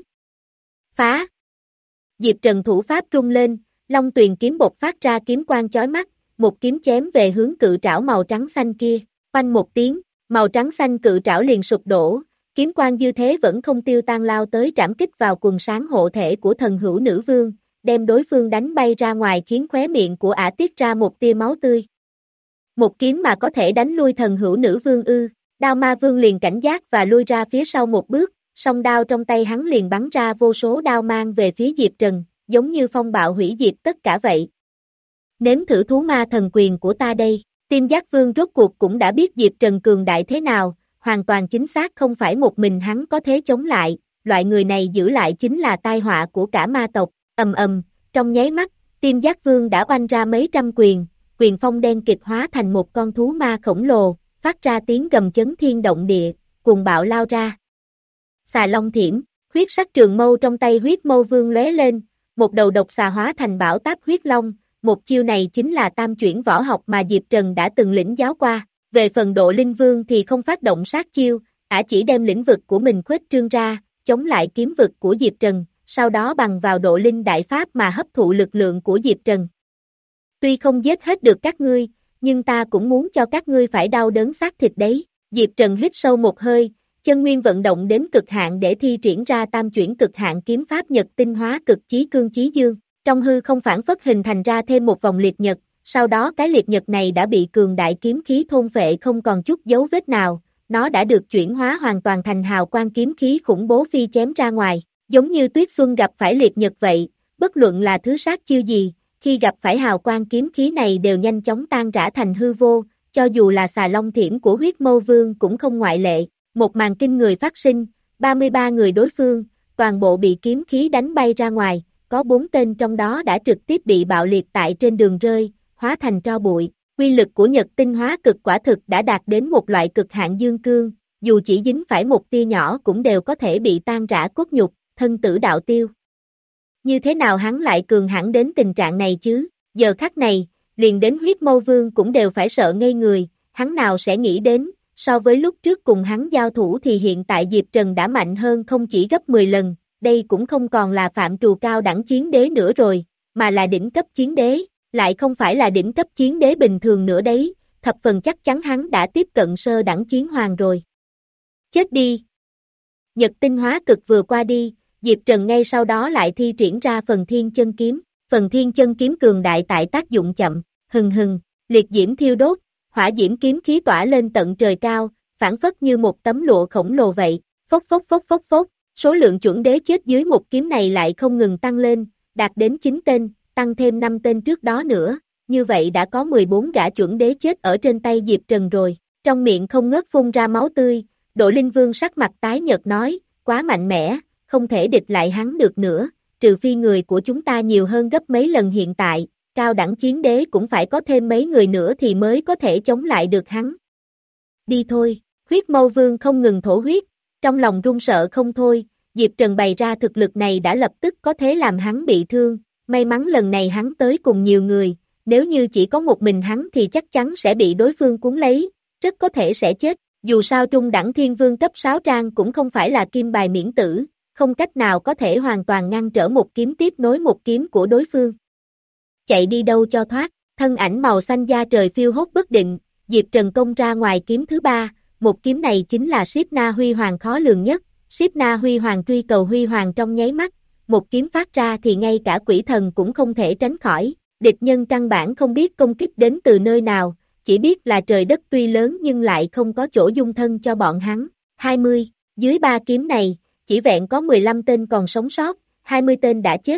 Phá! Diệp Trần thủ pháp rung lên, Long Tuyền kiếm bộc phát ra kiếm quang chói mắt, một kiếm chém về hướng cự trảo màu trắng xanh kia, oanh một tiếng, màu trắng xanh cự trảo liền sụp đổ, kiếm quang dư thế vẫn không tiêu tan lao tới trảm kích vào quần sáng hộ thể của thần hữu nữ vương, đem đối phương đánh bay ra ngoài khiến khóe miệng của ả tiết ra một tia máu tươi. Một kiếm mà có thể đánh lui thần hữu nữ vương ư, Đao Ma Vương liền cảnh giác và lui ra phía sau một bước, song đao trong tay hắn liền bắn ra vô số đao mang về phía Diệp Trần, giống như phong bạo hủy diệt tất cả vậy. Nếm thử thú ma thần quyền của ta đây, Tim Giác Vương rốt cuộc cũng đã biết Diệp Trần cường đại thế nào, hoàn toàn chính xác không phải một mình hắn có thể chống lại, loại người này giữ lại chính là tai họa của cả ma tộc, ầm ầm, trong nháy mắt, Tim Giác Vương đã oanh ra mấy trăm quyền, quyền phong đen kịch hóa thành một con thú ma khổng lồ, phát ra tiếng gầm chấn thiên động địa, cuồng bạo lao ra. Xà Long Thiểm, huyết sắc trường mâu trong tay huyết mâu vương lóe lên, một đầu độc xà hóa thành bão táp huyết long, một chiêu này chính là tam chuyển võ học mà Diệp Trần đã từng lĩnh giáo qua, về phần Độ Linh Vương thì không phát động sát chiêu, ả chỉ đem lĩnh vực của mình khuếch trương ra, chống lại kiếm vực của Diệp Trần, sau đó bằng vào Độ Linh Đại Pháp mà hấp thụ lực lượng của Diệp Trần. Tuy không giết hết được các ngươi, nhưng ta cũng muốn cho các ngươi phải đau đớn xác thịt đấy, Diệp Trần hít sâu một hơi, chân nguyên vận động đến cực hạn để thi triển ra tam chuyển cực hạn kiếm pháp nhật tinh hóa cực chí cương chí dương, trong hư không phản phất hình thành ra thêm một vòng liệt nhật, sau đó cái liệt nhật này đã bị cường đại kiếm khí thôn phệ không còn chút dấu vết nào, nó đã được chuyển hóa hoàn toàn thành hào quang kiếm khí khủng bố phi chém ra ngoài, giống như Tuyết Xuân gặp phải liệt nhật vậy, bất luận là thứ sát chiêu gì, khi gặp phải hào quang kiếm khí này đều nhanh chóng tan rã thành hư vô, cho dù là Xà Long Thiểm của huyết mâu vương cũng không ngoại lệ, một màn kinh người phát sinh, ba mươi ba người đối phương, toàn bộ bị kiếm khí đánh bay ra ngoài, có bốn tên trong đó đã trực tiếp bị bạo liệt tại trên đường rơi, hóa thành tro bụi, quy lực của nhật tinh hóa cực quả thực đã đạt đến một loại cực hạn dương cương, dù chỉ dính phải một tia nhỏ cũng đều có thể bị tan rã cốt nhục, thân tử đạo tiêu. Như thế nào hắn lại cường hãn đến tình trạng này chứ, giờ khắc này, liền đến huyết mâu vương cũng đều phải sợ ngây người, hắn nào sẽ nghĩ đến, so với lúc trước cùng hắn giao thủ thì hiện tại Diệp Trần đã mạnh hơn không chỉ gấp mười lần, đây cũng không còn là phạm trù cao đẳng chiến đế nữa rồi, mà là đỉnh cấp chiến đế, lại không phải là đỉnh cấp chiến đế bình thường nữa đấy, thập phần chắc chắn hắn đã tiếp cận sơ đẳng chiến hoàng rồi. Chết đi! Nhật tinh hóa cực vừa qua đi, Diệp Trần ngay sau đó lại thi triển ra phần thiên chân kiếm, phần thiên chân kiếm cường đại tại tác dụng chậm, hừng hừng, liệt diễm thiêu đốt, hỏa diễm kiếm khí tỏa lên tận trời cao, phản phất như một tấm lụa khổng lồ vậy, phốc phốc phốc phốc phốc, số lượng chuẩn đế chết dưới một kiếm này lại không ngừng tăng lên, đạt đến chín tên, tăng thêm năm tên trước đó nữa, như vậy đã có mười bốn gã chuẩn đế chết ở trên tay Diệp Trần rồi, trong miệng không ngớt phun ra máu tươi, Độ Linh Vương sắc mặt tái nhợt nói, quá mạnh mẽ, không thể địch lại hắn được nữa, trừ phi người của chúng ta nhiều hơn gấp mấy lần hiện tại, cao đẳng chiến đế cũng phải có thêm mấy người nữa thì mới có thể chống lại được hắn. Đi thôi, huyết mâu vương không ngừng thổ huyết, trong lòng run sợ không thôi, Diệp Trần bày ra thực lực này đã lập tức có thể làm hắn bị thương, may mắn lần này hắn tới cùng nhiều người, nếu như chỉ có một mình hắn thì chắc chắn sẽ bị đối phương cuốn lấy, rất có thể sẽ chết, Dù sao trung đẳng thiên vương cấp sáu trang cũng không phải là kim bài miễn tử, không cách nào có thể hoàn toàn ngăn trở một kiếm tiếp nối một kiếm của đối phương. Chạy đi đâu cho thoát, thân ảnh màu xanh da trời phiêu hốt bất định, Diệp Trần công ra ngoài kiếm thứ ba, một kiếm này chính là Siết Na Huy Hoàng khó lường nhất, Siết Na Huy Hoàng truy cầu Huy Hoàng trong nháy mắt, một kiếm phát ra thì ngay cả quỷ thần cũng không thể tránh khỏi, địch nhân căn bản không biết công kích đến từ nơi nào, chỉ biết là trời đất tuy lớn nhưng lại không có chỗ dung thân cho bọn hắn, hai mươi, dưới ba kiếm này, chỉ vẹn có mười lăm tên còn sống sót, hai mươi tên đã chết.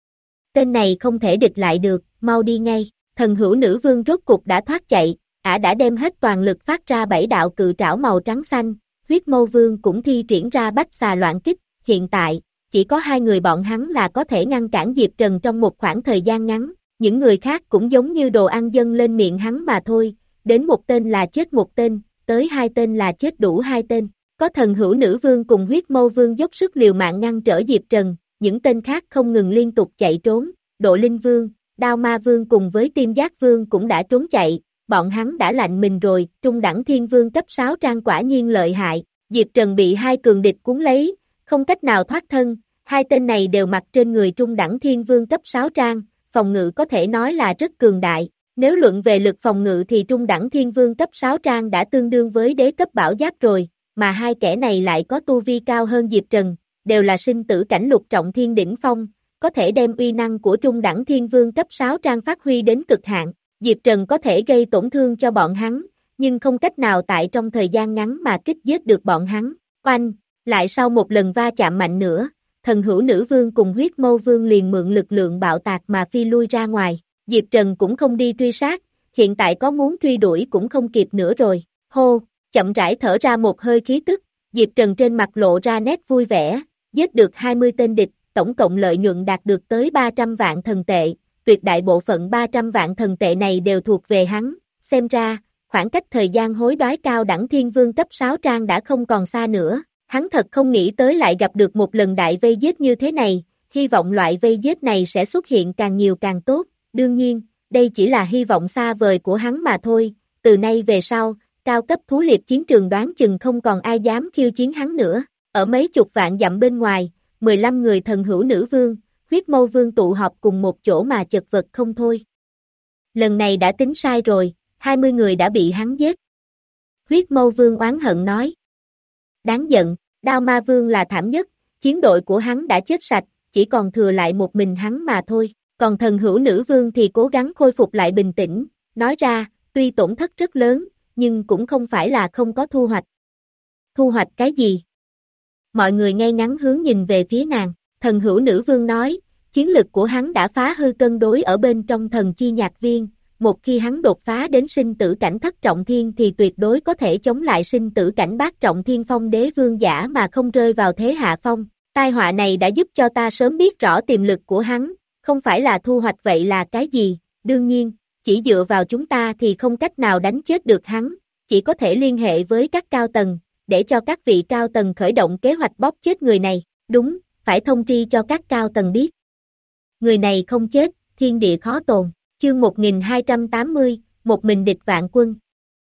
Tên này không thể địch lại được, mau đi ngay, thần hữu nữ vương rốt cục đã thoát chạy, ả đã đem hết toàn lực phát ra bảy đạo cự trảo màu trắng xanh, huyết mâu vương cũng thi triển ra bách xà loạn kích, hiện tại, chỉ có hai người bọn hắn là có thể ngăn cản Diệp Trần trong một khoảng thời gian ngắn, những người khác cũng giống như đồ ăn dâng lên miệng hắn mà thôi, đến một tên là chết một tên, tới hai tên là chết đủ hai tên, có thần hữu nữ vương cùng huyết mâu vương dốc sức liều mạng ngăn trở Diệp Trần, những tên khác không ngừng liên tục chạy trốn, Độ Linh Vương, Đao Ma Vương cùng với Tim Giác Vương cũng đã trốn chạy, bọn hắn đã lạnh mình rồi, trung đẳng thiên vương cấp sáu trang quả nhiên lợi hại, Diệp Trần bị hai cường địch cuốn lấy, không cách nào thoát thân, hai tên này đều mặc trên người trung đẳng thiên vương cấp sáu trang, phòng ngự có thể nói là rất cường đại, nếu luận về lực phòng ngự thì trung đẳng thiên vương cấp sáu trang đã tương đương với đế cấp bảo giáp rồi, mà hai kẻ này lại có tu vi cao hơn Diệp Trần, đều là sinh tử cảnh lục trọng thiên đỉnh phong, có thể đem uy năng của trung đẳng thiên vương cấp sáu trang phát huy đến cực hạn. Diệp Trần có thể gây tổn thương cho bọn hắn, nhưng không cách nào tại trong thời gian ngắn mà kích giết được bọn hắn. Oanh, lại sau một lần va chạm mạnh nữa, thần hữu nữ vương cùng huyết mâu vương liền mượn lực lượng bạo tạc mà phi lui ra ngoài. Diệp Trần cũng không đi truy sát, hiện tại có muốn truy đuổi cũng không kịp nữa rồi. Hô, chậm rãi thở ra một hơi khí tức, Diệp Trần trên mặt lộ ra nét vui vẻ, giết được hai mươi tên địch, tổng cộng lợi nhuận đạt được tới ba trăm vạn thần tệ. Tuyệt đại bộ phận ba trăm vạn thần tệ này đều thuộc về hắn, xem ra, khoảng cách thời gian hối đoái cao đẳng thiên vương cấp sáu trang đã không còn xa nữa, hắn thật không nghĩ tới lại gặp được một lần đại vây giết như thế này, hy vọng loại vây giết này sẽ xuất hiện càng nhiều càng tốt, đương nhiên, đây chỉ là hy vọng xa vời của hắn mà thôi, từ nay về sau, cao cấp thú liệp chiến trường đoán chừng không còn ai dám khiêu chiến hắn nữa, ở mấy chục vạn dặm bên ngoài, mười lăm người thần hữu nữ vương, huyết mâu vương tụ họp cùng một chỗ mà chật vật không thôi. Lần này đã tính sai rồi, hai mươi người đã bị hắn giết. Huyết mâu vương oán hận nói. Đáng giận, Đao Ma Vương là thảm nhất, chiến đội của hắn đã chết sạch, chỉ còn thừa lại một mình hắn mà thôi. Còn thần hữu nữ vương thì cố gắng khôi phục lại bình tĩnh, nói ra, tuy tổn thất rất lớn, nhưng cũng không phải là không có thu hoạch. Thu hoạch cái gì? Mọi người ngay ngắn hướng nhìn về phía nàng. Thần hữu nữ vương nói, chiến lực của hắn đã phá hư cân đối ở bên trong thần chi nhạc viên, một khi hắn đột phá đến sinh tử cảnh thất trọng thiên thì tuyệt đối có thể chống lại sinh tử cảnh bát trọng thiên phong đế vương giả mà không rơi vào thế hạ phong. Tai họa này đã giúp cho ta sớm biết rõ tiềm lực của hắn, không phải là thu hoạch vậy là cái gì, đương nhiên, chỉ dựa vào chúng ta thì không cách nào đánh chết được hắn, chỉ có thể liên hệ với các cao tầng, để cho các vị cao tầng khởi động kế hoạch bóp chết người này, đúng. Phải thông tri cho các cao tầng biết. Người này không chết, thiên địa khó tồn, chương một nghìn hai trăm tám mươi, một mình địch vạn quân.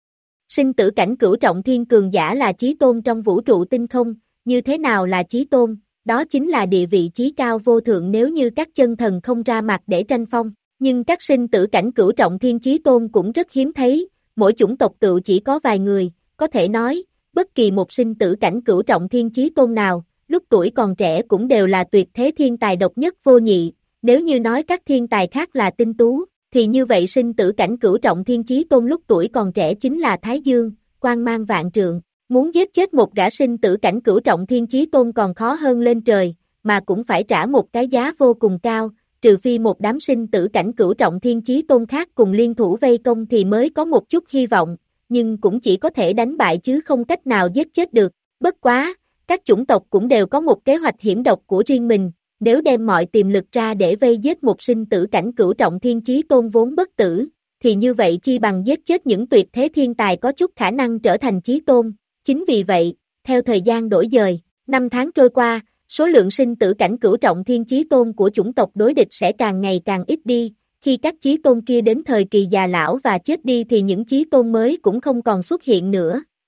Sinh tử cảnh cửu trọng thiên cường giả là chí tôn trong vũ trụ tinh không, như thế nào là chí tôn, đó chính là địa vị chí cao vô thượng nếu như các chân thần không ra mặt để tranh phong, nhưng các sinh tử cảnh cửu trọng thiên chí tôn cũng rất hiếm thấy, mỗi chủng tộc tự chỉ có vài người, có thể nói, bất kỳ một sinh tử cảnh cửu trọng thiên chí tôn nào, lúc tuổi còn trẻ cũng đều là tuyệt thế thiên tài độc nhất vô nhị, nếu như nói các thiên tài khác là tinh tú, thì như vậy sinh tử cảnh cửu trọng thiên chí tôn lúc tuổi còn trẻ chính là Thái Dương, quang mang vạn trượng, muốn giết chết một gã sinh tử cảnh cửu trọng thiên chí tôn còn khó hơn lên trời, mà cũng phải trả một cái giá vô cùng cao, trừ phi một đám sinh tử cảnh cửu trọng thiên chí tôn khác cùng liên thủ vây công thì mới có một chút hy vọng, nhưng cũng chỉ có thể đánh bại chứ không cách nào giết chết được, bất quá. Các chủng tộc cũng đều có một kế hoạch hiểm độc của riêng mình, nếu đem mọi tiềm lực ra để vây giết một sinh tử cảnh cửu trọng thiên chí tôn vốn bất tử, thì như vậy chi bằng giết chết những tuyệt thế thiên tài có chút khả năng trở thành chí tôn. Chính vì vậy, theo thời gian đổi dời, năm tháng trôi qua, số lượng sinh tử cảnh cửu trọng thiên chí tôn của chủng tộc đối địch sẽ càng ngày càng ít đi, khi các chí tôn kia đến thời kỳ già lão và chết đi thì những chí tôn mới cũng không còn xuất hiện nữa.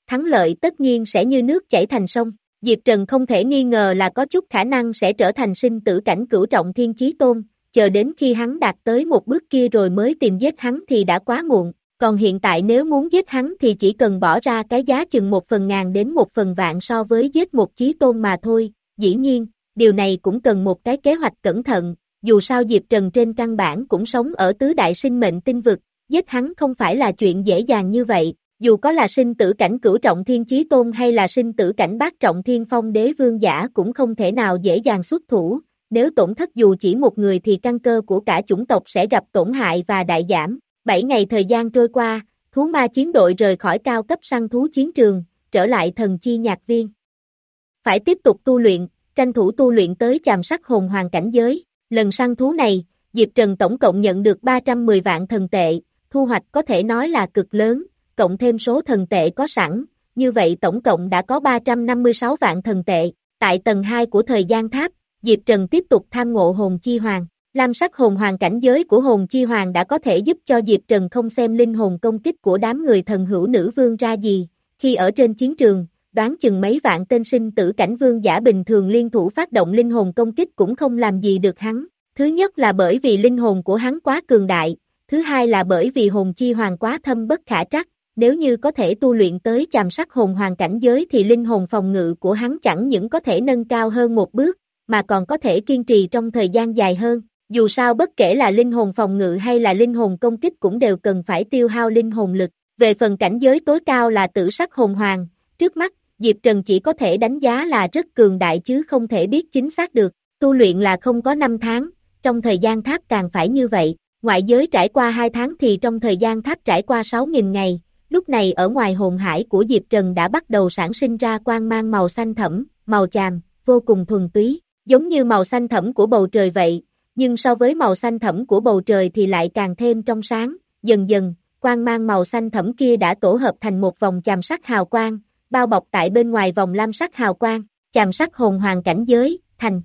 thắng lợi tất nhiên sẽ như nước chảy thành sông. Diệp Trần không thể nghi ngờ là có chút khả năng sẽ trở thành sinh tử cảnh cửu trọng thiên chí tôn, chờ đến khi hắn đạt tới một bước kia rồi mới tìm giết hắn thì đã quá muộn, còn hiện tại nếu muốn giết hắn thì chỉ cần bỏ ra cái giá chừng một phần ngàn đến một phần vạn so với giết một chí tôn mà thôi, dĩ nhiên, điều này cũng cần một cái kế hoạch cẩn thận, dù sao Diệp Trần trên căn bản cũng sống ở tứ đại sinh mệnh tinh vực, giết hắn không phải là chuyện dễ dàng như vậy. Dù có là sinh tử cảnh cửu trọng thiên chí tôn hay là sinh tử cảnh bát trọng thiên phong đế vương giả cũng không thể nào dễ dàng xuất thủ, nếu tổn thất dù chỉ một người thì căn cơ của cả chủng tộc sẽ gặp tổn hại và đại giảm. Bảy ngày thời gian trôi qua, thú ma chiến đội rời khỏi cao cấp săn thú chiến trường, trở lại thần chi nhạc viên. Phải tiếp tục tu luyện, tranh thủ tu luyện tới chàm sắc hồn hoàng cảnh giới. Lần săn thú này, Diệp Trần tổng cộng nhận được ba trăm mười vạn thần tệ, thu hoạch có thể nói là cực lớn. Cộng thêm số thần tệ có sẵn, như vậy tổng cộng đã có ba trăm năm mươi sáu vạn thần tệ. Tại tầng hai của thời gian tháp, Diệp Trần tiếp tục tham ngộ hồn chi hoàng. Lam sắc hồn hoàng cảnh giới của hồn chi hoàng đã có thể giúp cho Diệp Trần không xem linh hồn công kích của đám người thần hữu nữ vương ra gì. Khi ở trên chiến trường, đoán chừng mấy vạn tên sinh tử cảnh vương giả bình thường liên thủ phát động linh hồn công kích cũng không làm gì được hắn. Thứ nhất là bởi vì linh hồn của hắn quá cường đại, thứ hai là bởi vì hồn chi hoàng quá thâm bất khả trắc. Nếu như có thể tu luyện tới chàm sắc hồn hoàng cảnh giới thì linh hồn phòng ngự của hắn chẳng những có thể nâng cao hơn một bước, mà còn có thể kiên trì trong thời gian dài hơn. Dù sao bất kể là linh hồn phòng ngự hay là linh hồn công kích cũng đều cần phải tiêu hao linh hồn lực. Về phần cảnh giới tối cao là tử sắc hồn hoàng, trước mắt, Diệp Trần chỉ có thể đánh giá là rất cường đại chứ không thể biết chính xác được. Tu luyện là không có năm tháng, trong thời gian tháp càng phải như vậy. Ngoại giới trải qua hai tháng thì trong thời gian tháp trải qua sáu nghìn ngày. Lúc này ở ngoài hồn hải của Diệp Trần đã bắt đầu sản sinh ra quang mang màu xanh thẫm, màu chàm, vô cùng thuần túy, giống như màu xanh thẫm của bầu trời vậy, nhưng so với màu xanh thẫm của bầu trời thì lại càng thêm trong sáng, dần dần, quang mang màu xanh thẫm kia đã tổ hợp thành một vòng chàm sắc hào quang, bao bọc tại bên ngoài vòng lam sắc hào quang, chàm sắc hồn hoàng cảnh giới, thành.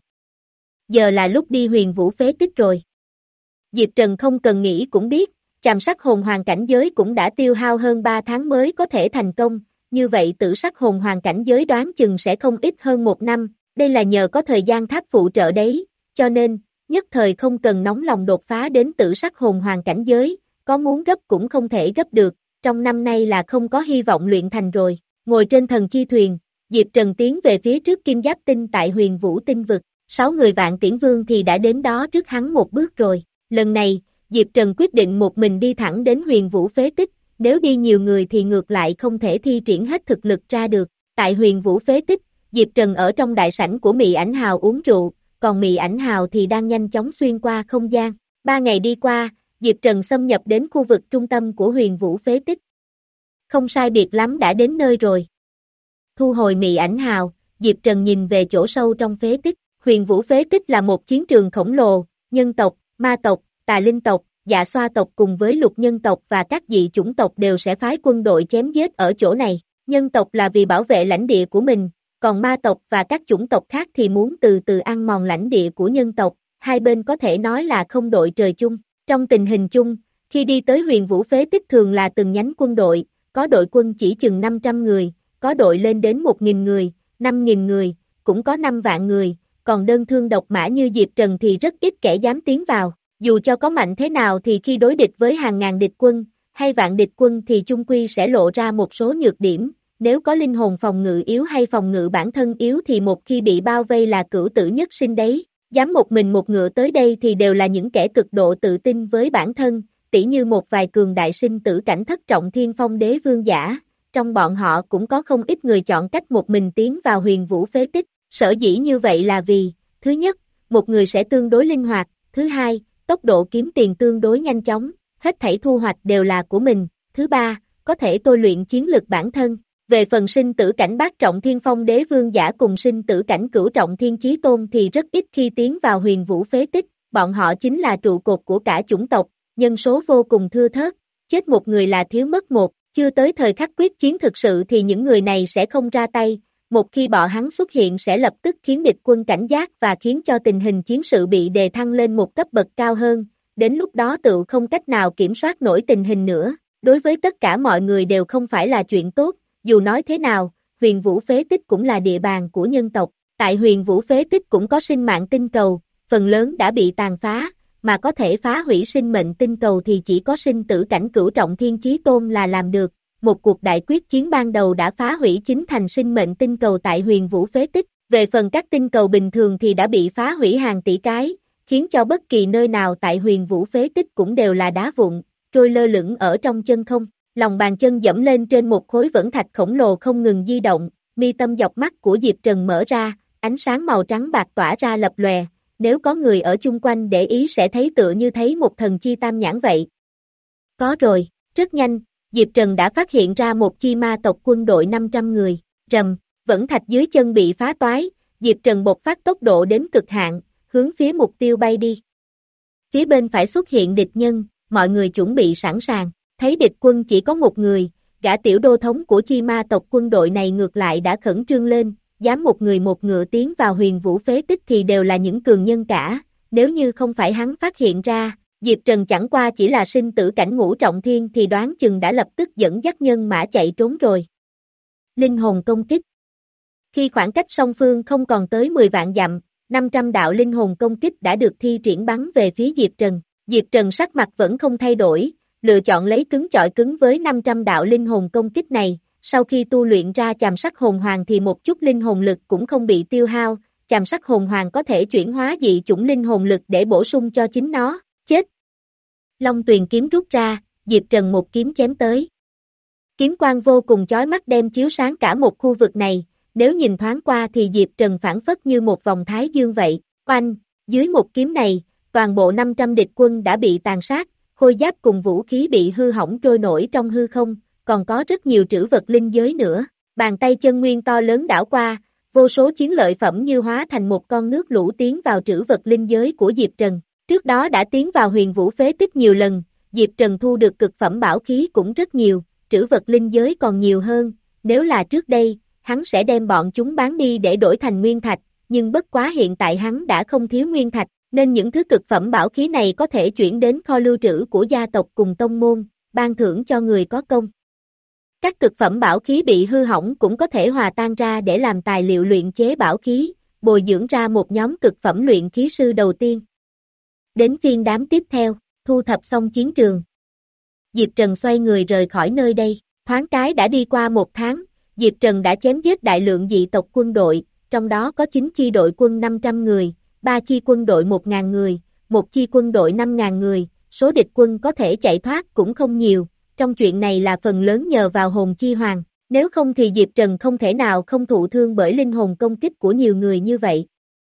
Giờ là lúc đi huyền vũ phế tích rồi. Diệp Trần không cần nghĩ cũng biết, chàm sắc hồn hoàng cảnh giới cũng đã tiêu hao hơn ba tháng mới có thể thành công, như vậy tử sắc hồn hoàng cảnh giới đoán chừng sẽ không ít hơn một năm, đây là nhờ có thời gian tháp phụ trợ đấy, cho nên, nhất thời không cần nóng lòng đột phá đến tử sắc hồn hoàng cảnh giới, có muốn gấp cũng không thể gấp được, trong năm nay là không có hy vọng luyện thành rồi. Ngồi trên thần chi thuyền, Diệp Trần tiến về phía trước Kim Giáp Tinh tại huyền vũ tinh vực, sáu người vạn tiễn vương thì đã đến đó trước hắn một bước rồi, lần này, Diệp Trần quyết định một mình đi thẳng đến huyền vũ phế tích, nếu đi nhiều người thì ngược lại không thể thi triển hết thực lực ra được. Tại huyền vũ phế tích, Diệp Trần ở trong đại sảnh của Mị Ảnh Hào uống rượu, còn Mị Ảnh Hào thì đang nhanh chóng xuyên qua không gian. Ba ngày đi qua, Diệp Trần xâm nhập đến khu vực trung tâm của huyền vũ phế tích. Không sai biệt lắm đã đến nơi rồi. Thu hồi Mị Ảnh Hào, Diệp Trần nhìn về chỗ sâu trong phế tích. Huyền vũ phế tích là một chiến trường khổng lồ, nhân tộc, ma tộc, tà linh tộc, dạ xoa tộc cùng với lục nhân tộc và các dị chủng tộc đều sẽ phái quân đội chém giết ở chỗ này. Nhân tộc là vì bảo vệ lãnh địa của mình, còn ma tộc và các chủng tộc khác thì muốn từ từ ăn mòn lãnh địa của nhân tộc, hai bên có thể nói là không đội trời chung. Trong tình hình chung, khi đi tới huyền vũ phế tích thường là từng nhánh quân đội, có đội quân chỉ chừng năm trăm người, có đội lên đến một nghìn người, năm nghìn người, cũng có năm vạn người, còn đơn thương độc mã như Diệp Trần thì rất ít kẻ dám tiến vào. Dù cho có mạnh thế nào thì khi đối địch với hàng ngàn địch quân, hay vạn địch quân thì chung quy sẽ lộ ra một số nhược điểm, nếu có linh hồn phòng ngự yếu hay phòng ngự bản thân yếu thì một khi bị bao vây là cửu tử nhất sinh đấy, dám một mình một ngựa tới đây thì đều là những kẻ cực độ tự tin với bản thân, tỉ như một vài cường đại sinh tử cảnh thất trọng thiên phong đế vương giả, trong bọn họ cũng có không ít người chọn cách một mình tiến vào huyền vũ phế tích, sở dĩ như vậy là vì, thứ nhất, một người sẽ tương đối linh hoạt, thứ hai, tốc độ kiếm tiền tương đối nhanh chóng, hết thảy thu hoạch đều là của mình, thứ ba, có thể tôi luyện chiến lực bản thân. Về phần sinh tử cảnh bát trọng thiên phong đế vương giả cùng sinh tử cảnh cửu trọng thiên chí tôn thì rất ít khi tiến vào huyền vũ phế tích, bọn họ chính là trụ cột của cả chủng tộc, nhân số vô cùng thưa thớt, chết một người là thiếu mất một, chưa tới thời khắc quyết chiến thực sự thì những người này sẽ không ra tay, một khi bọn hắn xuất hiện sẽ lập tức khiến địch quân cảnh giác và khiến cho tình hình chiến sự bị đề thăng lên một cấp bậc cao hơn, đến lúc đó tự không cách nào kiểm soát nổi tình hình nữa, đối với tất cả mọi người đều không phải là chuyện tốt, dù nói thế nào, huyền vũ phế tích cũng là địa bàn của nhân tộc, tại huyền vũ phế tích cũng có sinh mạng tinh cầu, phần lớn đã bị tàn phá, mà có thể phá hủy sinh mệnh tinh cầu thì chỉ có sinh tử cảnh cửu trọng thiên chí tôn là làm được. Một cuộc đại quyết chiến ban đầu đã phá hủy chính thành sinh mệnh tinh cầu tại huyền vũ phế tích, về phần các tinh cầu bình thường thì đã bị phá hủy hàng tỷ cái, khiến cho bất kỳ nơi nào tại huyền vũ phế tích cũng đều là đá vụn, trôi lơ lửng ở trong chân không. Lòng bàn chân dẫm lên trên một khối vẫn thạch khổng lồ không ngừng di động, mi tâm dọc mắt của Diệp Trần mở ra, ánh sáng màu trắng bạc tỏa ra lập lòe, nếu có người ở chung quanh để ý sẽ thấy tựa như thấy một thần chi tam nhãn vậy. Có rồi, rất nhanh, Diệp Trần đã phát hiện ra một chi ma tộc quân đội năm trăm người, rầm, vẫn thạch dưới chân bị phá toái, Diệp Trần bộc phát tốc độ đến cực hạn, hướng phía mục tiêu bay đi. Phía bên phải xuất hiện địch nhân, mọi người chuẩn bị sẵn sàng, thấy địch quân chỉ có một người, gã tiểu đô thống của chi ma tộc quân đội này ngược lại đã khẩn trương lên, dám một người một ngựa tiến vào huyền vũ phế tích thì đều là những cường nhân cả, nếu như không phải hắn phát hiện ra, Diệp Trần chẳng qua chỉ là sinh tử cảnh ngũ trọng thiên thì đoán chừng đã lập tức dẫn dắt nhân mã chạy trốn rồi. Linh hồn công kích. Khi khoảng cách song phương không còn tới mười vạn dặm, năm trăm đạo linh hồn công kích đã được thi triển bắn về phía Diệp Trần. Diệp Trần sắc mặt vẫn không thay đổi, lựa chọn lấy cứng chọi cứng với năm trăm đạo linh hồn công kích này. Sau khi tu luyện ra chàm sắc hồn hoàng thì một chút linh hồn lực cũng không bị tiêu hao, chàm sắc hồn hoàng có thể chuyển hóa dị chủng linh hồn lực để bổ sung cho chính nó. Chết! Long tuyền kiếm rút ra, Diệp Trần một kiếm chém tới. Kiếm quang vô cùng chói mắt đem chiếu sáng cả một khu vực này, nếu nhìn thoáng qua thì Diệp Trần phản phất như một vòng thái dương vậy. Oanh! Dưới một kiếm này, toàn bộ năm trăm địch quân đã bị tàn sát, khôi giáp cùng vũ khí bị hư hỏng trôi nổi trong hư không, còn có rất nhiều trữ vật linh giới nữa. Bàn tay chân nguyên to lớn đảo qua, vô số chiến lợi phẩm như hóa thành một con nước lũ tiến vào trữ vật linh giới của Diệp Trần. Trước đó đã tiến vào huyền vũ phế tích nhiều lần, Diệp Trần thu được cực phẩm bảo khí cũng rất nhiều, trữ vật linh giới còn nhiều hơn, nếu là trước đây, hắn sẽ đem bọn chúng bán đi để đổi thành nguyên thạch, nhưng bất quá hiện tại hắn đã không thiếu nguyên thạch, nên những thứ cực phẩm bảo khí này có thể chuyển đến kho lưu trữ của gia tộc cùng tông môn, ban thưởng cho người có công. Các cực phẩm bảo khí bị hư hỏng cũng có thể hòa tan ra để làm tài liệu luyện chế bảo khí, bồi dưỡng ra một nhóm cực phẩm luyện khí sư đầu tiên. Đến phiên đám tiếp theo, thu thập xong chiến trường. Diệp Trần xoay người rời khỏi nơi đây, thoáng cái đã đi qua một tháng, Diệp Trần đã chém giết đại lượng dị tộc quân đội, trong đó có chín chi đội quân năm trăm người, ba chi quân đội một nghìn người, một chi quân đội năm nghìn người, số địch quân có thể chạy thoát cũng không nhiều, trong chuyện này là phần lớn nhờ vào hồn chi hoàng, nếu không thì Diệp Trần không thể nào không thụ thương bởi linh hồn công kích của nhiều người như vậy.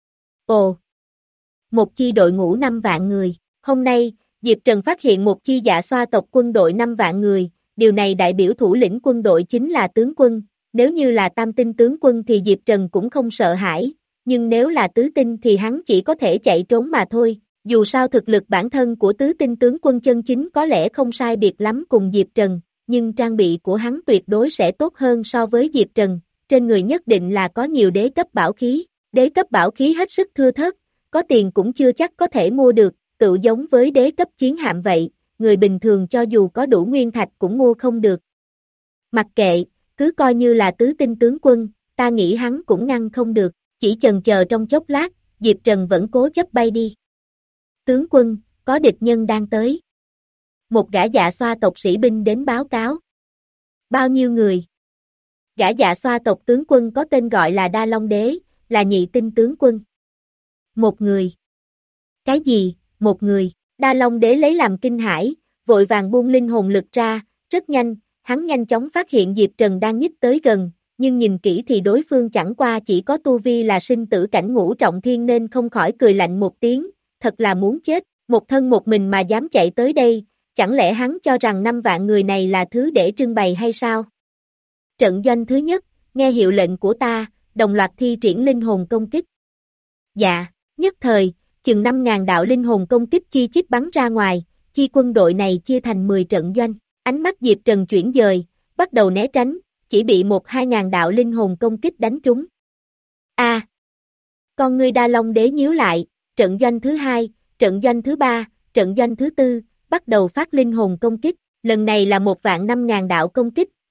Ồ! Một chi đội ngũ năm vạn người, hôm nay, Diệp Trần phát hiện một chi dạ xoa tộc quân đội năm vạn người, điều này đại biểu thủ lĩnh quân đội chính là tướng quân, nếu như là tam tinh tướng quân thì Diệp Trần cũng không sợ hãi, nhưng nếu là tứ tinh thì hắn chỉ có thể chạy trốn mà thôi, dù sao thực lực bản thân của tứ tinh tướng quân chân chính có lẽ không sai biệt lắm cùng Diệp Trần, nhưng trang bị của hắn tuyệt đối sẽ tốt hơn so với Diệp Trần, trên người nhất định là có nhiều đế cấp bảo khí, đế cấp bảo khí hết sức thưa thớt, có tiền cũng chưa chắc có thể mua được, tự giống với đế cấp chiến hạm vậy, người bình thường cho dù có đủ nguyên thạch cũng mua không được. Mặc kệ, cứ coi như là tứ tinh tướng quân, ta nghĩ hắn cũng ngăn không được, chỉ chần chờ trong chốc lát, Diệp Trần vẫn cố chấp bay đi. Tướng quân, có địch nhân đang tới. Một gã dạ xoa tộc sĩ binh đến báo cáo. Bao nhiêu người? Gã dạ xoa tộc tướng quân có tên gọi là Đa Long Đế, là nhị tinh tướng quân. Một người. Cái gì? Một người. Đa Long Đế lấy làm kinh hãi, vội vàng buông linh hồn lực ra, rất nhanh, hắn nhanh chóng phát hiện Diệp Trần đang nhích tới gần, nhưng nhìn kỹ thì đối phương chẳng qua chỉ có tu vi là sinh tử cảnh ngũ trọng thiên nên không khỏi cười lạnh một tiếng, thật là muốn chết, một thân một mình mà dám chạy tới đây, chẳng lẽ hắn cho rằng năm vạn người này là thứ để trưng bày hay sao? Trận doanh thứ nhất, nghe hiệu lệnh của ta, đồng loạt thi triển linh hồn công kích. Dạ, nhất thời, chừng năm ngàn đạo linh hồn công kích chi chít bắn ra ngoài, chi quân đội này chia thành mười trận doanh, ánh mắt Diệp Trần chuyển dời, bắt đầu né tránh, chỉ bị một hai ngàn đạo linh hồn công kích đánh trúng. A, à, con ngươi Đa Long Đế nhíu lại, trận doanh thứ hai, trận doanh thứ ba, trận doanh thứ tư, bắt đầu phát linh hồn công kích, lần này là một vạn năm ngàn đạo công kích,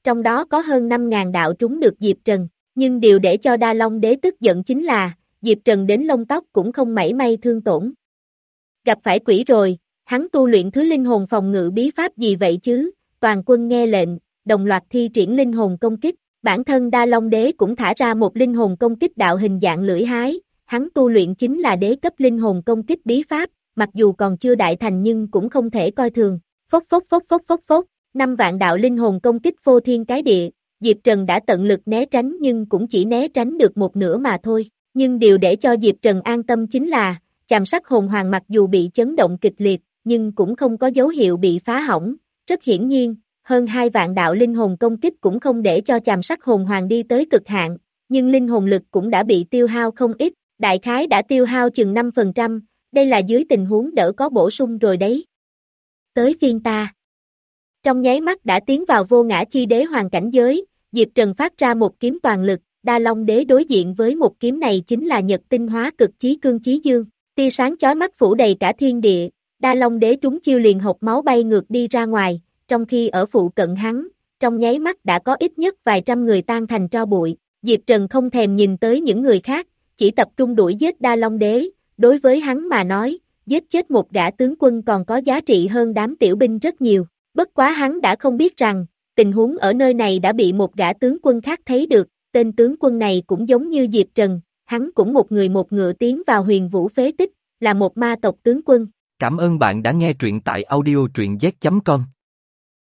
trong đó có hơn năm ngàn đạo trúng được Diệp Trần, nhưng điều để cho Đa Long Đế tức giận chính là, Diệp Trần đến lông tóc cũng không mảy may thương tổn. Gặp phải quỷ rồi, hắn tu luyện thứ linh hồn phòng ngự bí pháp gì vậy chứ, toàn quân nghe lệnh, đồng loạt thi triển linh hồn công kích, bản thân Đa Long Đế cũng thả ra một linh hồn công kích đạo hình dạng lưỡi hái, hắn tu luyện chính là đế cấp linh hồn công kích bí pháp, mặc dù còn chưa đại thành nhưng cũng không thể coi thường, phốc phốc phốc phốc phốc phốc, năm vạn đạo linh hồn công kích phô thiên cái địa, Diệp Trần đã tận lực né tránh nhưng cũng chỉ né tránh được một nửa mà thôi, nhưng điều để cho Diệp Trần an tâm chính là, chàm sắc hồn hoàng mặc dù bị chấn động kịch liệt, nhưng cũng không có dấu hiệu bị phá hỏng, rất hiển nhiên, hơn hai vạn đạo linh hồn công kích cũng không để cho chàm sắc hồn hoàng đi tới cực hạn, nhưng linh hồn lực cũng đã bị tiêu hao không ít, đại khái đã tiêu hao chừng năm phần trăm, đây là dưới tình huống đỡ có bổ sung rồi đấy. Tới phiên ta. Trong nháy mắt đã tiến vào vô ngã chi đế hoàng cảnh giới, Diệp Trần phát ra một kiếm toàn lực, Đa Long Đế đối diện với một kiếm này chính là nhật tinh hóa cực chí cương chí dương, tia sáng chói mắt phủ đầy cả thiên địa, Đa Long Đế trúng chiêu liền hộc máu bay ngược đi ra ngoài, trong khi ở phụ cận hắn, trong nháy mắt đã có ít nhất vài trăm người tan thành tro bụi, Diệp Trần không thèm nhìn tới những người khác, chỉ tập trung đuổi giết Đa Long Đế, đối với hắn mà nói, giết chết một gã tướng quân còn có giá trị hơn đám tiểu binh rất nhiều, bất quá hắn đã không biết rằng, tình huống ở nơi này đã bị một gã tướng quân khác thấy được, tên tướng quân này cũng giống như Diệp Trần, hắn cũng một người một ngựa tiến vào huyền vũ phế tích, là một ma tộc tướng quân. Cảm ơn bạn đã nghe truyện tại audio truyện z chấm com.